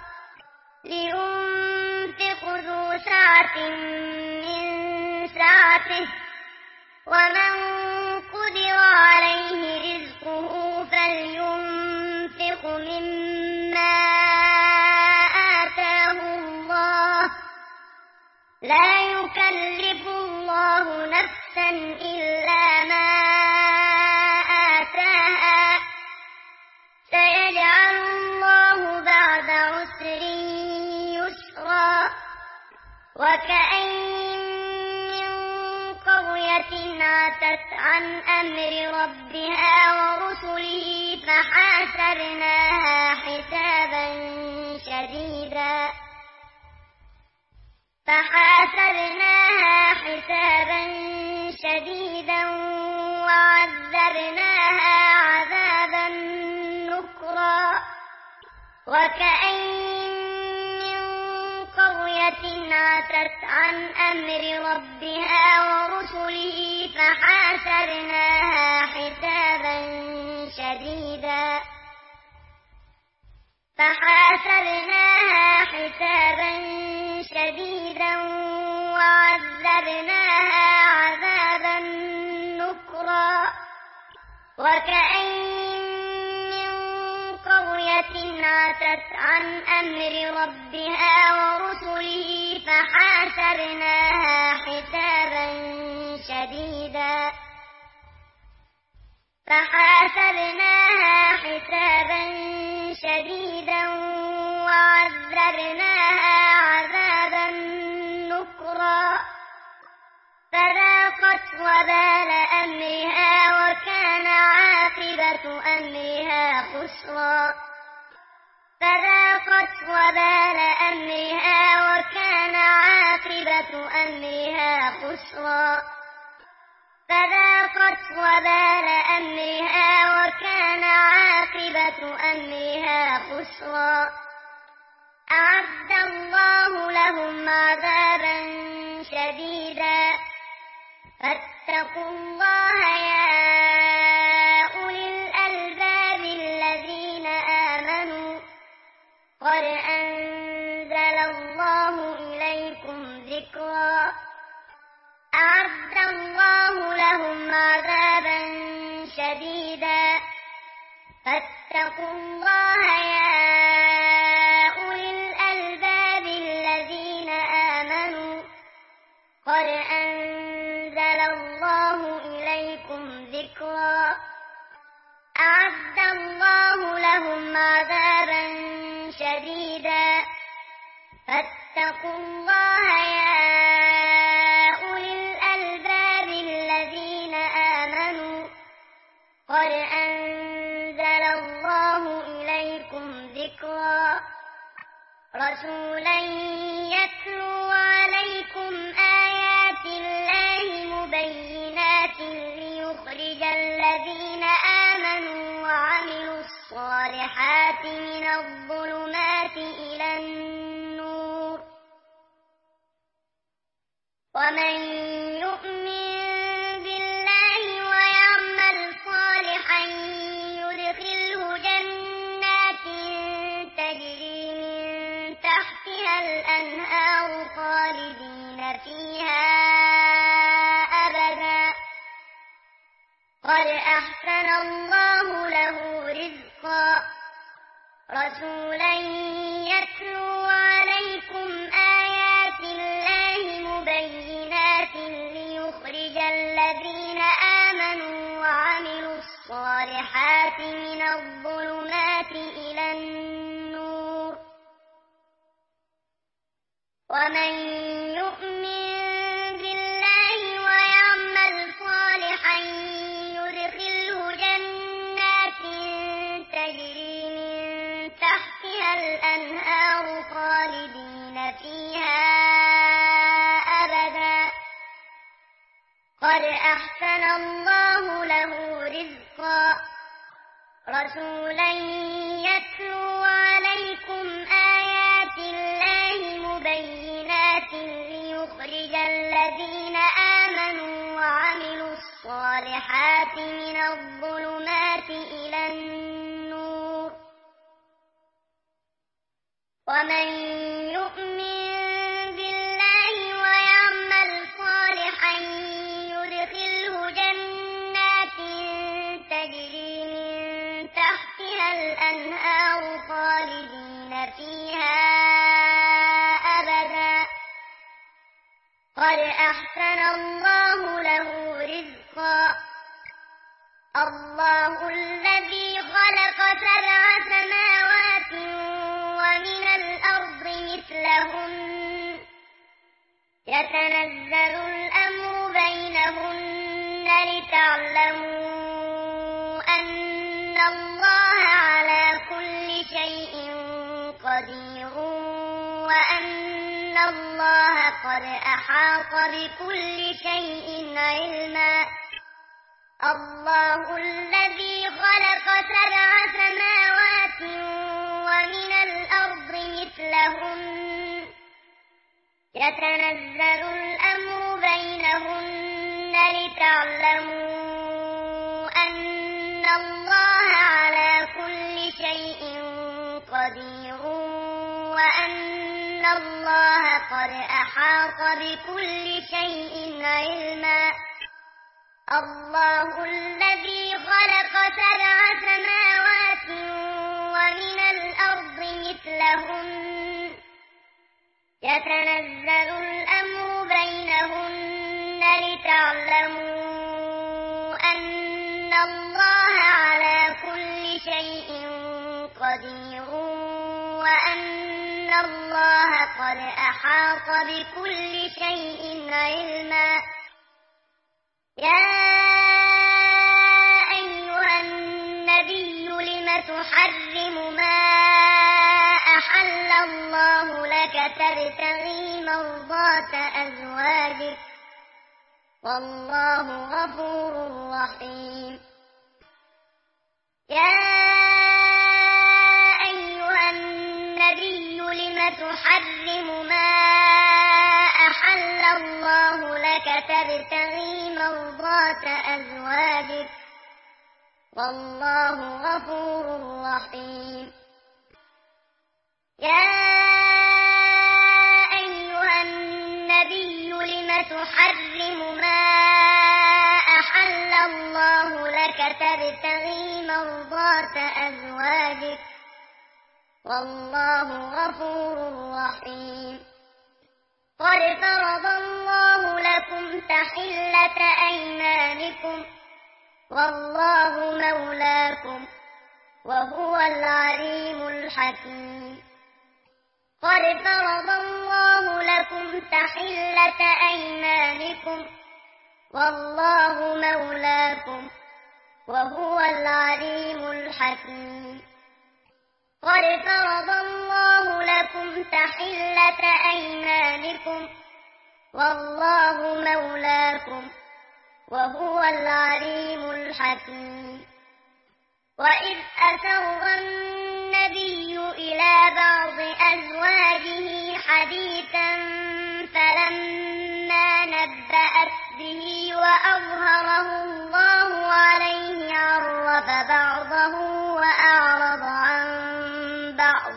لِيُنفِقْ ذُو سَعَةٍ مِّن سَعَتِهِ وَمَن قُدِرَ عَلَيْهِ رِزْقُهُ فَلْيُنفِقْ مِمَّا آتَاهُ اللَّهُ لَا يُكَلِّفُ اللَّهُ نَفْسًا إِلَّا مَا آتَاهَا سَيَجْعَلُ اللَّهُ بَعْدَ عُسْرٍ يُسْرًا وَكَأَيِّن مِّن قَرْيَةٍ عَتَتْ عَنْ أَمْرِ رَبِّهَا وَرُسُلِهِ فَحَاسَبْنَاهَا حِسَابًا شَدِيدًا فَحَاسَبْنَاهَا حِسَابًا شَدِيدًا وَعَذَّبْنَاهَا عَذَابًا نُّكْرًا وَكَأَيِّن مِّن قَرْيَةٍ عَتَتْ عَنْ أَمْرِ رَبِّهَا وَرُسُلِهِ فَحَاسَبْنَاهَا حِسَابًا شَدِيدًا فَحَاسَبْنَاهَا حِسَابًا شَدِيدًا وَعَذَّبْنَاهَا عَذَابًا نُّكْرًا وَكَأَيِّن مِّن قَرْيَةٍ عَتَتْ عَنْ أَمْرِ رَبِّهَا وَرُسُلِهِ فَحَاسَبْنَاهَا حِسَابًا شَدِيدًا فَحَاسَبْنَاهَا حِسَابًا شَدِيدًا وَعَذَّبْنَاهَا عَذَابًا نُّكْرًا فَذَاقَتْ وَبَالَ أَمْرِهَا وَكَانَ عَاقِبَةُ أَمْرِهَا خُسْرًا فَذَاقَتْ وَبَالَ أَمْرِهَا وَكَانَ عَاقِبَةُ أَمْرِهَا خُسْرًا فَذَاقَتْ وَبَالَ أَمْرِهَا وَكَانَ عَاقِبَةُ أَمْرِهَا خُسْرًا أَعَدَّ اللَّهُ لَهُمْ عَذَابًا شَدِيدًا فَاتَّقُوا اللَّهَ يَا أُولِي الْأَلْبَابِ الَّذِينَ آمَنُوا قَدْ أَنزَلَ اللَّهُ إِلَيْكُمْ ذِكْرًا أَعَدَّ اللَّهُ لَهُمْ عَذَابًا شَدِيدًا فَاتَّقُوا اللَّهَ يَا أُولِي الْأَلْبَابِ الَّذِينَ آمَنُوا قَدْ أَنزَلَ واتقوا الله يا أولي الألباب الذين آمنوا قد أنزل الله إليكم ذكرا رسولا يتلو عليكم آيات الله مبينات ليخرج الذين آمنوا وعملوا الصالحات من الظلمات إلى النور ومن يؤمن بالله ويعمل صالحا يدخله جنات تجري من تحتها الأنهار خالدين فيها أبدا قد أحسن الله له رزقا رسولا يتلو عليكم آيات الله مبينات ليخرج الذين آمنوا وعملوا الصالحات من الظلمات إلى النور ومن يؤمن بالله ويعمل صالحا يدخله جنات تجري من تحتها الأنهار خالدين فيها أبدا قد أحسن الله له رزقا رسولا يتلو عليكم آيات الله مبينات ليخرج الذين آمنوا وعملوا الصالحات من الظلمات إلى النور ومن يؤمن بالله ويعمل صالحا يدخله جنات تجري من تحتها الأنهار خالدين فيها أبدا قد أحسن الله له رزقا الله الذي خلق سبع سماوات ومن الأرض مثلهن يتنزل الأمر بينهن لتعلموا أن الله على كل شيء قدير وأن الله قد أحاط بكل شيء علما الله الذي خلق سبع سماوات ومن الأرض مثلهن يتنزل الأمر بينهن لتعلموا أن الله على كل شيء قدير وأن الله قد أحاط بكل شيء علما الله الذي خلق سبع سماوات ومن الأرض مثلهن يتنزل الأمر بينهن لتعلموا أن الله على كل شيء قدير وأن الله قد أحاط بكل شيء علما يا أيها النبي لم تحرم ما أحل الله لك تبتغي مرضات أزواجك والله غفور رحيم يا أيها النبي لم تحرم ما أحل الله لك تبتغي مرضات أزواجك والله غفور رحيم يا أيها النبي لم تحرم ما أحل الله لك تبتغي مرضات أزواجك والله غفور رحيم قد فرض الله لكم تحلة أيمانكم والله مولاكم وهو العليم الحكيم قد فرض الله لكم تحلة أيمانكم والله مولاكم وهو العليم الحكيم قد فرض الله لكم تحلة أيمانكم والله مولاكم وهو العليم الحكيم وإذ أسر النبي إلى بعض أزواجه حديثا فلما نبأت به وأظهره الله عليه عرف بعضه وأعرض عن بعض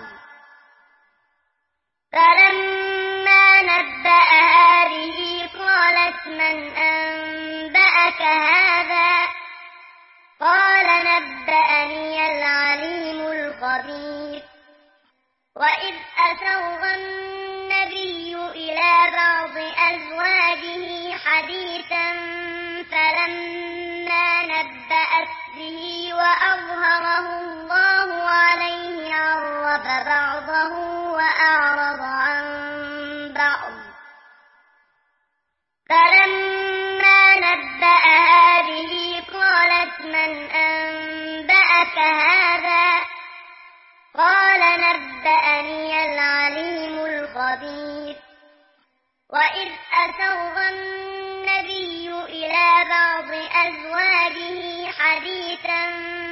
فلما نبأها به قالت من أنبأك هذا قال نبأني العليم الخبير وإذ أسر النبي إلى بعض أزواجه حديثا فلما نبأت به وأظهره الله عليه عرف بعضه وأعرض عن بعض فلما نبأها به قالت من أنبأك هذا قال نبأني العليم الخبير وإذ أسر النبي إلى بعض أزواجه حديثا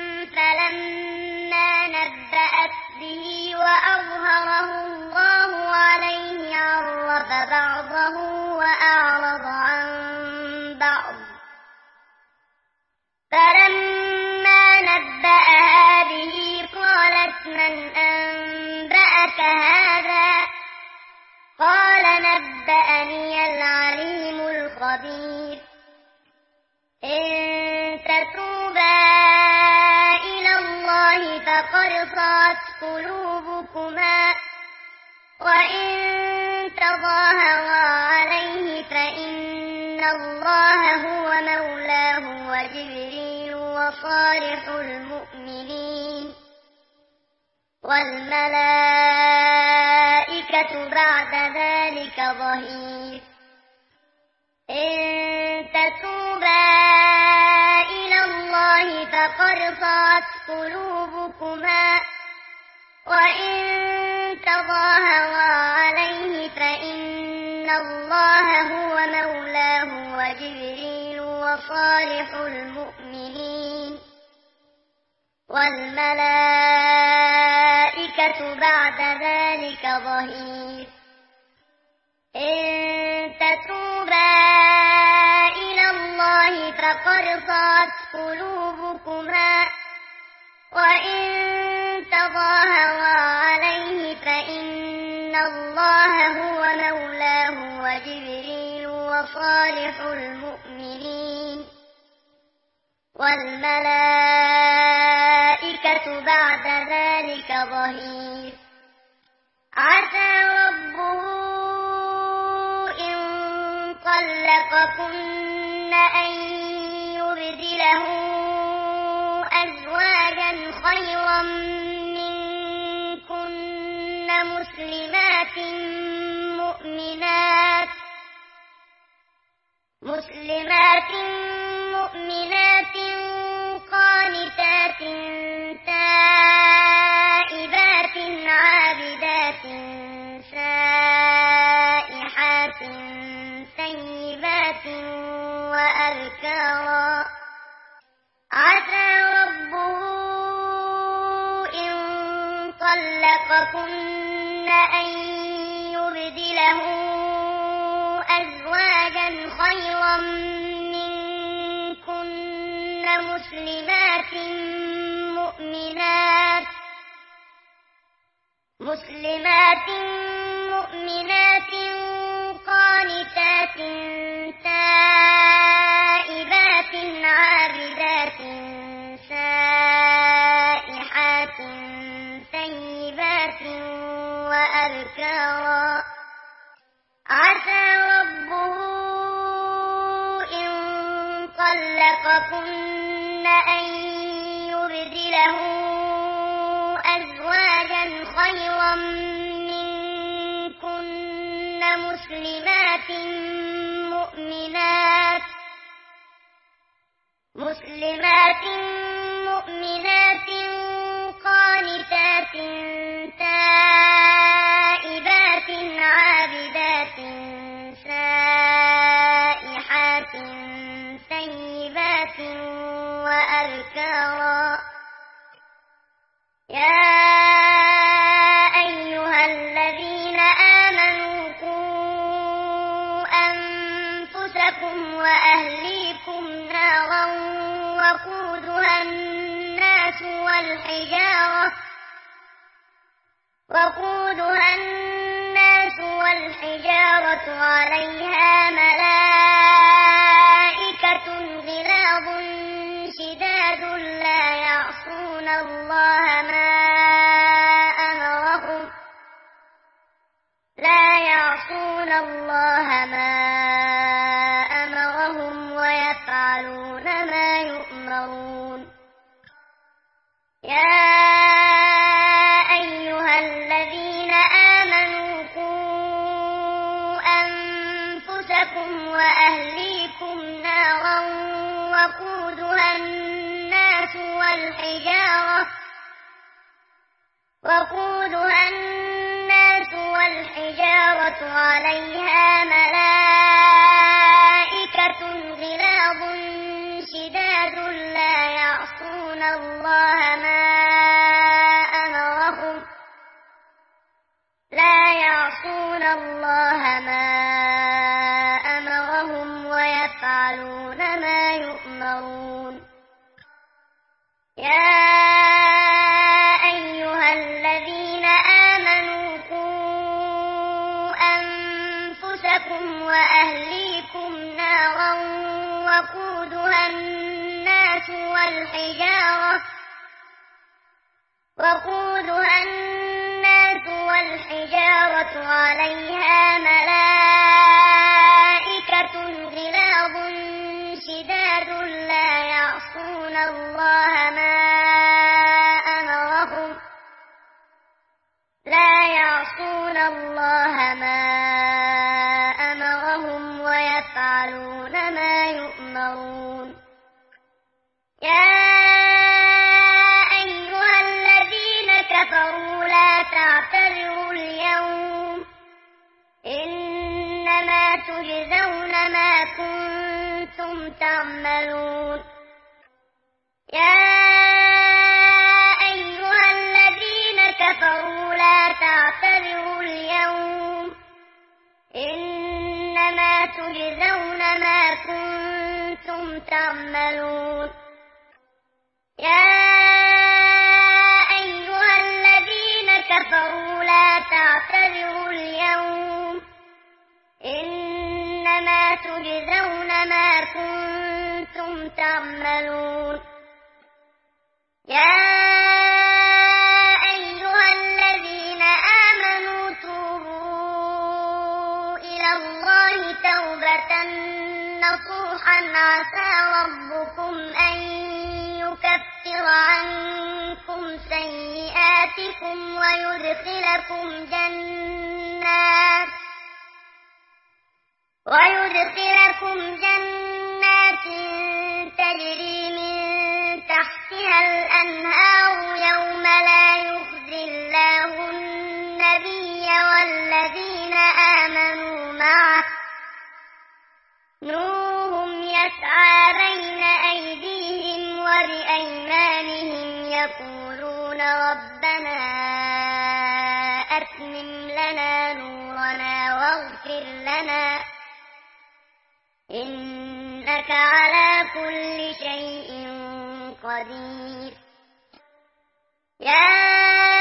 فلما نبأت به وأظهره الله عليه عرف بعضه وأعرض عن بعض فلما نبأها به قالت من أنبأك هذا قال نبأني العليم الخبير إن تتوبا إلى الله فقد صغت قلوبكما وإن تظاهرا عليه فإن الله هو مولاه وجبريل وصالح المؤمنين والملائكة بعد ذلك ظهير إن تتوبا إلى الله فقد صغت قلوبكما وإن تظاهرا عليه فإن الله هو مولاه وجبريل وصالح المؤمنين والملائكة بعد ذلك ظهير إن تتوبا إلى الله فقد صغت قلوبكما وإن تظاهرا عليه فإن الله هو مولاه وجبريل وصالح المؤمنين والملائكة بعد ذلك ظهير عسى ربه إن طلقكن أن يبدله أزواجا خيرا منكن مسلمات مؤمنات مسلمات مؤمنات قانتات تائبات عابدات سائحات ثيبات وأبكارا عسى ربه إن طلقكن أن يبدله أزواجا خيرا منكن مسلمات مؤمنات مسلمات مؤمنات قانتات تائبات عابدات سائحات ثيبات وأبكارا عسى ربه إن طلقكن أن يبدله أزواجا خيرا منكن مسلمات مؤمنات مسلمات مؤمنات قانتات تائبات عابدات سائحات ثيبات وأبكارا يا أيها الذين آمنوا قوا أنفسكم وأهليكم نارا وقودها الناس والحجارة وقودها الناس والحجارة عليها ملائكة غلاظ شداد لا يعصون الله ما أمرهم لا يعصون الله ما أمرهم ويفعلون ما يؤمرون يا أيها الذين آمنوا قوا أنفسكم وأهليكم نارا وقودها الناس والحجارة وقودها الناس والحجارة عليها ملائكة غلاظ شداد لا يعصون الله ما أمرهم لا يعصون الله ما أمرهم ويفعلون ما يؤمرون يا أيها الذين آمنوا قوا أنفسكم وأهليكم نارا وقودها الناس والحجارة وقودها الناس والحجارة عليها ملائكة غلاظ شداد لا يعصون الله ما أمرهم لا يعصون الله ما أمرهم ويفعلون ما يؤمرون يا أيها الذين كفروا لا تعتذروا اليوم إنما تجزون ما كنتم تعملون يا أيها الذين كفروا لا تعتذروا اليوم إنما تجزون ما كنتم تعملون يا أيها الذين كفروا لا تعتذروا اليوم إنما تجزون ما كنتم تعملون يا أيها الذين آمنوا توبوا إلى الله توبة نصوحا عسى ربكم أن يكفر عنكم سيئاتكم ويدخلكم جنات ويدخلكم جنات تجري من تحتها الأنهار يوم لا يخزي الله النبي والذين آمنوا معه نورهم يسعى بين أيديهم وبأيمانهم يقولون ربنا أتمم لنا نورنا واغفر لنا إنك على كل شيء قدير يا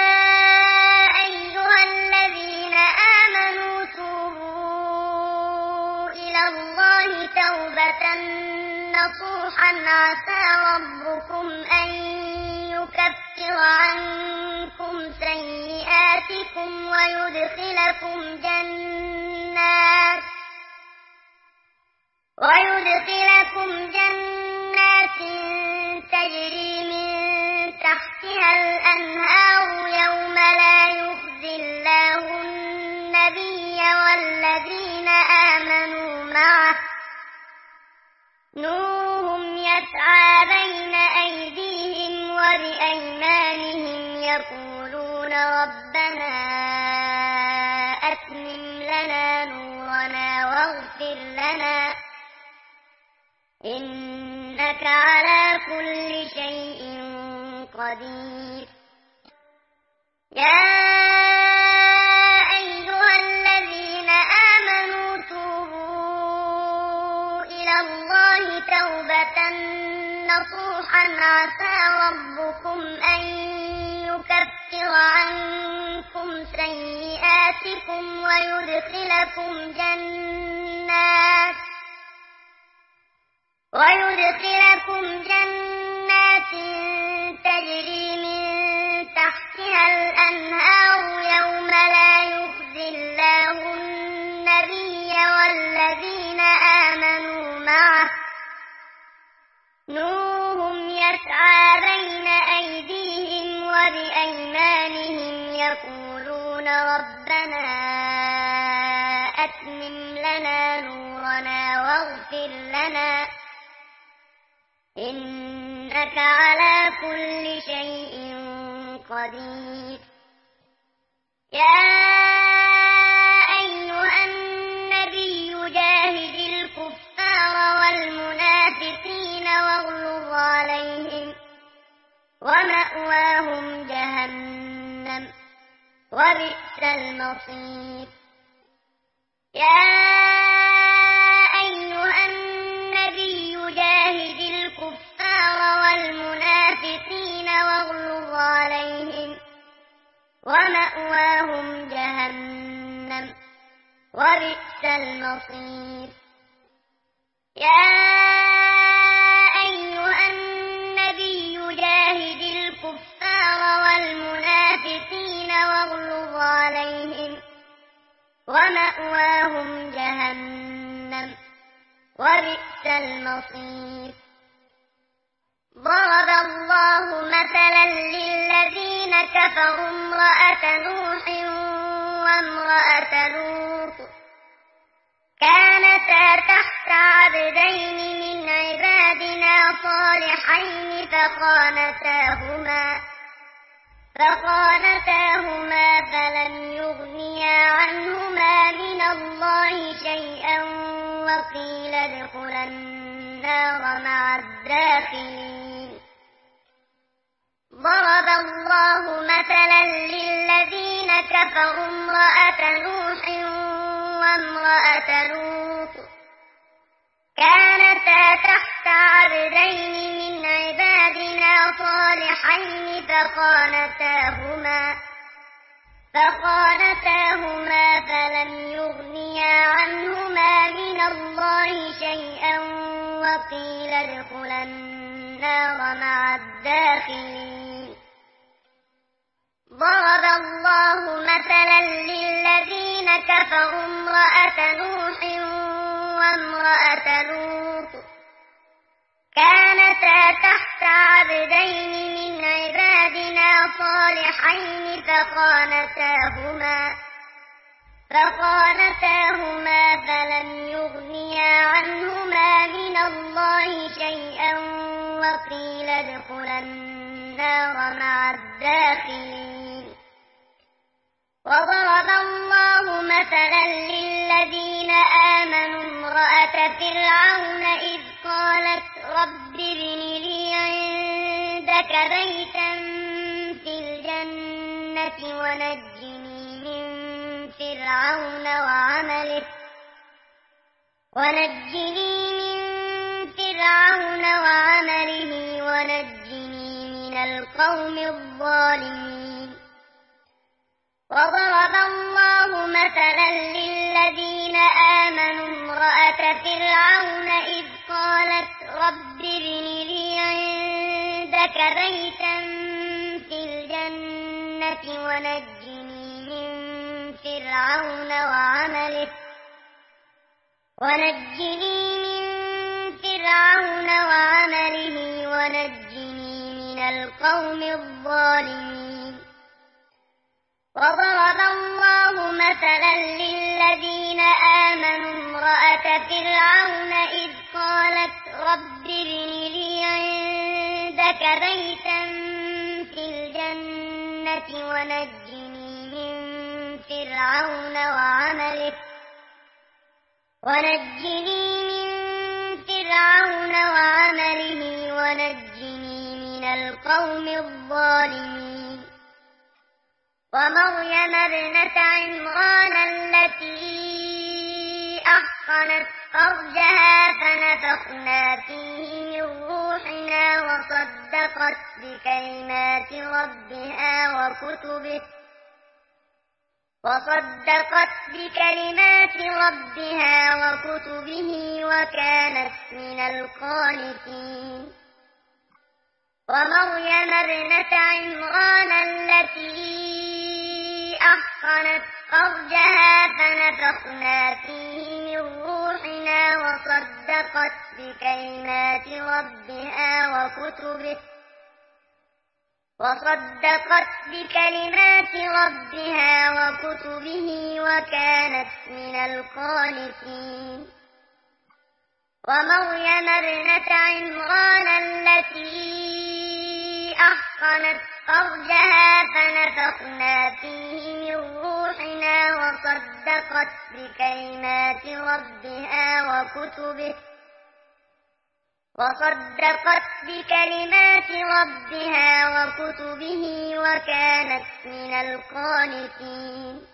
أيها الذين آمنوا توبوا إلى الله توبة نصوحا عسى ربكم أن يكفر عنكم سيئاتكم ويدخلكم جنات ويدخلكم جنات تجري من تحتها الأنهار يوم لا يخزي الله النبي والذين آمنوا معه نورهم يسعى بين أيديهم وبأيمانهم يقولون ربنا أتمم لنا نورنا واغفر لنا إنك على كل شيء قدير. يا أيها الذين آمنوا توبوا إلى الله توبة نصوحا عسى ربكم أن يكفر عنكم سيئاتكم ويدخلكم جنات ويدخلكم جنات تجري من تحتها الأنهار يوم لا يخزي الله النبي والذين آمنوا معه نورهم يسعى بين أيديهم وبأيمانهم يقولون ربنا أتمم لنا نورنا واغفر لنا إنك على كل شيء قدير. يا أيها النبي جاهد الكفار والمنافقين واغلظ عليهم ومأواهم جهنم وبئس المصير. يا أيها النبي جاهد الكفار والمنافقين واغلظ عليهم ومأواهم جهنم وبئس المصير. يا أيها النبي جاهد الكفار والمنافقين واغلظ عليهم ومأواهم جهنم وبئس المصير. ضرب الله مثلا للذين كفروا امرأة نوح وامرأة لوط كانتا تحت عبدين من عبادنا صالحين فخانتاهما فخانتاهما فلم يغنيا عنهما من الله شيئا وقيل ادخلا النار مع الداخلين. ضرب الله مثلا للذين كفروا امرأة نوح وامرأة لوط كانتا تحت عبدين من عبادنا صالحين فخانتاهما فخانتاهما فلم يغنيا عنهما من الله شيئا وقيل ادخلا النار مع الداخلين. ضرب الله مثلا للذين كفروا امرأة نوح وامرأة لوط كانتا تحت عبدين من عبادنا صالحين فخانتاهما فخانتاهما فلم يغنيا عنهما من الله شيئا وقيل ادخلا النار مع الداخلين. وضرب الله مثلا للذين آمنوا امرأة فرعون إذ قالت رب ابن لي عندك بيتا في الجنة ونجني من فرعون وعمله ونجني من فرعون وعمله ونجني من القوم الظالمين. وضرب الله مثلا للذين آمنوا امرأة فرعون إذ قالت رب ابن لي عندك بيتا في الجنة ونجني من فرعون وعمله ونجني من فرعون وعمله ونجني من القوم الظالمين. وضرب الله مثلا للذين آمنوا امرأة فرعون إذ قالت رب ابن لي عندك بيتا في الجنة ونجني من فرعون وعمله ونجني من فرعون وعمله ونجني من القوم الظالمين ومريم ابنة عمران التي أحصنت فرجها فنفخنا فيه من روحنا وصدقت بكلمات ربها وكتبه وصدقت بكلمات ربها وكتبه وكانت من القانتين ومريم ابنة عمران التي أحصنت فرجها فنفخنا فيه من روحنا وصدقت بكلمات ربها وكتبه وصدقت بكلمات ربها وكتبه وكانت من القانتين ومريم ابنة عمران التي أحصنت فرجها فنفخنا فيه من روحنا وصدقت بكلمات ربها وكتبه وصدقت بكلمات ربها وكتبه وكانت من القانتين